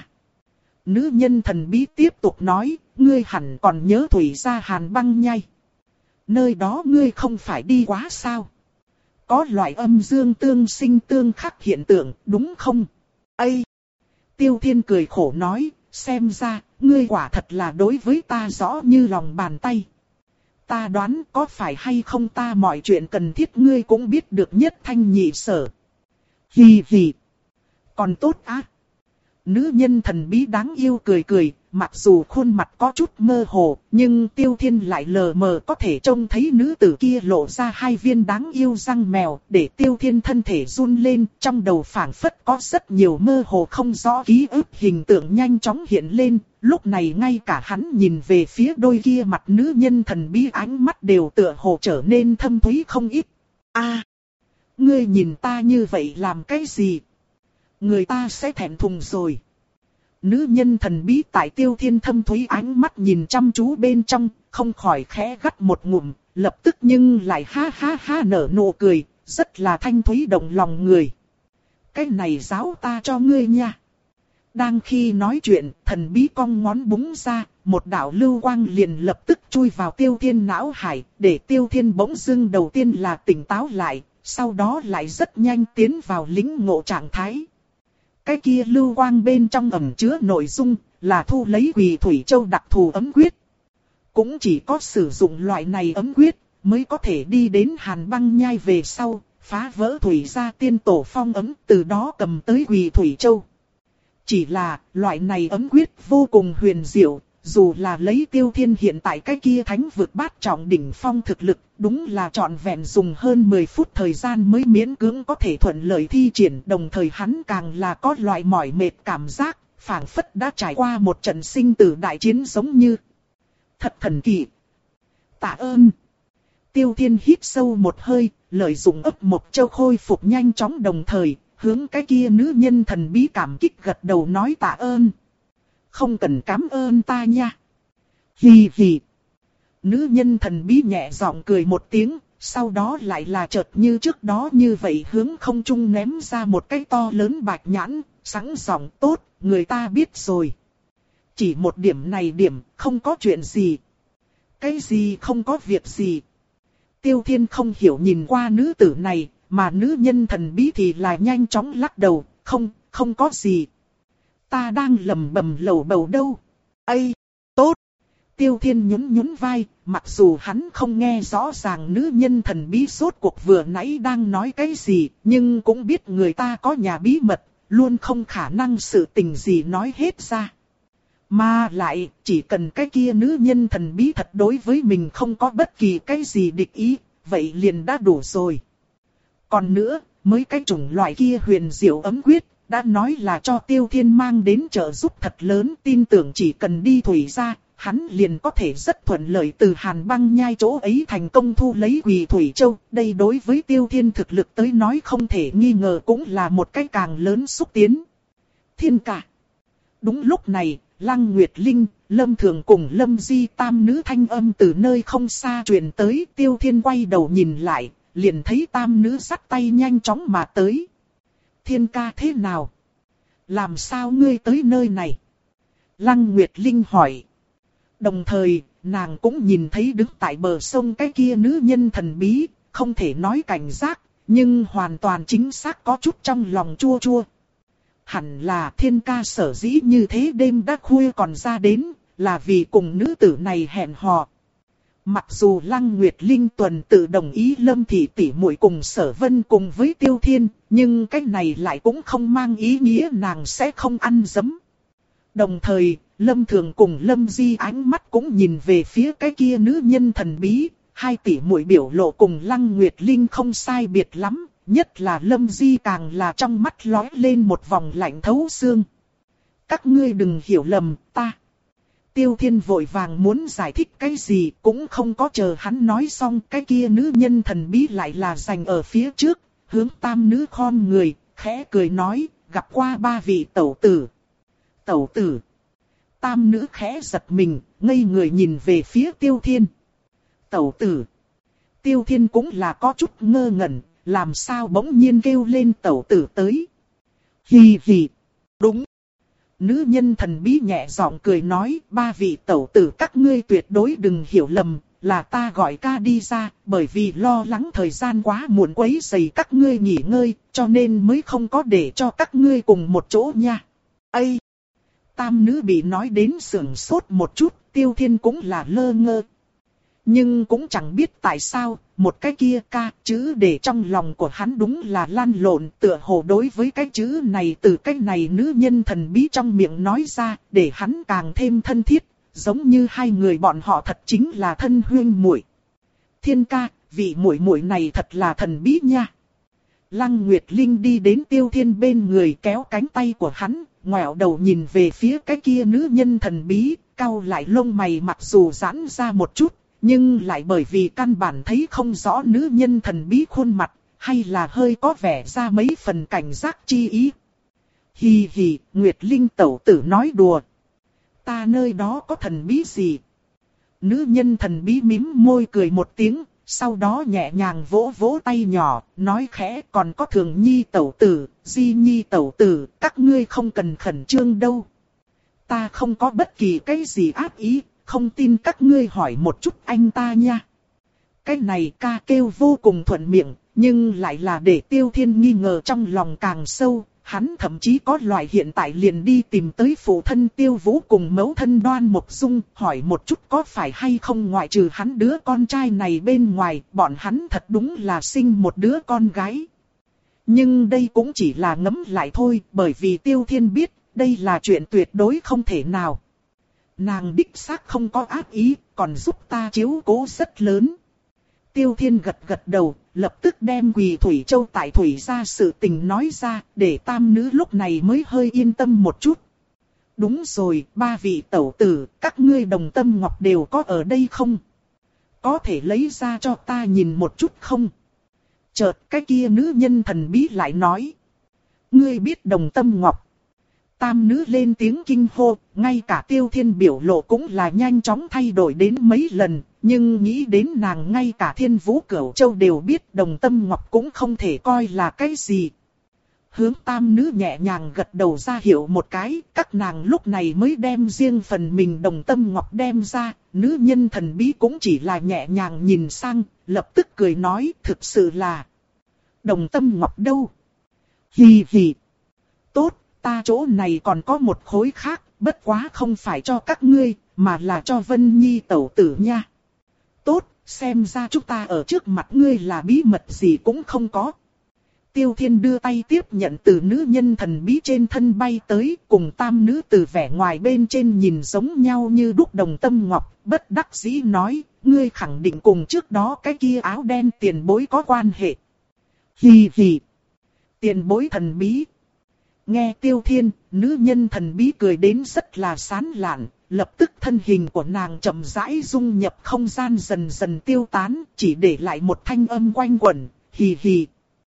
S1: Nữ nhân thần bí tiếp tục nói, ngươi hẳn còn nhớ Thủy gia Hàn Băng Nhai. Nơi đó ngươi không phải đi quá sao? Có loại âm dương tương sinh tương khắc hiện tượng, đúng không? Ây! Tiêu Thiên cười khổ nói, xem ra, ngươi quả thật là đối với ta rõ như lòng bàn tay. Ta đoán có phải hay không ta mọi chuyện cần thiết ngươi cũng biết được nhất thanh nhị sở. Hì hì. Còn tốt á. Nữ nhân thần bí đáng yêu cười cười, mặc dù khuôn mặt có chút mơ hồ, nhưng Tiêu Thiên lại lờ mờ có thể trông thấy nữ tử kia lộ ra hai viên đáng yêu răng mèo, để Tiêu Thiên thân thể run lên, trong đầu phảng phất có rất nhiều mơ hồ không rõ ký ức hình tượng nhanh chóng hiện lên, lúc này ngay cả hắn nhìn về phía đôi kia mặt nữ nhân thần bí ánh mắt đều tựa hồ trở nên thâm thúy không ít. A, ngươi nhìn ta như vậy làm cái gì? Người ta sẽ thẹn thùng rồi. Nữ nhân thần bí tại Tiêu Thiên thâm thúy ánh mắt nhìn chăm chú bên trong, không khỏi khẽ gắt một ngụm, lập tức nhưng lại ha ha ha nở nụ cười, rất là thanh thúy động lòng người. Cái này giáo ta cho ngươi nha. Đang khi nói chuyện, thần bí cong ngón búng ra, một đạo lưu quang liền lập tức chui vào Tiêu Thiên não hải, để Tiêu Thiên bỗng dưng đầu tiên là tỉnh táo lại, sau đó lại rất nhanh tiến vào lĩnh ngộ trạng thái. Cái kia lưu quang bên trong ẩn chứa nội dung là thu lấy Quỳ Thủy Châu đặc thù ấm quyết. Cũng chỉ có sử dụng loại này ấm quyết mới có thể đi đến Hàn Băng Nhai về sau, phá vỡ Thủy gia tiên tổ phong ấm, từ đó cầm tới Quỳ Thủy Châu. Chỉ là loại này ấm quyết vô cùng huyền diệu, dù là lấy Tiêu Thiên hiện tại cái kia thánh vực bát trọng đỉnh phong thực lực, đúng là trọn vẹn dùng hơn mười phút thời gian mới miễn cưỡng có thể thuận lợi thi triển, đồng thời hắn càng là có loại mỏi mệt cảm giác, phảng phất đã trải qua một trận sinh tử đại chiến giống như. Thật thần kỳ. Tạ ơn. Tiêu Thiên hít sâu một hơi, lợi dụng ấp một châu khôi phục nhanh chóng, đồng thời hướng cái kia nữ nhân thần bí cảm kích gật đầu nói tạ ơn. Không cần cảm ơn ta nha. Hì hì. Nữ nhân thần bí nhẹ giọng cười một tiếng, sau đó lại là chợt như trước đó như vậy hướng không trung ném ra một cái to lớn bạch nhãn, sẵn giọng tốt, người ta biết rồi. chỉ một điểm này điểm, không có chuyện gì. Cái gì không có việc gì? Tiêu Thiên không hiểu nhìn qua nữ tử này, mà nữ nhân thần bí thì lại nhanh chóng lắc đầu, không, không có gì. Ta đang lầm bầm lầu bầu đâu. Ây, tốt. Tiêu Thiên nhún nhún vai, mặc dù hắn không nghe rõ ràng nữ nhân thần bí sốt cuộc vừa nãy đang nói cái gì, nhưng cũng biết người ta có nhà bí mật, luôn không khả năng sự tình gì nói hết ra. Mà lại, chỉ cần cái kia nữ nhân thần bí thật đối với mình không có bất kỳ cái gì địch ý, vậy liền đã đủ rồi. Còn nữa, mới cái chủng loại kia huyền diệu ấm quyết, đã nói là cho Tiêu Thiên mang đến trợ giúp thật lớn, tin tưởng chỉ cần đi thủy ra, hắn liền có thể rất thuận lợi từ Hàn Băng Nhai chỗ ấy thành công thu lấy Quỳ Thủy Châu. Đây đối với Tiêu Thiên thực lực tới nói không thể nghi ngờ cũng là một cái càng lớn xúc tiến. Thiên ca. Đúng lúc này, Lăng Nguyệt Linh, Lâm Thường cùng Lâm Di tam nữ thanh âm từ nơi không xa truyền tới. Tiêu Thiên quay đầu nhìn lại, liền thấy tam nữ sắt tay nhanh chóng mà tới. Thiên ca thế nào? Làm sao ngươi tới nơi này? Lăng Nguyệt Linh hỏi. Đồng thời, nàng cũng nhìn thấy đứng tại bờ sông cái kia nữ nhân thần bí, không thể nói cảnh giác, nhưng hoàn toàn chính xác có chút trong lòng chua chua. Hẳn là Thiên ca sở dĩ như thế đêm đã khuya còn ra đến, là vì cùng nữ tử này hẹn hò. Mặc dù Lăng Nguyệt Linh tuần tự đồng ý Lâm Thị tỷ muội cùng Sở Vân cùng với Tiêu Thiên, nhưng cái này lại cũng không mang ý nghĩa nàng sẽ không ăn dấm. Đồng thời, Lâm Thường cùng Lâm Di ánh mắt cũng nhìn về phía cái kia nữ nhân thần bí, hai tỷ muội biểu lộ cùng Lăng Nguyệt Linh không sai biệt lắm, nhất là Lâm Di càng là trong mắt lóe lên một vòng lạnh thấu xương. Các ngươi đừng hiểu lầm, ta. Tiêu Thiên vội vàng muốn giải thích cái gì cũng không có chờ hắn nói xong, cái kia nữ nhân thần bí lại là giành ở phía trước, hướng tam nữ khom người, khẽ cười nói, gặp qua ba vị tẩu tử. Tẩu tử. Tam nữ khẽ giật mình, ngây người nhìn về phía Tiêu Thiên. Tẩu tử. Tiêu Thiên cũng là có chút ngơ ngẩn, làm sao bỗng nhiên kêu lên tẩu tử tới. Hì hì. Đúng. Nữ nhân thần bí nhẹ giọng cười nói, ba vị tẩu tử các ngươi tuyệt đối đừng hiểu lầm, là ta gọi ca đi ra, bởi vì lo lắng thời gian quá muộn quấy rầy các ngươi nghỉ ngơi, cho nên mới không có để cho các ngươi cùng một chỗ nha. Ây! Tam nữ bị nói đến sưởng sốt một chút, Tiêu Thiên cũng là lơ ngơ. Nhưng cũng chẳng biết tại sao, một cái kia ca chữ để trong lòng của hắn đúng là lăn lộn, tựa hồ đối với cái chữ này từ cái này nữ nhân thần bí trong miệng nói ra, để hắn càng thêm thân thiết, giống như hai người bọn họ thật chính là thân huynh muội. Thiên ca, vị muội muội này thật là thần bí nha. Lăng Nguyệt Linh đi đến Tiêu Thiên bên người kéo cánh tay của hắn, ngoẹo đầu nhìn về phía cái kia nữ nhân thần bí, cau lại lông mày mặc dù giãn ra một chút, nhưng lại bởi vì căn bản thấy không rõ nữ nhân thần bí khuôn mặt, hay là hơi có vẻ ra mấy phần cảnh giác chi ý. Hì hì, Nguyệt Linh tẩu tử nói đùa. Ta nơi đó có thần bí gì? Nữ nhân thần bí mím môi cười một tiếng, sau đó nhẹ nhàng vỗ vỗ tay nhỏ, nói khẽ còn có Thường Nhi tẩu tử, Di Nhi tẩu tử, các ngươi không cần khẩn trương đâu. Ta không có bất kỳ cái gì ác ý, không tin các ngươi hỏi một chút anh ta nha. Cái này ca kêu vô cùng thuận miệng, nhưng lại là để Tiêu Thiên nghi ngờ trong lòng càng sâu. Hắn thậm chí có loại hiện tại liền đi tìm tới phụ thân Tiêu Vũ cùng mẫu thân Đoan Mộc Dung, hỏi một chút có phải hay không ngoại trừ hắn đứa con trai này bên ngoài, bọn hắn thật đúng là sinh một đứa con gái. Nhưng đây cũng chỉ là ngấm lại thôi, bởi vì Tiêu Thiên biết, đây là chuyện tuyệt đối không thể nào. Nàng đích xác không có ác ý, còn giúp ta chiếu cố rất lớn. Tiêu Thiên gật gật đầu, lập tức đem Quỳ Thủy Châu tại Thủy ra sự tình nói ra, để tam nữ lúc này mới hơi yên tâm một chút. Đúng rồi, ba vị tẩu tử, các ngươi đồng tâm ngọc đều có ở đây không? Có thể lấy ra cho ta nhìn một chút không? Chợt cái kia nữ nhân thần bí lại nói. Ngươi biết đồng tâm ngọc. Tam nữ lên tiếng kinh hô, ngay cả Tiêu Thiên biểu lộ cũng là nhanh chóng thay đổi đến mấy lần, nhưng nghĩ đến nàng ngay cả Thiên Vũ Cửu Châu đều biết đồng tâm ngọc cũng không thể coi là cái gì. hướng tam nữ nhẹ nhàng gật đầu ra hiệu một cái, các nàng lúc này mới đem riêng phần mình đồng tâm ngọc đem ra, nữ nhân thần bí cũng chỉ là nhẹ nhàng nhìn sang, lập tức cười nói thực sự là đồng tâm ngọc đâu. Hì hì. Tốt, ta chỗ này còn có một khối khác, bất quá không phải cho các ngươi, mà là cho Vân Nhi tẩu tử nha. Tốt, xem ra chúng ta ở trước mặt ngươi là bí mật gì cũng không có. Tiêu Thiên đưa tay tiếp nhận từ nữ nhân thần bí trên thân bay tới, cùng tam nữ từ vẻ ngoài bên trên nhìn giống nhau như đúc đồng tâm ngọc, bất đắc dĩ nói, ngươi khẳng định cùng trước đó cái kia áo đen tiền bối có quan hệ. Hì hì. Tiền bối thần bí. Nghe Tiêu Thiên, nữ nhân thần bí cười đến rất là sán lạn, lập tức thân hình của nàng chậm rãi dung nhập không gian dần dần tiêu tán, chỉ để lại một thanh âm quanh quẩn, hì hì.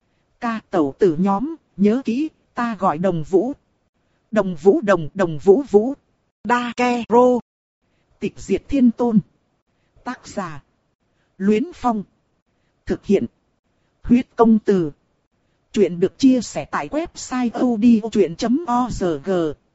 S1: Ca tẩu tử nhóm, nhớ kỹ, ta gọi Đồng Vũ. Đồng Vũ đồng, Đồng Vũ Vũ. Đa Ke Rô. Tịch diệt thiên tôn. Tác giả. Luyến Phong. Thực hiện. Huyết công từ. Chuyện được chia sẻ tại website odchuyện chấm org.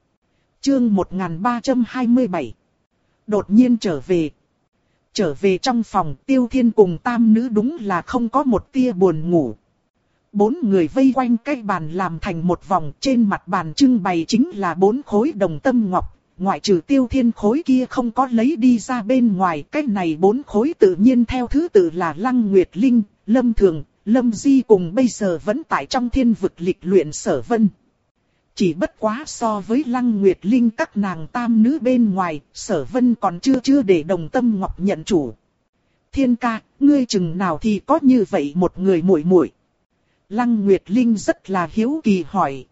S1: Chương một nghìn ba trăm hai mươi bảy. Đột nhiên trở về. Trở về trong phòng, Tiêu Thiên cùng tam nữ đúng là không có một tia buồn ngủ. Bốn người vây quanh cái bàn làm thành một vòng, trên mặt bàn trưng bày chính là bốn khối đồng tâm ngọc, ngoại trừ Tiêu Thiên khối kia không có lấy đi ra bên ngoài, cái này bốn khối tự nhiên theo thứ tự là Lăng Nguyệt Linh, Lâm Thường, Lâm Di cùng bây giờ vẫn tại trong thiên vực lịch luyện Sở Vân. Chỉ bất quá so với Lăng Nguyệt Linh các nàng tam nữ bên ngoài, Sở Vân còn chưa chưa để đồng tâm ngọc nhận chủ. Thiên ca, ngươi chừng nào thì có như vậy một người muội muội? Lăng Nguyệt Linh rất là hiếu kỳ hỏi.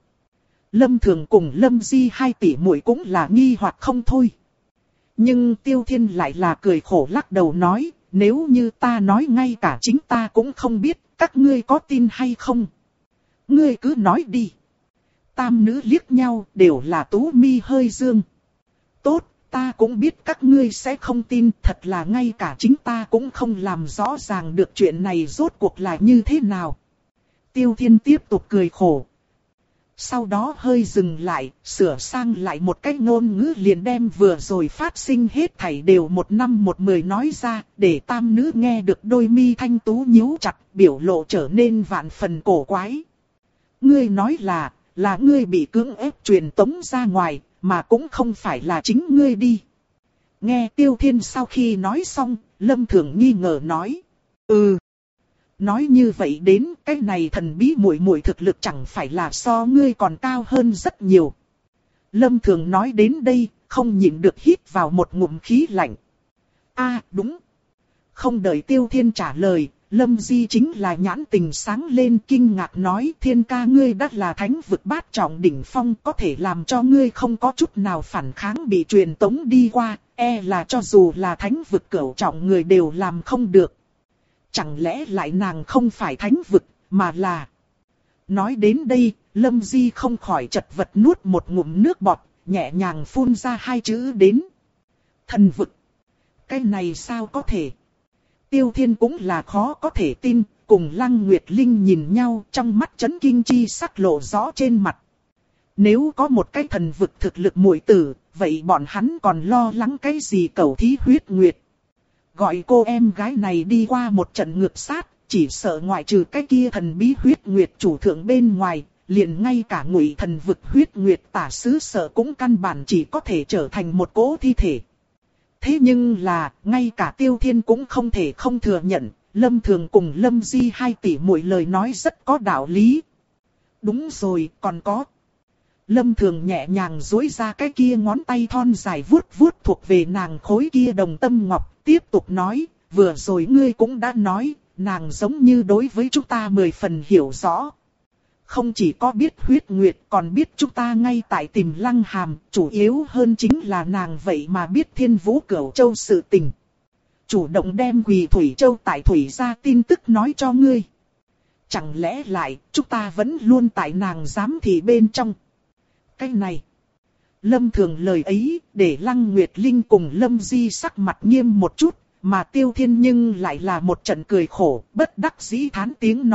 S1: Lâm Thường cùng Lâm Di hai tỷ muội cũng là nghi hoặc không thôi. Nhưng Tiêu Thiên lại là cười khổ lắc đầu nói, nếu như ta nói ngay cả chính ta cũng không biết, các ngươi có tin hay không? Ngươi cứ nói đi. Tam nữ liếc nhau, đều là tú mi hơi dương. Tốt, ta cũng biết các ngươi sẽ không tin, thật là ngay cả chính ta cũng không làm rõ ràng được chuyện này rốt cuộc là như thế nào. Tiêu Thiên tiếp tục cười khổ. Sau đó hơi dừng lại, sửa sang lại một cách ngôn ngữ liền đem vừa rồi phát sinh hết thảy đều một năm một mười nói ra, để tam nữ nghe được đôi mi thanh tú nhíu chặt, biểu lộ trở nên vạn phần cổ quái. Ngươi nói là, là ngươi bị cưỡng ép truyền tống ra ngoài, mà cũng không phải là chính ngươi đi. Nghe Tiêu Thiên sau khi nói xong, Lâm Thường nghi ngờ nói. Ừ. Nói như vậy đến cái này thần bí muội muội thực lực chẳng phải là so ngươi còn cao hơn rất nhiều. Lâm Thường nói đến đây, không nhịn được hít vào một ngụm khí lạnh. A à, đúng. Không đợi Tiêu Thiên trả lời, Lâm Di chính là nhãn tình sáng lên kinh ngạc nói Thiên ca ngươi đắt là thánh vực bát trọng đỉnh phong, có thể làm cho ngươi không có chút nào phản kháng bị truyền tống đi qua, e là cho dù là thánh vực cửu trọng người đều làm không được. Chẳng lẽ lại nàng không phải thánh vực, mà là... Nói đến đây, Lâm Di không khỏi chật vật nuốt một ngụm nước bọt, nhẹ nhàng phun ra hai chữ đến. Thần vực. Cái này sao có thể? Tiêu Thiên cũng là khó có thể tin, cùng Lăng Nguyệt Linh nhìn nhau trong mắt chấn kinh chi sắc lộ rõ trên mặt. Nếu có một cái thần vực thực lực muội tử, vậy bọn hắn còn lo lắng cái gì cẩu thí huyết nguyệt? Gọi cô em gái này đi qua một trận ngược sát, chỉ sợ ngoại trừ cái kia thần bí huyết nguyệt chủ thượng bên ngoài, liền ngay cả ngụy thần vực huyết nguyệt tả sứ sợ cũng căn bản chỉ có thể trở thành một cỗ thi thể. Thế nhưng là, ngay cả Tiêu Thiên cũng không thể không thừa nhận, Lâm Thường cùng Lâm Di hai tỷ muội lời nói rất có đạo lý. Đúng rồi, còn có. Lâm Thường nhẹ nhàng duỗi ra cái kia ngón tay thon dài vuốt vuốt thuộc về nàng khối kia đồng tâm ngọc, tiếp tục nói, vừa rồi ngươi cũng đã nói, nàng giống như đối với chúng ta mười phần hiểu rõ. Không chỉ có biết huyết nguyệt còn biết chúng ta ngay tại tìm Lăng Hàm, chủ yếu hơn chính là nàng vậy mà biết Thiên Vũ Cửu Châu sự tình. Chủ động đem Quỳ Thủy Châu tại Thủy ra tin tức nói cho ngươi. Chẳng lẽ lại chúng ta vẫn luôn tại nàng giám thị bên trong. Cái này. Lâm Thường lời ấy để Lăng Nguyệt Linh cùng Lâm Di sắc mặt nghiêm một chút. Mà Tiêu Thiên nhưng lại là một trận cười khổ, bất đắc dĩ thán tiếng nói,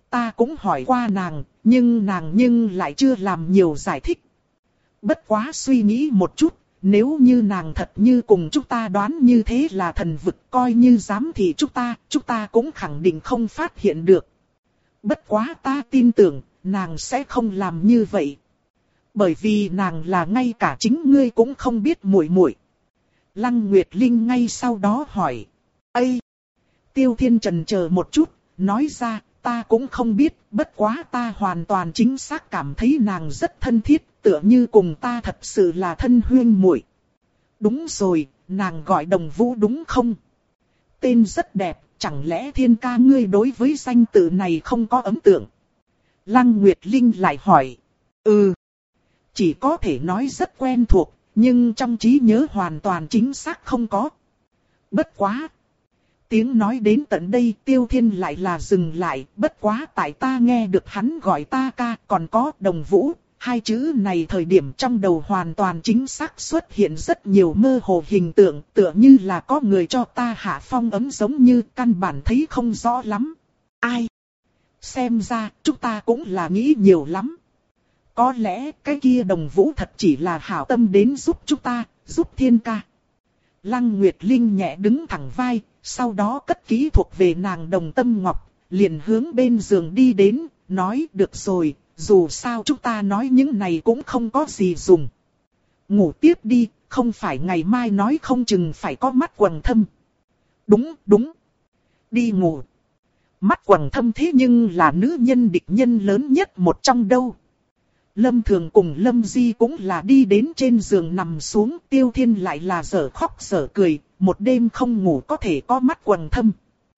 S1: ta cũng hỏi qua nàng, nhưng nàng nhưng lại chưa làm nhiều giải thích. Bất quá suy nghĩ một chút, nếu như nàng thật như cùng chúng ta đoán như thế là thần vực, coi như dám thì chúng ta, chúng ta cũng khẳng định không phát hiện được. Bất quá ta tin tưởng, nàng sẽ không làm như vậy. Bởi vì nàng là ngay cả chính ngươi cũng không biết muội muội. Lăng Nguyệt Linh ngay sau đó hỏi. Ây! Tiêu Thiên chần chờ một chút, nói ra, ta cũng không biết, bất quá ta hoàn toàn chính xác cảm thấy nàng rất thân thiết, tựa như cùng ta thật sự là thân huyên muội. Đúng rồi, nàng gọi Đồng Vũ đúng không? Tên rất đẹp, chẳng lẽ Thiên ca ngươi đối với danh tự này không có ấn tượng? Lăng Nguyệt Linh lại hỏi. Ừ. Chỉ có thể nói rất quen thuộc, nhưng trong trí nhớ hoàn toàn chính xác không có. Bất quá. Tiếng nói đến tận đây Tiêu Thiên lại là dừng lại, bất quá tại ta nghe được hắn gọi ta ca, còn có Đồng Vũ, hai chữ này thời điểm trong đầu hoàn toàn chính xác xuất hiện rất nhiều mơ hồ hình tượng, tựa như là có người cho ta hạ phong ấm giống như căn bản thấy không rõ lắm. Ai? Xem ra chúng ta cũng là nghĩ nhiều lắm. Có lẽ cái kia Đồng Vũ thật chỉ là hảo tâm đến giúp chúng ta, giúp Thiên ca. Lăng Nguyệt Linh nhẹ đứng thẳng vai, sau đó cất kỹ thuộc về nàng Đồng Tâm Ngọc, liền hướng bên giường đi đến, nói được rồi, dù sao chúng ta nói những này cũng không có gì dùng. Ngủ tiếp đi, không phải ngày mai nói không chừng phải có mắt quầng thâm. Đúng, đúng. Đi ngủ. Mắt quầng thâm thế nhưng là nữ nhân địch nhân lớn nhất một trong đâu. Lâm Thường cùng Lâm Di cũng là đi đến trên giường nằm xuống, Tiêu Thiên lại là dở khóc dở cười, một đêm không ngủ có thể có mắt quầng thâm.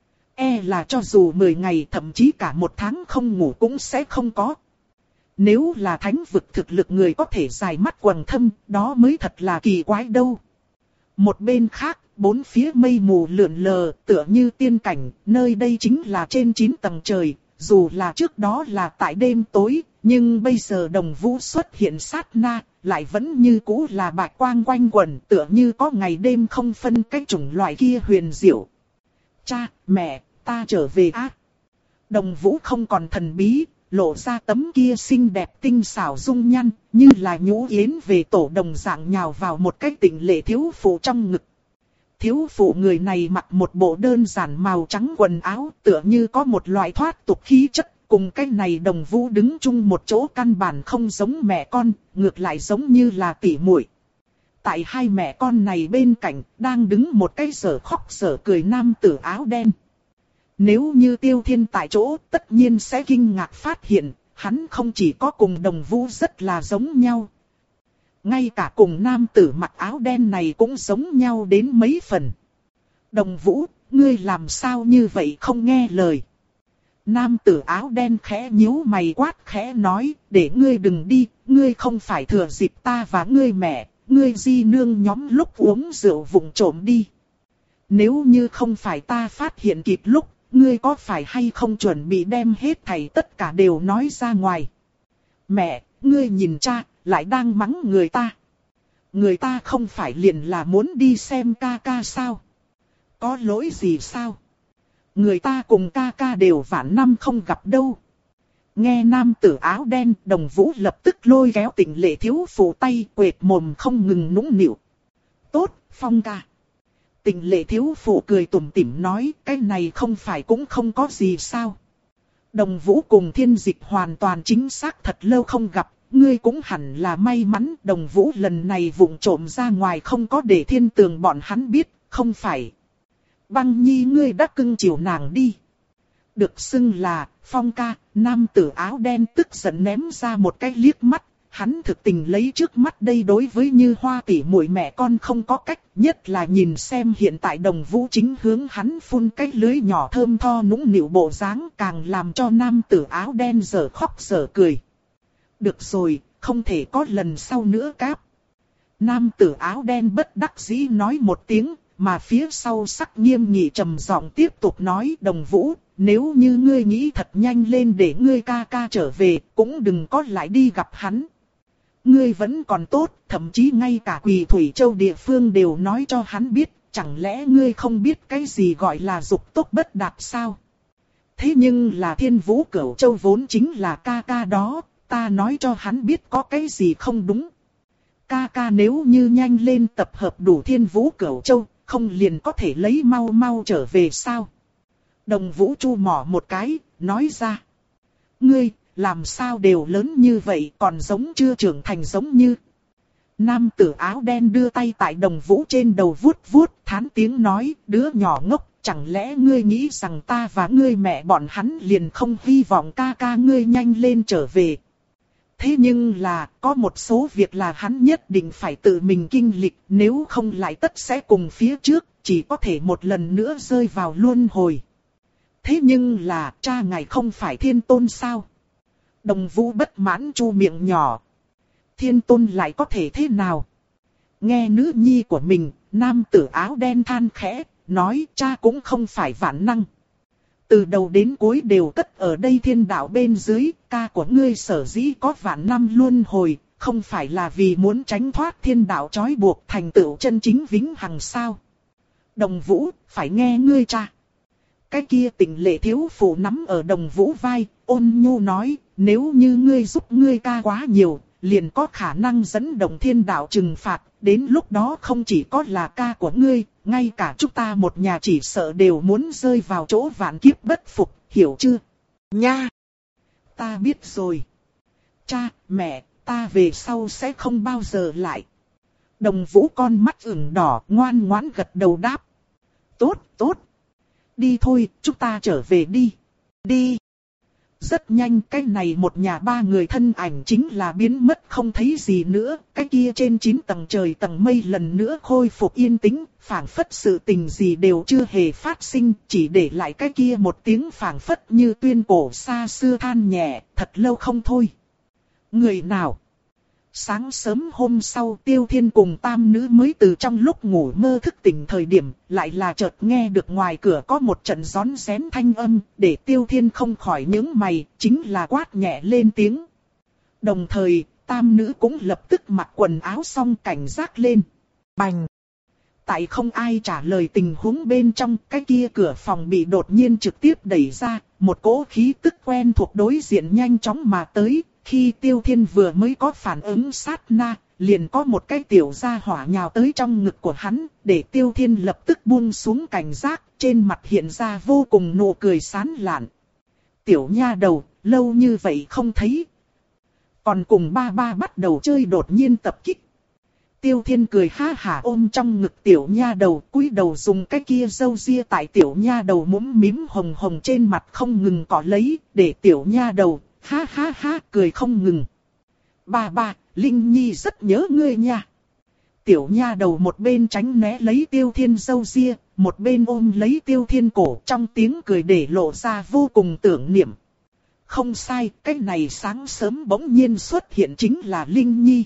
S1: E là cho dù mười ngày thậm chí cả một tháng không ngủ cũng sẽ không có. Nếu là thánh vực thực lực người có thể dài mắt quầng thâm, đó mới thật là kỳ quái đâu. Một bên khác, bốn phía mây mù lượn lờ, tựa như tiên cảnh, nơi đây chính là trên chín tầng trời, dù là trước đó là tại đêm tối, nhưng bây giờ Đồng Vũ xuất hiện sát na, lại vẫn như cũ là bạch quang quanh quẩn, tựa như có ngày đêm không phân cái chủng loại kia huyền diệu. Cha, mẹ, ta trở về á. Đồng Vũ không còn thần bí, lộ ra tấm kia xinh đẹp tinh xảo dung nhan, như là nhũ yến về tổ đồng dạng nhào vào một cái tịnh lệ thiếu phụ trong ngực. Thiếu phụ người này mặc một bộ đơn giản màu trắng quần áo, tựa như có một loại thoát tục khí chất, cùng cái này Đồng Vũ đứng chung một chỗ căn bản không giống mẹ con, ngược lại giống như là tỷ muội. Tại hai mẹ con này bên cạnh, đang đứng một cái dở khóc dở cười nam tử áo đen. Nếu như Tiêu Thiên tại chỗ, tất nhiên sẽ kinh ngạc phát hiện, hắn không chỉ có cùng Đồng Vũ rất là giống nhau. Ngay cả cùng nam tử mặc áo đen này cũng giống nhau đến mấy phần. Đồng Vũ, ngươi làm sao như vậy không nghe lời. Nam tử áo đen khẽ nhíu mày quát khẽ nói, để ngươi đừng đi, ngươi không phải thừa dịp ta và ngươi mẹ, ngươi di nương nhóm lúc uống rượu vụng trộm đi. Nếu như không phải ta phát hiện kịp lúc, ngươi có phải hay không chuẩn bị đem hết thảy tất cả đều nói ra ngoài. Mẹ, ngươi nhìn cha, lại đang mắng người ta. Người ta không phải liền là muốn đi xem ca ca sao? Có lỗi gì sao? Người ta cùng ca ca đều vạn năm không gặp đâu. Nghe nam tử áo đen, Đồng Vũ lập tức lôi kéo Tịnh Lệ thiếu phụ tay, quệt mồm không ngừng nũng nịu. Tốt, Phong ca. Tịnh Lệ thiếu phụ cười tủm tỉm nói, cái này không phải cũng không có gì sao. Đồng Vũ cùng Thiên Dịch hoàn toàn chính xác thật lâu không gặp, ngươi cũng hẳn là may mắn. Đồng Vũ lần này vụng trộm ra ngoài không có để Thiên Tường bọn hắn biết, không phải. Băng Nhi ngươi đã cưng chiều nàng đi. Được xưng là, Phong ca, nam tử áo đen tức giận ném ra một cái liếc mắt. Hắn thực tình lấy trước mắt đây đối với Như Hoa tỷ muội mẹ con không có cách, nhất là nhìn xem hiện tại Đồng Vũ chính hướng hắn phun cái lưới nhỏ thơm tho nũng nịu bộ dáng, càng làm cho nam tử áo đen dở khóc dở cười. Được rồi, không thể có lần sau nữa cáp. Nam tử áo đen bất đắc dĩ nói một tiếng, mà phía sau sắc nghiêm nghị trầm giọng tiếp tục nói, Đồng Vũ, nếu như ngươi nghĩ thật nhanh lên để ngươi ca ca trở về, cũng đừng có lại đi gặp hắn. Ngươi vẫn còn tốt, thậm chí ngay cả Quỳ Thủy Châu địa phương đều nói cho hắn biết, chẳng lẽ ngươi không biết cái gì gọi là dục tốc bất đạt sao? Thế nhưng là Thiên Vũ Cửu Châu vốn chính là ca ca đó, ta nói cho hắn biết có cái gì không đúng. Ca ca nếu như nhanh lên tập hợp đủ Thiên Vũ Cửu Châu, không liền có thể lấy mau mau trở về sao? Đồng Vũ chu mỏ một cái, nói ra. Ngươi, làm sao đều lớn như vậy còn giống chưa trưởng thành giống như. Nam tử áo đen đưa tay tại Đồng Vũ trên đầu vuốt vuốt, thán tiếng nói, đứa nhỏ ngốc, chẳng lẽ ngươi nghĩ rằng ta và ngươi mẹ bọn hắn liền không hy vọng ca ca ngươi nhanh lên trở về. Thế nhưng là, có một số việc là hắn nhất định phải tự mình kinh lịch, nếu không lại tất sẽ cùng phía trước, chỉ có thể một lần nữa rơi vào luân hồi. Thế nhưng là, cha ngài không phải thiên tôn sao? Đồng Vũ bất mãn chu miệng nhỏ. Thiên tôn lại có thể thế nào? Nghe nữ nhi của mình, nam tử áo đen than khẽ, nói cha cũng không phải vạn năng. Từ đầu đến cuối đều cất ở đây thiên đạo bên dưới, ca của ngươi sở dĩ có vạn năm luân hồi, không phải là vì muốn tránh thoát thiên đạo trói buộc thành tựu chân chính vĩnh hằng sao? Đồng Vũ, phải nghe ngươi cha. Cái kia Tịnh Lệ thiếu phụ nắm ở Đồng Vũ vai, ôn nhu nói, nếu như ngươi giúp ngươi ca quá nhiều, liền có khả năng dẫn động thiên đạo trừng phạt, đến lúc đó không chỉ có là ca của ngươi, ngay cả chúng ta một nhà chỉ sợ đều muốn rơi vào chỗ vạn kiếp bất phục, hiểu chưa? Nha! Ta biết rồi. Cha, mẹ, ta về sau sẽ không bao giờ lại. Đồng Vũ con mắt ửng đỏ, ngoan ngoãn gật đầu đáp. Tốt, tốt. Đi thôi, chúng ta trở về đi. Đi. Rất nhanh cái này một nhà ba người thân ảnh chính là biến mất không thấy gì nữa. Cái kia trên chín tầng trời tầng mây lần nữa khôi phục yên tĩnh, phảng phất sự tình gì đều chưa hề phát sinh, chỉ để lại cái kia một tiếng phảng phất như tuyên cổ xa xưa than nhẹ, thật lâu không thôi. Người nào? Sáng sớm hôm sau Tiêu Thiên cùng tam nữ mới từ trong lúc ngủ mơ thức tỉnh thời điểm, lại là chợt nghe được ngoài cửa có một trận rón rén thanh âm, để Tiêu Thiên không khỏi nhướng mày, chính là quát nhẹ lên tiếng. Đồng thời, tam nữ cũng lập tức mặc quần áo xong cảnh giác lên. Bành! Tại không ai trả lời tình huống bên trong, cái kia cửa phòng bị đột nhiên trực tiếp đẩy ra, một cỗ khí tức quen thuộc đối diện nhanh chóng mà tới. Khi Tiêu Thiên vừa mới có phản ứng sát na, liền có một cái tiểu gia hỏa nhào tới trong ngực của hắn, để Tiêu Thiên lập tức buông xuống cảnh giác, trên mặt hiện ra vô cùng nụ cười sán lạn. Tiểu nha đầu, lâu như vậy không thấy. Còn cùng ba ba bắt đầu chơi đột nhiên tập kích. Tiêu Thiên cười ha hả ôm trong ngực tiểu nha đầu, cúi đầu dùng cái kia râu ria tại tiểu nha đầu mũm mím hồng hồng trên mặt không ngừng cọ lấy, để tiểu nha đầu ha ha ha cười không ngừng. Ba ba, Linh Nhi rất nhớ ngươi nha. Tiểu nha đầu một bên tránh né lấy Tiêu Thiên râu ria, một bên ôm lấy Tiêu Thiên cổ, trong tiếng cười để lộ ra vô cùng tưởng niệm. Không sai, cái này sáng sớm bỗng nhiên xuất hiện chính là Linh Nhi.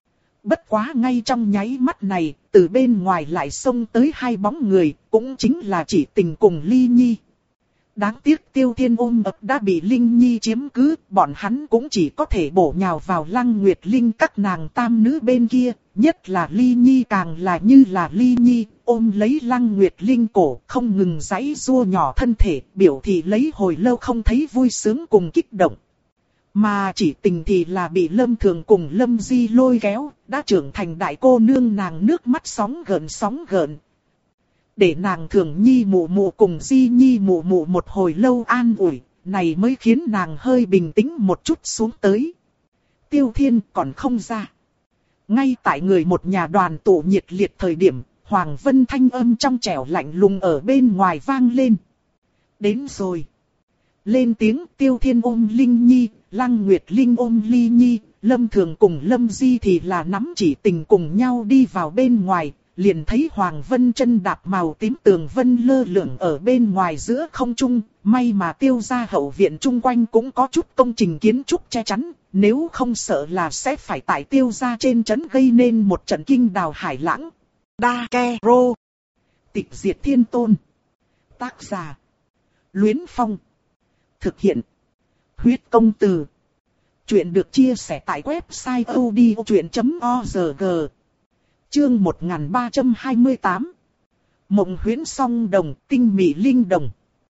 S1: Bất quá ngay trong nháy mắt này, từ bên ngoài lại xông tới hai bóng người, cũng chính là Chỉ Tình cùng Ly Nhi. Đáng tiếc Tiêu Thiên ôm ấp đã bị Linh Nhi chiếm cứ, bọn hắn cũng chỉ có thể bổ nhào vào Lăng Nguyệt Linh các nàng tam nữ bên kia, nhất là Ly Nhi càng là như là Ly Nhi, ôm lấy Lăng Nguyệt Linh cổ, không ngừng giãy giụa nhỏ thân thể, biểu thị lấy hồi lâu không thấy vui sướng cùng kích động. Mà Chỉ Tình thì là bị Lâm Thường cùng Lâm Di lôi kéo, đã trưởng thành đại cô nương nàng nước mắt sóng gợn sóng gợn. Để nàng Thường Nhi mụ mụ cùng Di Nhi mụ mụ một hồi lâu an ủi, này mới khiến nàng hơi bình tĩnh một chút xuống tới. Tiêu Thiên còn không ra. Ngay tại người một nhà đoàn tụ nhiệt liệt thời điểm, Hoàng Vân thanh âm trong trẻo lạnh lùng ở bên ngoài vang lên. Đến rồi. Lên tiếng Tiêu Thiên ôm Linh Nhi, Lăng Nguyệt Linh ôm Ly Nhi, Lâm Thường cùng Lâm Di thì là nắm Chỉ Tình cùng nhau đi vào bên ngoài. Liền thấy Hoàng Vân chân đạp màu tím tường vân lơ lửng ở bên ngoài giữa không trung, may mà Tiêu gia hậu viện chung quanh cũng có chút công trình kiến trúc che chắn, nếu không sợ là sẽ phải tại Tiêu gia trên trấn gây nên một trận kinh đào hải lãng. Đa Ke Rô. Tịch diệt thiên tôn. Tác giả. Luyến Phong. Thực hiện. Huyết công từ. Chuyện được chia sẻ tại website odchuyện chấm org. Chương một nghìn ba trăm hai mươi tám. Mộng huyễn song đồng, tinh mị linh đồng.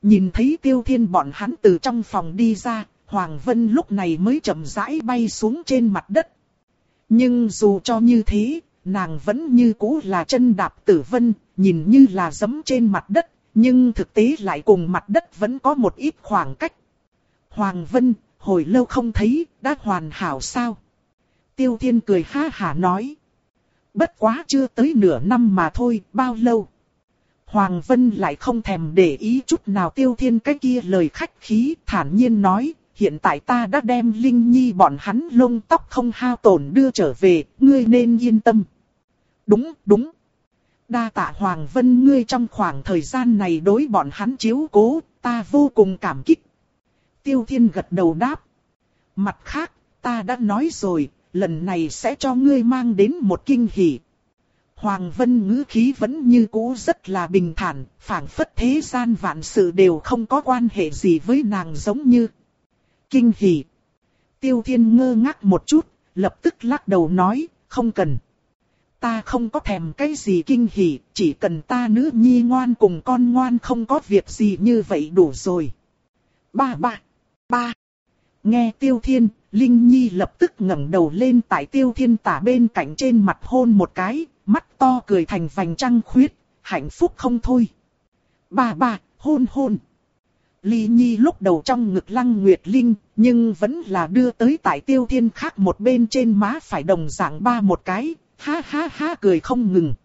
S1: Nhìn thấy Tiêu Thiên bọn hắn từ trong phòng đi ra, Hoàng Vân lúc này mới chậm rãi bay xuống trên mặt đất. Nhưng dù cho như thế, nàng vẫn như cũ là chân đạp tử vân, nhìn như là giẫm trên mặt đất, nhưng thực tế lại cùng mặt đất vẫn có một ít khoảng cách. Hoàng Vân, hồi lâu không thấy, đã hoàn hảo sao? Tiêu Thiên cười ha hả nói. Bất quá chưa tới nửa năm mà thôi, bao lâu? Hoàng Vân lại không thèm để ý chút nào Tiêu Thiên cái kia lời khách khí, thản nhiên nói, hiện tại ta đã đem Linh Nhi bọn hắn lông tóc không hao tổn đưa trở về, ngươi nên yên tâm. Đúng, đúng. Đa tạ Hoàng Vân ngươi trong khoảng thời gian này đối bọn hắn chiếu cố, ta vô cùng cảm kích. Tiêu Thiên gật đầu đáp. Mặt khác, ta đã nói rồi, lần này sẽ cho ngươi mang đến một kinh hỉ. Hoàng Vân ngữ khí vẫn như cũ rất là bình thản, phảng phất thế gian vạn sự đều không có quan hệ gì với nàng giống như. Kinh hỉ. Tiêu Thiên ngơ ngác một chút, lập tức lắc đầu nói, không cần. Ta không có thèm cái gì kinh hỉ, chỉ cần ta nữ nhi ngoan cùng con ngoan không có việc gì như vậy đủ rồi. Ba ba, ba. Nghe Tiêu Thiên, Linh Nhi lập tức ngẩng đầu lên tại Tiêu Thiên tả bên cạnh trên mặt hôn một cái, mắt to cười thành vành trăng khuyết, hạnh phúc không thôi. Ba ba, hôn hôn. Ly Nhi lúc đầu trong ngực Lăng Nguyệt Linh, nhưng vẫn là đưa tới tại Tiêu Thiên khác một bên trên má phải đồng dạng ba một cái, ha ha ha cười không ngừng.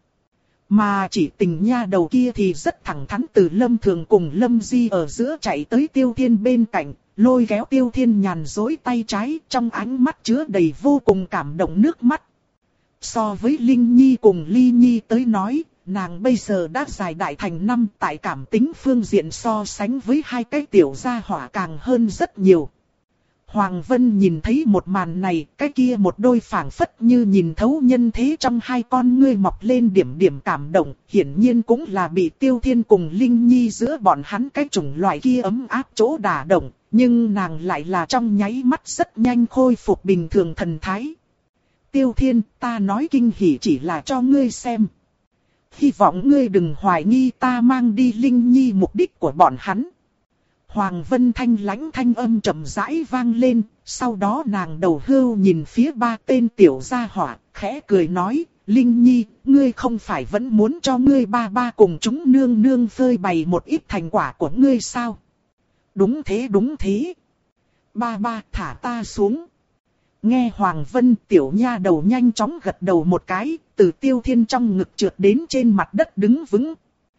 S1: Mà chỉ tình nha đầu kia thì rất thẳng thắn từ Lâm Thường cùng Lâm Di ở giữa chạy tới Tiêu Thiên bên cạnh, lôi kéo Tiêu Thiên nhàn dối tay trái, trong ánh mắt chứa đầy vô cùng cảm động nước mắt. So với Linh Nhi cùng Ly Nhi tới nói, nàng bây giờ đã dài đại thành năm, tại cảm tính phương diện so sánh với hai cái tiểu gia hỏa càng hơn rất nhiều. Hoàng Vân nhìn thấy một màn này, cái kia một đôi phảng phất như nhìn thấu nhân thế trong hai con ngươi mọc lên điểm điểm cảm động, hiển nhiên cũng là bị Tiêu Thiên cùng Linh Nhi giữa bọn hắn cái chủng loại kia ấm áp chỗ đả động, nhưng nàng lại là trong nháy mắt rất nhanh khôi phục bình thường thần thái. Tiêu Thiên, ta nói kinh hỉ chỉ là cho ngươi xem. Hy vọng ngươi đừng hoài nghi ta mang đi Linh Nhi mục đích của bọn hắn. Hoàng Vân thanh lãnh thanh âm trầm rãi vang lên, sau đó nàng đầu hưu nhìn phía ba tên tiểu gia hỏa, khẽ cười nói, Linh Nhi, ngươi không phải vẫn muốn cho ngươi ba ba cùng chúng nương nương phơi bày một ít thành quả của ngươi sao? Đúng thế đúng thế. Ba ba thả ta xuống. Nghe Hoàng Vân tiểu nha đầu nhanh chóng gật đầu một cái, từ Tiêu Thiên trong ngực trượt đến trên mặt đất đứng vững.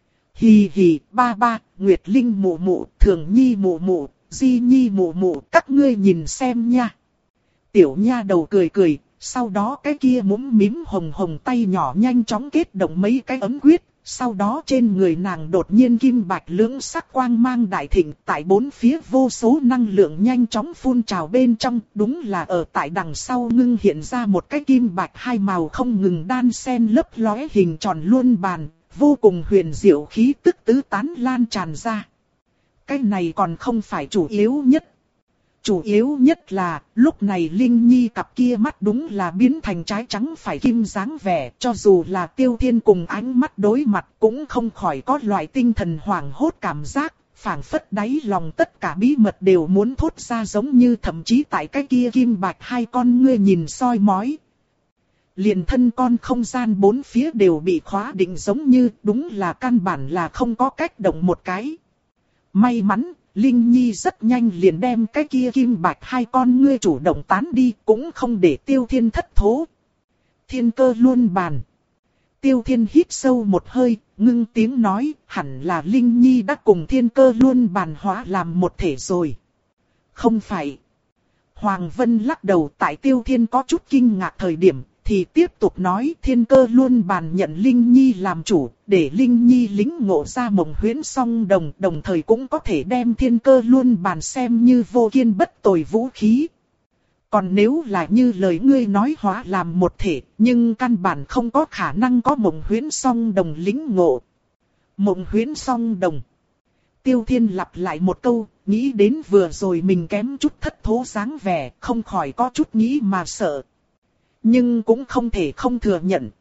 S1: Hì hì, ba ba, Nguyệt Linh mụ mụ, Thường Nhi mụ mụ, Di Nhi mụ mụ, các ngươi nhìn xem nha. Tiểu nha đầu cười cười, sau đó cái kia mũm mím hồng hồng tay nhỏ nhanh chóng kết động mấy cái ấm quyết, sau đó trên người nàng đột nhiên kim bạch lưỡng sắc quang mang đại thịnh, tại bốn phía vô số năng lượng nhanh chóng phun trào bên trong, đúng là ở tại đằng sau ngưng hiện ra một cái kim bạch hai màu không ngừng đan xen lấp lóe hình tròn luân bàn. Vô cùng huyền diệu khí tức tứ tán lan tràn ra. Cái này còn không phải chủ yếu nhất. Chủ yếu nhất là, lúc này Linh Nhi cặp kia mắt đúng là biến thành trái trắng phải kim dáng vẻ. Cho dù là Tiêu Thiên cùng ánh mắt đối mặt cũng không khỏi có loại tinh thần hoảng hốt cảm giác. Phảng phất đáy lòng tất cả bí mật đều muốn thốt ra giống như thậm chí tại cái kia kim bạch hai con ngươi nhìn soi mói. Liền thân con không gian bốn phía đều bị khóa định giống như đúng là căn bản là không có cách động một cái. May mắn, Linh Nhi rất nhanh liền đem cái kia kim bạch hai con ngươi chủ động tán đi cũng không để Tiêu Thiên thất thố. Thiên cơ luân bàn. Tiêu Thiên hít sâu một hơi, ngưng tiếng nói hẳn là Linh Nhi đã cùng thiên cơ luân bàn hóa làm một thể rồi. Không phải. Hoàng Vân lắc đầu tại Tiêu Thiên có chút kinh ngạc thời điểm. Thì tiếp tục nói thiên cơ luôn bàn nhận Linh Nhi làm chủ, để Linh Nhi lính ngộ ra mộng huyễn song đồng, đồng thời cũng có thể đem thiên cơ luôn bàn xem như vô kiên bất tồi vũ khí. Còn nếu là như lời ngươi nói hóa làm một thể, nhưng căn bản không có khả năng có mộng huyễn song đồng lính ngộ. Mộng huyễn song đồng. Tiêu Thiên lặp lại một câu, nghĩ đến vừa rồi mình kém chút thất thố dáng vẻ, không khỏi có chút nghĩ mà sợ. Nhưng cũng không thể không thừa nhận,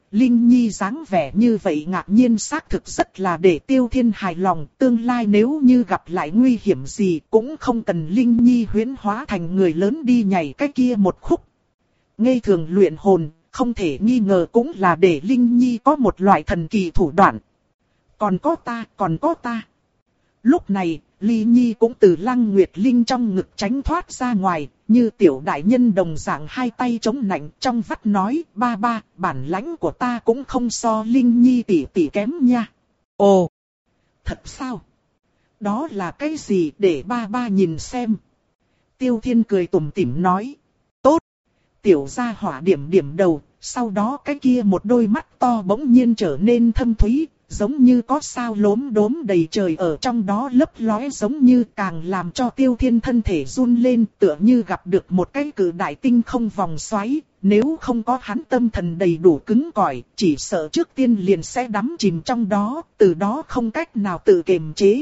S1: Linh Nhi dáng vẻ như vậy ngạc nhiên xác thực rất là để Tiêu Thiên hài lòng. Tương lai nếu như gặp lại nguy hiểm gì cũng không cần Linh Nhi huyễn hóa thành người lớn đi nhảy cái kia một khúc. Ngây thường luyện hồn, không thể nghi ngờ cũng là để Linh Nhi có một loại thần kỳ thủ đoạn. Còn có ta, còn có ta. Lúc này, Ly Nhi cũng từ Lăng Nguyệt Linh trong ngực tránh thoát ra ngoài, như tiểu đại nhân đồng dạng hai tay chống nạnh trong vắt nói, ba ba, bản lãnh của ta cũng không so Linh Nhi tỷ tỷ kém nha. Ồ, thật sao? Đó là cái gì để ba ba nhìn xem? Tiêu Thiên cười tủm tỉm nói, tốt. Tiểu gia hỏa điểm điểm đầu, sau đó cái kia một đôi mắt to bỗng nhiên trở nên thâm thúy, giống như có sao lốm đốm đầy trời ở trong đó lấp lóe, giống như càng làm cho Tiêu Thiên thân thể run lên, tựa như gặp được một cái cự đại tinh không vòng xoáy. Nếu không có hắn tâm thần đầy đủ cứng cỏi, chỉ sợ trước tiên liền sẽ đắm chìm trong đó, từ đó không cách nào tự kiềm chế.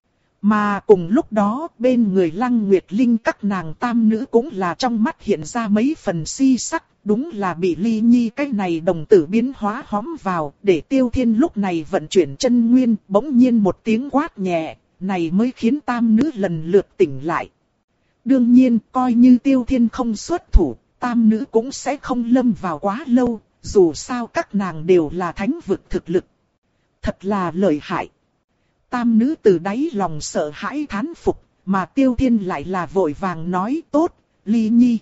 S1: Mà cùng lúc đó, bên người Lăng Nguyệt Linh các nàng tam nữ cũng là trong mắt hiện ra mấy phần si sắc, đúng là bị Ly Nhi cái này đồng tử biến hóa hóm vào, để Tiêu Thiên lúc này vận chuyển chân nguyên, bỗng nhiên một tiếng quát nhẹ, này mới khiến tam nữ lần lượt tỉnh lại. Đương nhiên, coi như Tiêu Thiên không xuất thủ, tam nữ cũng sẽ không lâm vào quá lâu, dù sao các nàng đều là thánh vực thực lực. Thật là lợi hại. Tam nữ từ đáy lòng sợ hãi thán phục, mà Tiêu Thiên lại là vội vàng nói tốt, Ly Nhi.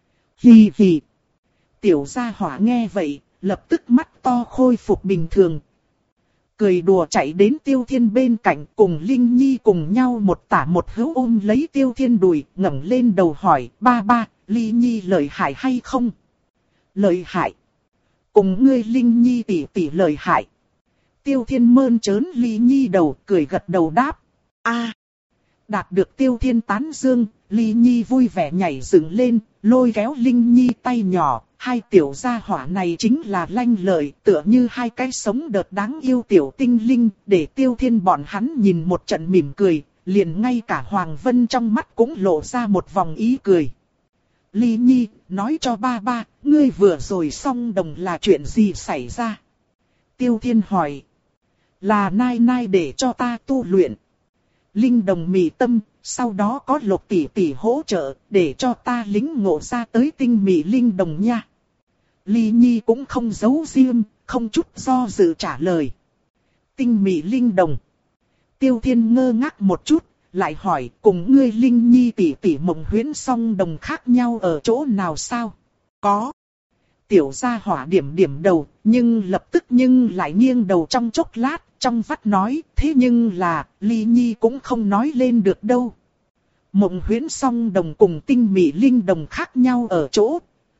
S1: Hì hì. Tiểu gia hỏa nghe vậy, lập tức mắt to khôi phục bình thường. Cười đùa chạy đến Tiêu Thiên bên cạnh, cùng Linh Nhi cùng nhau một tả một hữu ôm lấy Tiêu Thiên đùi, ngẩng lên đầu hỏi, ba ba, Ly Nhi lợi hại hay không? Lợi hại. Cùng ngươi Linh Nhi tỷ tỷ lợi hại. Tiêu Thiên mơn trớn Ly Nhi đầu, cười gật đầu đáp. A. Đạt được Tiêu Thiên tán dương, Ly Nhi vui vẻ nhảy dựng lên, lôi kéo Linh Nhi tay nhỏ. Hai tiểu gia hỏa này chính là lanh lợi, tựa như hai cái sống đợt đáng yêu tiểu tinh linh, để Tiêu Thiên bọn hắn nhìn một trận mỉm cười, liền ngay cả Hoàng Vân trong mắt cũng lộ ra một vòng ý cười. Ly Nhi, nói cho ba ba, ngươi vừa rồi xong đồng là chuyện gì xảy ra? Tiêu Thiên hỏi. Là nai nai để cho ta tu luyện. Linh đồng mị tâm, sau đó có Lục tỷ tỷ hỗ trợ, để cho ta lính ngộ ra tới tinh mị linh đồng nha. Ly Nhi cũng không giấu riêng, không chút do dự trả lời. Tinh mị linh đồng. Tiêu Thiên ngơ ngác một chút, lại hỏi cùng ngươi Linh Nhi tỷ tỷ mộng huyễn song đồng khác nhau ở chỗ nào sao? Có. Tiểu gia hỏa điểm điểm đầu, nhưng lập tức nhưng lại nghiêng đầu trong chốc lát, trong vắt nói, thế nhưng là, Ly Nhi cũng không nói lên được đâu. Mộng huyễn song đồng cùng tinh mị linh đồng khác nhau ở chỗ.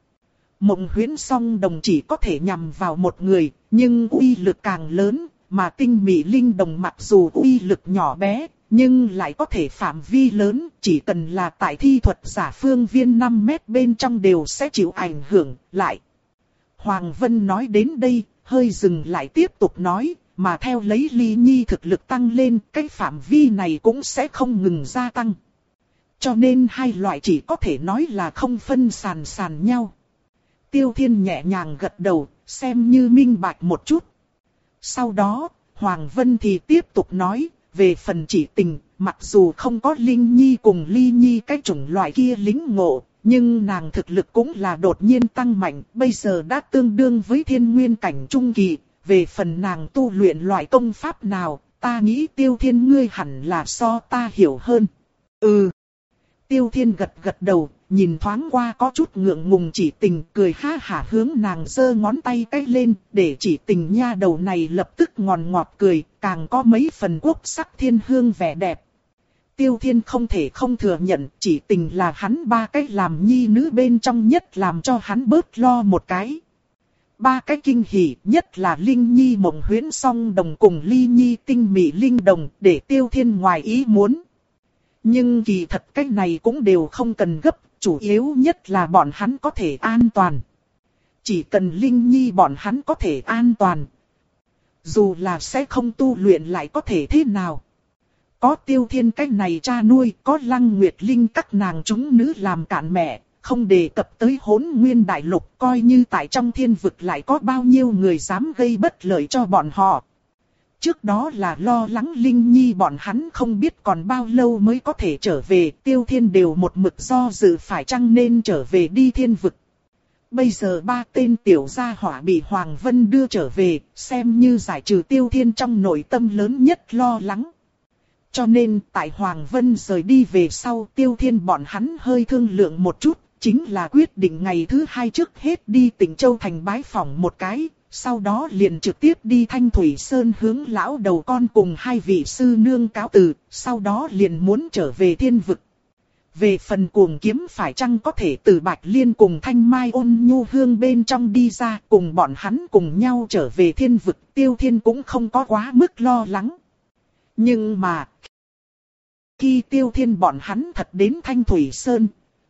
S1: Mộng huyễn song đồng chỉ có thể nhằm vào một người, nhưng uy lực càng lớn, mà tinh mị linh đồng mặc dù uy lực nhỏ bé, nhưng lại có thể phạm vi lớn, chỉ cần là tại thi thuật giả phương viên năm mét bên trong đều sẽ chịu ảnh hưởng, lại. Hoàng Vân nói đến đây, hơi dừng lại tiếp tục nói, mà theo lấy Ly Nhi thực lực tăng lên, cái phạm vi này cũng sẽ không ngừng gia tăng. Cho nên hai loại chỉ có thể nói là không phân sàn sàn nhau. Tiêu Thiên nhẹ nhàng gật đầu, xem như minh bạch một chút. Sau đó, Hoàng Vân thì tiếp tục nói, về phần chỉ tình, mặc dù không có Linh Nhi cùng Ly Nhi cái chủng loại kia lính ngộ, nhưng nàng thực lực cũng là đột nhiên tăng mạnh, bây giờ đã tương đương với thiên nguyên cảnh trung kỳ. Về phần nàng tu luyện loại công pháp nào, ta nghĩ Tiêu Thiên ngươi hẳn là so ta hiểu hơn. Ừ. Tiêu Thiên gật gật đầu, nhìn thoáng qua có chút ngượng ngùng chỉ tình, cười ha hả hướng nàng giơ ngón tay cái lên, để chỉ tình nha đầu này lập tức ngòn ngọt cười, càng có mấy phần quốc sắc thiên hương vẻ đẹp. Tiêu Thiên không thể không thừa nhận, chỉ tình là hắn ba cái làm nhi nữ bên trong nhất làm cho hắn bớt lo một cái. Ba cái kinh hỉ, nhất là Linh Nhi mộng huyễn song đồng cùng Ly Nhi tinh mị linh đồng, để Tiêu Thiên ngoài ý muốn. Nhưng kỳ thật cái này cũng đều không cần gấp, chủ yếu nhất là bọn hắn có thể an toàn. Chỉ cần Linh Nhi bọn hắn có thể an toàn. Dù là sẽ không tu luyện lại có thể thế nào. Có Tiêu Thiên cái này cha nuôi, có Lăng Nguyệt Linh các nàng chúng nữ làm cạn mẹ, không đề cập tới Hỗn Nguyên Đại Lục, coi như tại trong thiên vực lại có bao nhiêu người dám gây bất lợi cho bọn họ. Trước đó là lo lắng Linh Nhi bọn hắn không biết còn bao lâu mới có thể trở về, Tiêu Thiên đều một mực do dự phải chăng nên trở về đi thiên vực. Bây giờ ba tên tiểu gia hỏa bị Hoàng Vân đưa trở về, xem như giải trừ Tiêu Thiên trong nội tâm lớn nhất lo lắng. Cho nên tại Hoàng Vân rời đi về sau, Tiêu Thiên bọn hắn hơi thương lượng một chút, chính là quyết định ngày thứ hai trước hết đi Tịnh Châu thành bái phỏng một cái, sau đó liền trực tiếp đi Thanh Thủy Sơn hướng lão đầu con cùng hai vị sư nương cáo từ, sau đó liền muốn trở về thiên vực. Về phần Cuồng Kiếm phải chăng có thể từ Bạch Liên cùng Thanh Mai Ôn Nhu Hương bên trong đi ra, cùng bọn hắn cùng nhau trở về thiên vực, Tiêu Thiên cũng không có quá mức lo lắng. Nhưng mà, khi Tiêu Thiên bọn hắn thật đến Thanh Thủy Sơn,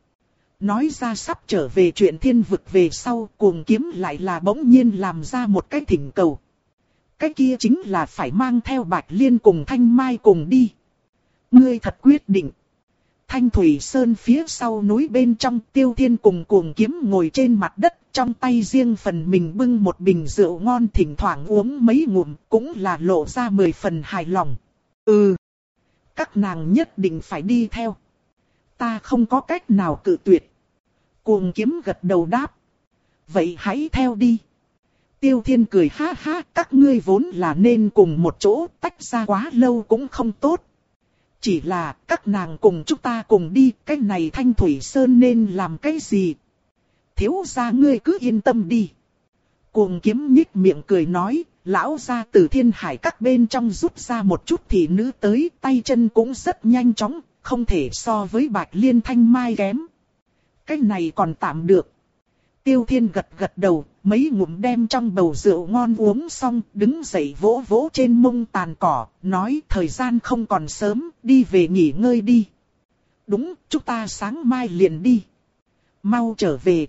S1: nói ra sắp trở về chuyện thiên vực về sau, Cuồng Kiếm lại là bỗng nhiên làm ra một cái thỉnh cầu. Cái kia chính là phải mang theo Bạch Liên cùng Thanh Mai cùng đi. Ngươi thật quyết định. Thanh Thủy Sơn phía sau núi bên trong, Tiêu Thiên cùng Cuồng Kiếm ngồi trên mặt đất, trong tay riêng phần mình bưng một bình rượu ngon, thỉnh thoảng uống mấy ngụm, cũng là lộ ra mười phần hài lòng. Ừ, các nàng nhất định phải đi theo. Ta không có cách nào cự tuyệt. Cuồng Kiếm gật đầu đáp. Vậy hãy theo đi. Tiêu Thiên cười ha ha, các ngươi vốn là nên cùng một chỗ, tách ra quá lâu cũng không tốt. Chỉ là các nàng cùng chúng ta cùng đi, cái này Thanh Thủy Sơn nên làm cái gì? Thiếu gia ngươi cứ yên tâm đi. Cuồng Kiếm nhích miệng cười nói, lão gia từ Thiên Hải các bên trong rút ra một chút thị nữ tới, tay chân cũng rất nhanh chóng, không thể so với Bạch Liên Thanh Mai kém. Cái này còn tạm được. Tiêu Thiên gật gật đầu, mấy ngụm đem trong bầu rượu ngon uống xong, đứng dậy vỗ vỗ trên mông tàn cỏ, nói thời gian không còn sớm, đi về nghỉ ngơi đi. Đúng, chúng ta sáng mai liền đi. Mau trở về.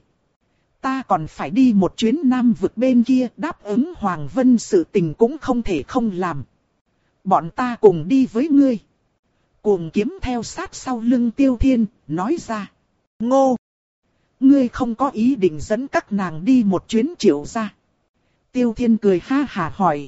S1: Ta còn phải đi một chuyến Nam vực bên kia, đáp ứng Hoàng Vân sự tình cũng không thể không làm. Bọn ta cùng đi với ngươi. Cuồng Kiếm theo sát sau lưng Tiêu Thiên, nói ra. Ngô! Ngươi không có ý định dẫn các nàng đi một chuyến Triệu gia. Tiêu Thiên cười ha hả hỏi.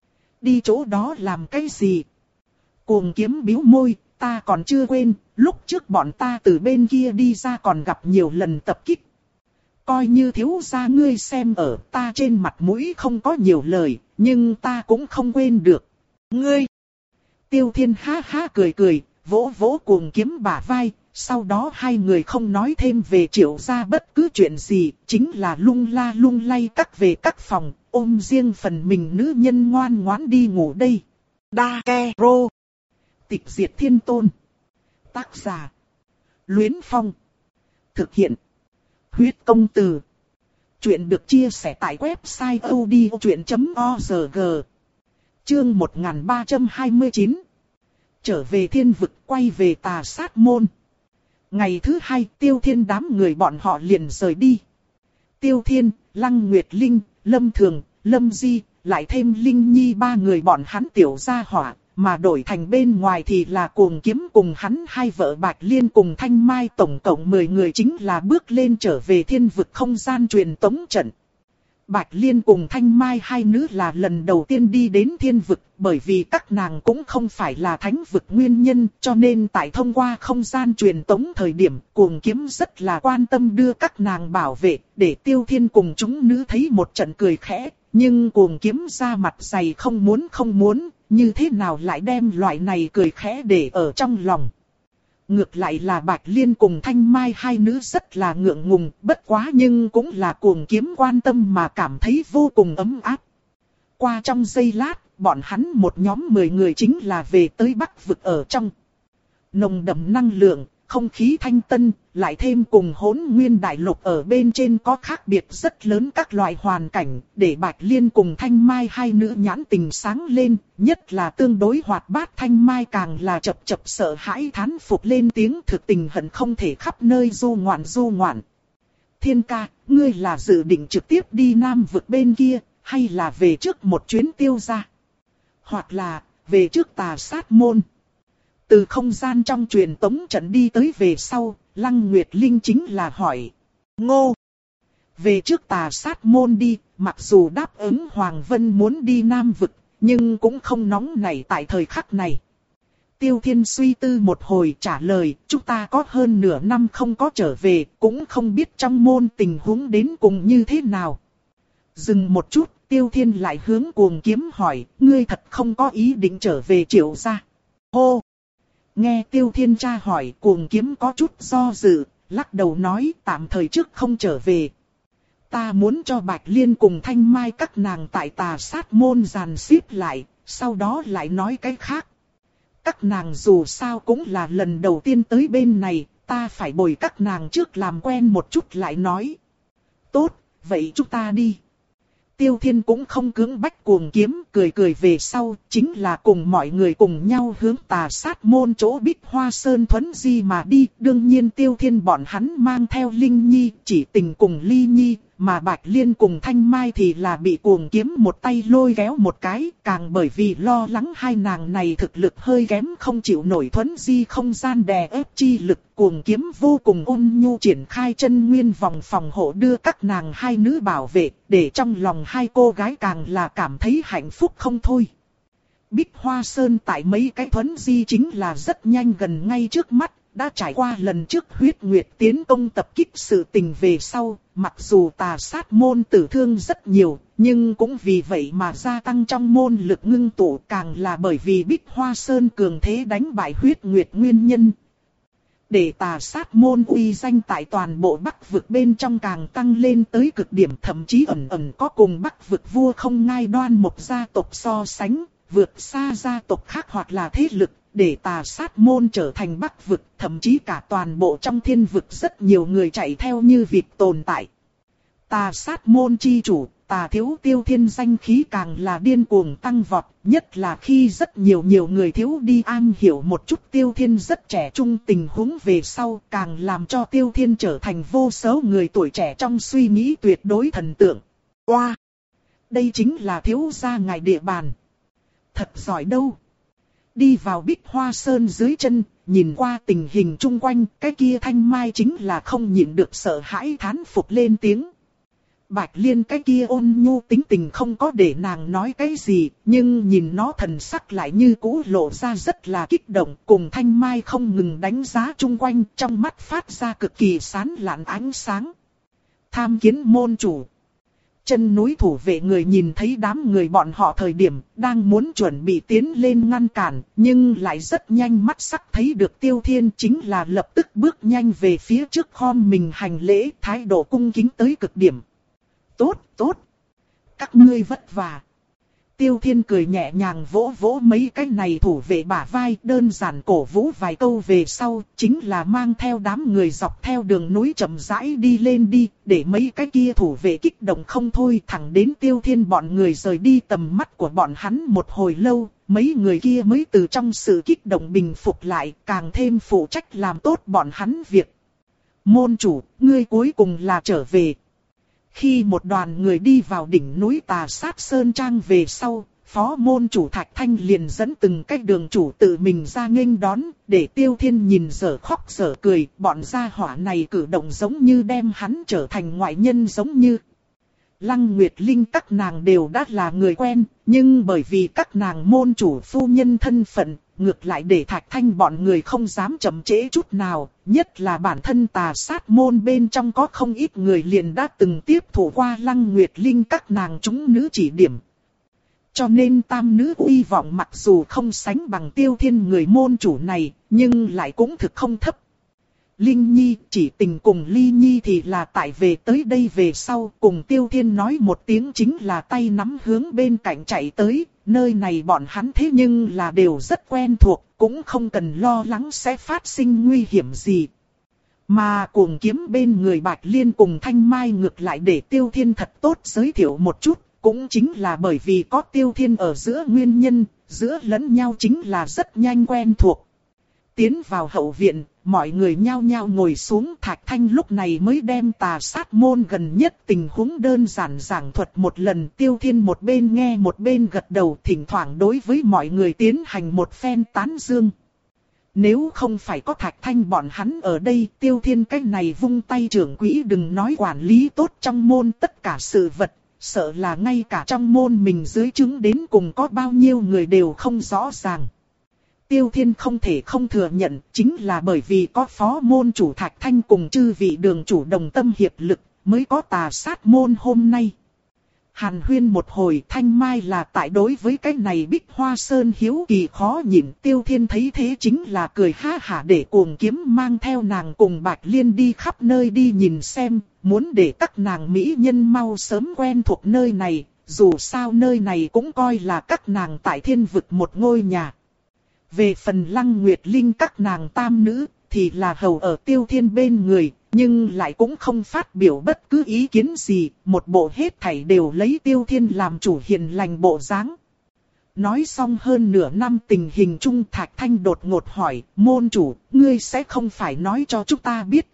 S1: Đi chỗ đó làm cái gì? Cuồng Kiếm bĩu môi, ta còn chưa quên, lúc trước bọn ta từ bên kia đi ra còn gặp nhiều lần tập kích. Coi như thiếu gia ngươi xem ở, ta trên mặt mũi không có nhiều lời, nhưng ta cũng không quên được. Ngươi! Tiêu Thiên ha ha cười cười, vỗ vỗ Cuồng Kiếm bả vai. Sau đó hai người không nói thêm về Triệu gia bất cứ chuyện gì, chính là lung la lung lay cắt về các phòng, ôm riêng phần mình nữ nhân ngoan ngoãn đi ngủ đây. Đa Ke Rô. Tịch diệt thiên tôn. Tác giả. Luyến Phong. Thực hiện. Huyết công từ. Chuyện được chia sẻ tại website odchuyện chấm org. Chương một nghìn ba trăm hai mươi chín. Trở về thiên vực, quay về Tà Sát môn. Ngày thứ hai, Tiêu Thiên đám người bọn họ liền rời đi. Tiêu Thiên, Lăng Nguyệt Linh, Lâm Thường, Lâm Di, lại thêm Linh Nhi ba người bọn hắn tiểu gia hỏa, mà đổi thành bên ngoài thì là Cuồng Kiếm cùng hắn hai vợ Bạch Liên cùng Thanh Mai, tổng cộng mười người chính là bước lên trở về thiên vực không gian truyền tống trận. Bạch Liên cùng Thanh Mai hai nữ là lần đầu tiên đi đến thiên vực, bởi vì các nàng cũng không phải là thánh vực nguyên nhân, cho nên tại thông qua không gian truyền tống thời điểm, Cuồng Kiếm rất là quan tâm đưa các nàng bảo vệ, để Tiêu Thiên cùng chúng nữ thấy một trận cười khẽ, nhưng Cuồng Kiếm ra mặt dày không muốn không muốn, như thế nào lại đem loại này cười khẽ để ở trong lòng. Ngược lại là Bạch Liên cùng Thanh Mai hai nữ rất là ngượng ngùng, bất quá nhưng cũng là Cuồng Kiếm quan tâm mà cảm thấy vô cùng ấm áp. Qua trong giây lát, bọn hắn một nhóm mười người chính là về tới Bắc vực ở trong. Nồng đậm năng lượng, không khí thanh tân, lại thêm cùng Hỗn Nguyên Đại Lục ở bên trên có khác biệt rất lớn các loại hoàn cảnh, để Bạch Liên cùng Thanh Mai hai nữ nhãn tình sáng lên, nhất là tương đối hoạt bát Thanh Mai càng là chập chập sợ hãi thán phục lên tiếng thực tình hận không thể khắp nơi du ngoạn du ngoạn. Thiên ca, ngươi là dự định trực tiếp đi Nam vực bên kia, hay là về trước một chuyến Tiêu gia? Hoặc là, về trước Tà Sát môn? Từ không gian trong truyền tống trận đi tới về sau, Lăng Nguyệt Linh chính là hỏi. Ngô! Về trước Tà Sát môn đi, mặc dù đáp ứng Hoàng Vân muốn đi Nam Vực, nhưng cũng không nóng nảy tại thời khắc này. Tiêu Thiên suy tư một hồi trả lời, chúng ta có hơn nửa năm không có trở về, cũng không biết trong môn tình huống đến cùng như thế nào. Dừng một chút, Tiêu Thiên lại hướng Cuồng Kiếm hỏi, ngươi thật không có ý định trở về Triệu gia? Hô! Nghe Tiêu Thiên tra hỏi, Cuồng Kiếm có chút do dự, lắc đầu nói tạm thời trước không trở về. Ta muốn cho Bạch Liên cùng Thanh Mai các nàng tại Tà Sát môn dàn xếp lại, sau đó lại nói cái khác. Các nàng dù sao cũng là lần đầu tiên tới bên này, ta phải bồi các nàng trước làm quen một chút lại nói. Tốt, vậy chúng ta đi. Tiêu Thiên cũng không cưỡng bách Cuồng Kiếm, cười cười về sau, chính là cùng mọi người cùng nhau hướng Tà Sát môn chỗ Bích Hoa Sơn Thuấn Di mà đi. Đương nhiên Tiêu Thiên bọn hắn mang theo Linh Nhi, Chỉ Tình cùng Ly Nhi, mà Bạch Liên cùng Thanh Mai thì là bị Cuồng Kiếm một tay lôi kéo một cái, càng bởi vì lo lắng hai nàng này thực lực hơi kém không chịu nổi Thuấn Di không gian đè ép chi lực. Cuồng Kiếm vô cùng ôn nhu triển khai chân nguyên vòng phòng hộ đưa các nàng hai nữ bảo vệ, để trong lòng hai cô gái càng là cảm thấy hạnh phúc không thôi. Bích Hoa Sơn tại mấy cái Thuấn Di chính là rất nhanh gần ngay trước mắt. Đã trải qua lần trước huyết nguyệt tiến công tập kích sự tình về sau, mặc dù Tà Sát môn tử thương rất nhiều, nhưng cũng vì vậy mà gia tăng trong môn lực ngưng tụ, càng là bởi vì Bích Hoa Sơn cường thế đánh bại huyết nguyệt nguyên nhân. Để Tà Sát môn uy danh tại toàn bộ Bắc vực bên trong càng tăng lên tới cực điểm, thậm chí ẩn ẩn có cùng Bắc vực vua không ngai đoan một gia tộc so sánh, vượt xa gia tộc khác hoặc là thế lực. Để Tà Sát môn trở thành Bắc vực, thậm chí cả toàn bộ trong thiên vực rất nhiều người chạy theo như vịt tồn tại. Tà Sát môn chi chủ, Tà Thiếu Tiêu Thiên danh khí càng là điên cuồng tăng vọt, nhất là khi rất nhiều nhiều người thiếu đi an hiểu một chút Tiêu Thiên rất trẻ trung tình huống về sau, càng làm cho Tiêu Thiên trở thành vô số người tuổi trẻ trong suy nghĩ tuyệt đối thần tượng. Oa! Wow. Đây chính là thiếu gia ngài địa bàn. Thật giỏi đâu! Đi vào Bích Hoa Sơn dưới chân, nhìn qua tình hình chung quanh, cái kia Thanh Mai chính là không nhịn được sợ hãi thán phục lên tiếng. Bạch Liên cái kia ôn nhu tính tình không có để nàng nói cái gì, nhưng nhìn nó thần sắc lại như cũ lộ ra rất là kích động, cùng Thanh Mai không ngừng đánh giá chung quanh, trong mắt phát ra cực kỳ sáng lạn ánh sáng. Tham kiến môn chủ. Chân núi thủ vệ người nhìn thấy đám người bọn họ thời điểm đang muốn chuẩn bị tiến lên ngăn cản, nhưng lại rất nhanh mắt sắc thấy được Tiêu Thiên, chính là lập tức bước nhanh về phía trước khom mình hành lễ, thái độ cung kính tới cực điểm. Tốt, tốt. Các ngươi vất vả. Tiêu Thiên cười nhẹ nhàng vỗ vỗ mấy cái này thủ vệ bả vai, đơn giản cổ vũ vài câu về sau, chính là mang theo đám người dọc theo đường núi chậm rãi đi lên đi, để mấy cái kia thủ vệ kích động không thôi, thẳng đến Tiêu Thiên bọn người rời đi tầm mắt của bọn hắn một hồi lâu, mấy người kia mới từ trong sự kích động bình phục lại, càng thêm phụ trách làm tốt bọn hắn việc. Môn chủ, ngươi cuối cùng là trở về. Khi một đoàn người đi vào đỉnh núi Tà Sát Sơn Trang về sau, phó môn chủ Thạch Thanh liền dẫn từng cái đường chủ tự mình ra nghênh đón, để Tiêu Thiên nhìn dở khóc dở cười, bọn gia hỏa này cử động giống như đem hắn trở thành ngoại nhân giống như. Lăng Nguyệt Linh các nàng đều đã là người quen, nhưng bởi vì các nàng môn chủ phu nhân thân phận, ngược lại để Thạch Thanh bọn người không dám chậm trễ chút nào, nhất là bản thân Tà Sát môn bên trong có không ít người liền đã từng tiếp thụ qua Lăng Nguyệt Linh các nàng chúng nữ chỉ điểm. Cho nên tam nữ uy vọng mặc dù không sánh bằng Tiêu Thiên người môn chủ này, nhưng lại cũng thực không thấp. Linh Nhi, Chỉ Tình cùng Ly Nhi thì là tại về tới đây về sau, cùng Tiêu Thiên nói một tiếng chính là tay nắm hướng bên cạnh chạy tới, nơi này bọn hắn thế nhưng là đều rất quen thuộc, cũng không cần lo lắng sẽ phát sinh nguy hiểm gì. Mà Cuồng Kiếm bên người Bạch Liên cùng Thanh Mai ngược lại để Tiêu Thiên thật tốt giới thiệu một chút, cũng chính là bởi vì có Tiêu Thiên ở giữa nguyên nhân, giữa lẫn nhau chính là rất nhanh quen thuộc. Tiến vào hậu viện, mọi người nhao nhao ngồi xuống, Thạch Thanh lúc này mới đem Tà Sát môn gần nhất tình huống đơn giản giảng thuật một lần. Tiêu Thiên một bên nghe một bên gật đầu, thỉnh thoảng đối với mọi người tiến hành một phen tán dương. Nếu không phải có Thạch Thanh bọn hắn ở đây, Tiêu Thiên cái này vung tay trưởng quỹ đừng nói quản lý tốt trong môn tất cả sự vật, sợ là ngay cả trong môn mình dưới trướng đến cùng có bao nhiêu người đều không rõ ràng. Tiêu Thiên không thể không thừa nhận, chính là bởi vì có phó môn chủ Thạch Thanh cùng chư vị đường chủ đồng tâm hiệp lực, mới có tà sát môn hôm nay. Hàn huyên một hồi, Thanh Mai là tại đối với cái này Bích Hoa Sơn hiếu kỳ khó nhịn. Tiêu Thiên thấy thế chính là cười ha hả để cuồng kiếm mang theo nàng cùng Bạch Liên đi khắp nơi đi nhìn xem, muốn để các nàng mỹ nhân mau sớm quen thuộc nơi này, dù sao nơi này cũng coi là các nàng tại thiên vực một ngôi nhà. Về phần Lăng Nguyệt Linh các nàng tam nữ, thì là hầu ở Tiêu Thiên bên người, nhưng lại cũng không phát biểu bất cứ ý kiến gì, một bộ hết thảy đều lấy Tiêu Thiên làm chủ hiền lành bộ dáng. Nói xong hơn nửa năm tình hình chung, Thạch Thanh đột ngột hỏi, môn chủ, ngươi sẽ không phải nói cho chúng ta biết.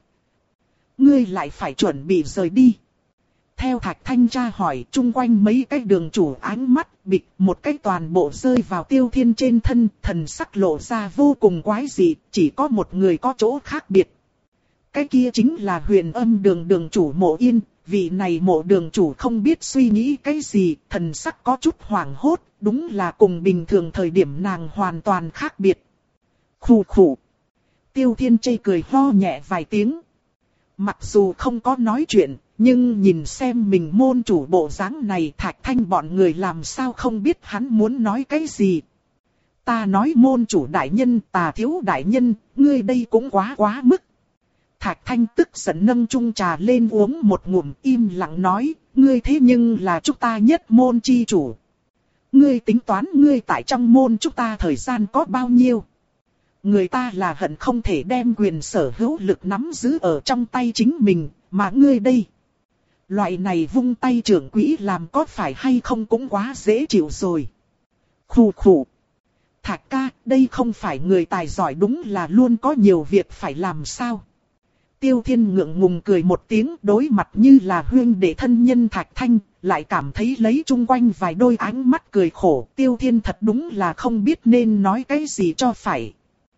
S1: Ngươi lại phải chuẩn bị rời đi. Theo Thạch Thanh tra hỏi, chung quanh mấy cái đường chủ ánh mắt bịch, một cái toàn bộ rơi vào Tiêu Thiên trên thân, thần sắc lộ ra vô cùng quái dị, chỉ có một người có chỗ khác biệt. Cái kia chính là Huyền Âm đường đường chủ Mộ Yên, vị này Mộ đường chủ không biết suy nghĩ cái gì, thần sắc có chút hoảng hốt, đúng là cùng bình thường thời điểm nàng hoàn toàn khác biệt. Khù khù. Tiêu Thiên chây cười ho nhẹ vài tiếng. Mặc dù không có nói chuyện, nhưng nhìn xem mình môn chủ bộ dáng này, Thạch Thanh bọn người làm sao không biết hắn muốn nói cái gì. Ta nói môn chủ đại nhân, Tà thiếu đại nhân, ngươi đây cũng quá quá mức. Thạch Thanh tức giận nâng chung trà lên uống một ngụm, im lặng nói, ngươi thế nhưng là chúng ta nhất môn chi chủ. Ngươi tính toán ngươi tại trong môn chúng ta thời gian có bao nhiêu? Người ta là hận không thể đem quyền sở hữu lực nắm giữ ở trong tay chính mình, mà ngươi đây. Loại này vung tay trưởng quỹ làm có phải hay không cũng quá dễ chịu rồi. Khù khù. Thạch ca, đây không phải người tài giỏi đúng là luôn có nhiều việc phải làm sao? Tiêu Thiên ngượng ngùng cười một tiếng, đối mặt như là huynh đệ thân nhân Thạch Thanh, lại cảm thấy lấy chung quanh vài đôi ánh mắt cười khổ. Tiêu Thiên thật đúng là không biết nên nói cái gì cho phải.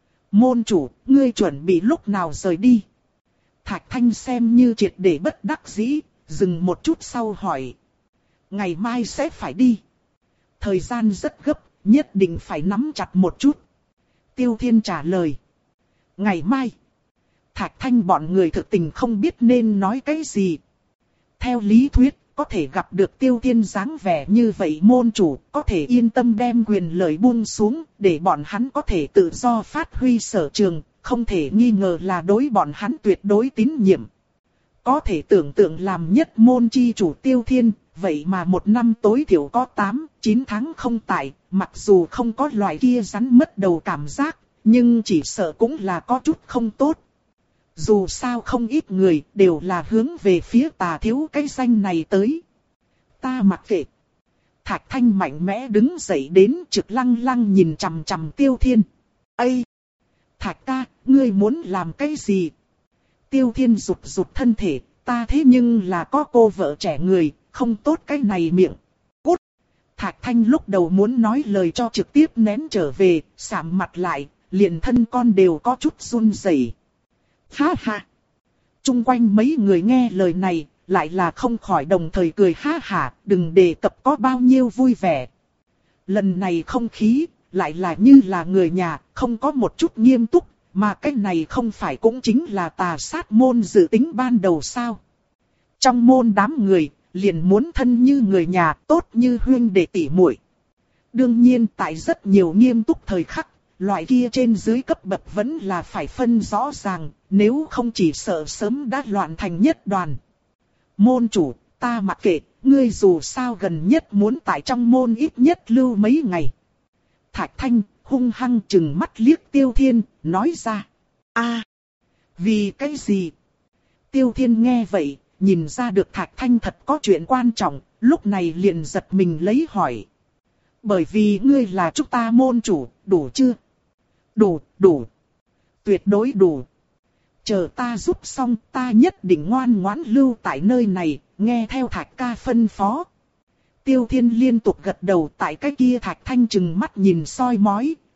S1: Môn chủ, ngươi chuẩn bị lúc nào rời đi? Thạch Thanh xem như triệt để bất đắc dĩ, dừng một chút sau hỏi. Ngày mai sẽ phải đi. Thời gian rất gấp, nhất định phải nắm chặt một chút. Tiêu Thiên trả lời. Ngày mai. Thạch Thanh bọn người thực tình không biết nên nói cái gì. Theo lý thuyết, có thể gặp được Tiêu Thiên dáng vẻ như vậy môn chủ, có thể yên tâm đem quyền lợi buông xuống, để bọn hắn có thể tự do phát huy sở trường, không thể nghi ngờ là đối bọn hắn tuyệt đối tín nhiệm. Có thể tưởng tượng làm nhất môn chi chủ Tiêu Thiên, vậy mà một năm tối thiểu có tám, chín tháng không tại, mặc dù không có loại kia rắn mất đầu cảm giác, nhưng chỉ sợ cũng là có chút không tốt. Dù sao không ít người đều là hướng về phía Tà thiếu cái danh này tới. Ta mặc kệ. Thạch Thanh mạnh mẽ đứng dậy đến trực lăng lăng nhìn chằm chằm Tiêu Thiên. Ây! Thạch ca, ngươi muốn làm cái gì? Tiêu Thiên rụt rụt thân thể, ta thế nhưng là có cô vợ trẻ người, không tốt cái này miệng. Cút! Thạch Thanh lúc đầu muốn nói lời cho trực tiếp nén trở về, sạm mặt lại, liền thân con đều có chút run rẩy. Ha ha! Trung quanh mấy người nghe lời này, lại là không khỏi đồng thời cười ha hả, đừng đề cập có bao nhiêu vui vẻ. Lần này không khí, lại là như là người nhà, không có một chút nghiêm túc, mà cái này không phải cũng chính là tà sát môn dự tính ban đầu sao. Trong môn đám người, liền muốn thân như người nhà, tốt như huynh đệ tỷ muội. Đương nhiên tại rất nhiều nghiêm túc thời khắc, loại kia trên dưới cấp bậc vẫn là phải phân rõ ràng, nếu không chỉ sợ sớm đã loạn thành nhất đoàn. Môn chủ, ta mặc kệ, ngươi dù sao gần nhất muốn tại trong môn ít nhất lưu mấy ngày. Thạch Thanh hung hăng chừng mắt liếc Tiêu Thiên, nói ra. A, vì cái gì? Tiêu Thiên nghe vậy, nhìn ra được Thạch Thanh thật có chuyện quan trọng, lúc này liền giật mình lấy hỏi. Bởi vì ngươi là chúng ta môn chủ, đủ chưa? Đủ, đủ. Tuyệt đối đủ. Chờ ta giúp xong, ta nhất định ngoan ngoãn lưu tại nơi này, nghe theo Thạch ca phân phó. Tiêu Thiên liên tục gật đầu, tại cái kia Thạch Thanh chừng mắt nhìn soi mói,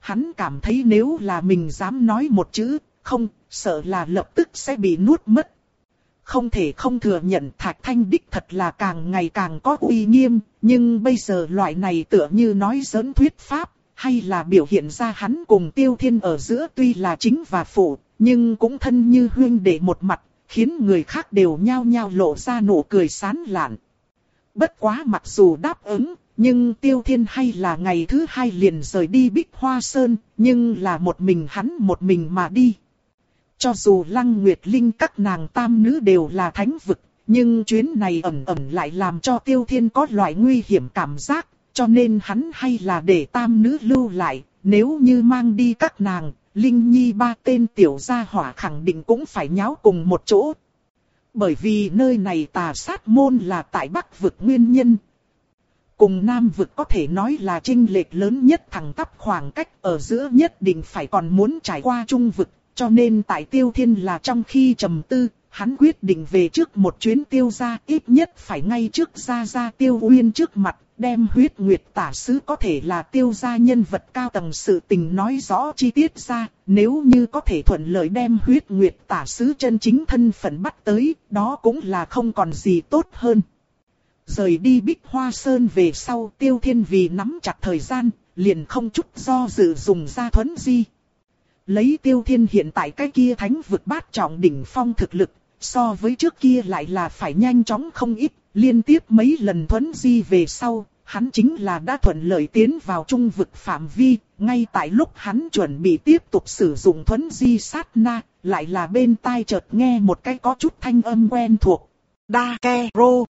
S1: Hắn cảm thấy nếu là mình dám nói một chữ, không, sợ là lập tức sẽ bị nuốt mất. Không thể không thừa nhận Thạch Thanh đích thật là càng ngày càng có uy nghiêm, nhưng bây giờ loại này tựa như nói giỡn thuyết pháp, hay là biểu hiện ra hắn cùng Tiêu Thiên ở giữa tuy là chính và phụ, nhưng cũng thân như huynh đệ một mặt, khiến người khác đều nhao nhao lộ ra nụ cười sán lạn. Bất quá mặc dù đáp ứng, nhưng Tiêu Thiên hay là ngày thứ hai liền rời đi Bích Hoa Sơn, nhưng là một mình hắn một mình mà đi. Cho dù Lăng Nguyệt Linh các nàng tam nữ đều là thánh vực, nhưng chuyến này ẩn ẩn lại làm cho Tiêu Thiên có loại nguy hiểm cảm giác, cho nên hắn hay là để tam nữ lưu lại, nếu như mang đi các nàng, Linh Nhi ba tên tiểu gia hỏa khẳng định cũng phải nháo cùng một chỗ. Bởi vì nơi này Tà Sát môn là tại Bắc vực nguyên nhân. Cùng Nam vực có thể nói là chênh lệch lớn nhất, thẳng tắp khoảng cách ở giữa nhất định phải còn muốn trải qua Trung vực. Cho nên tại Tiêu Thiên là trong khi trầm tư, hắn quyết định về trước một chuyến Tiêu gia, ít nhất phải ngay trước gia gia Tiêu Uyên trước mặt, đem Huyết Nguyệt tả sứ có thể là Tiêu gia nhân vật cao tầng sự tình nói rõ chi tiết ra, nếu như có thể thuận lợi đem Huyết Nguyệt tả sứ chân chính thân phận bắt tới, đó cũng là không còn gì tốt hơn. Rời đi Bích Hoa Sơn về sau, Tiêu Thiên vì nắm chặt thời gian, liền không chút do dự dùng ra thuấn di. Lấy Tiêu Thiên hiện tại cái kia thánh vực bát trọng đỉnh phong thực lực, so với trước kia lại là phải nhanh chóng không ít, liên tiếp mấy lần thuấn di về sau, hắn chính là đã thuận lợi tiến vào trung vực phạm vi, ngay tại lúc hắn chuẩn bị tiếp tục sử dụng thuấn di sát na, lại là bên tai chợt nghe một cái có chút thanh âm quen thuộc. Đa ke rô.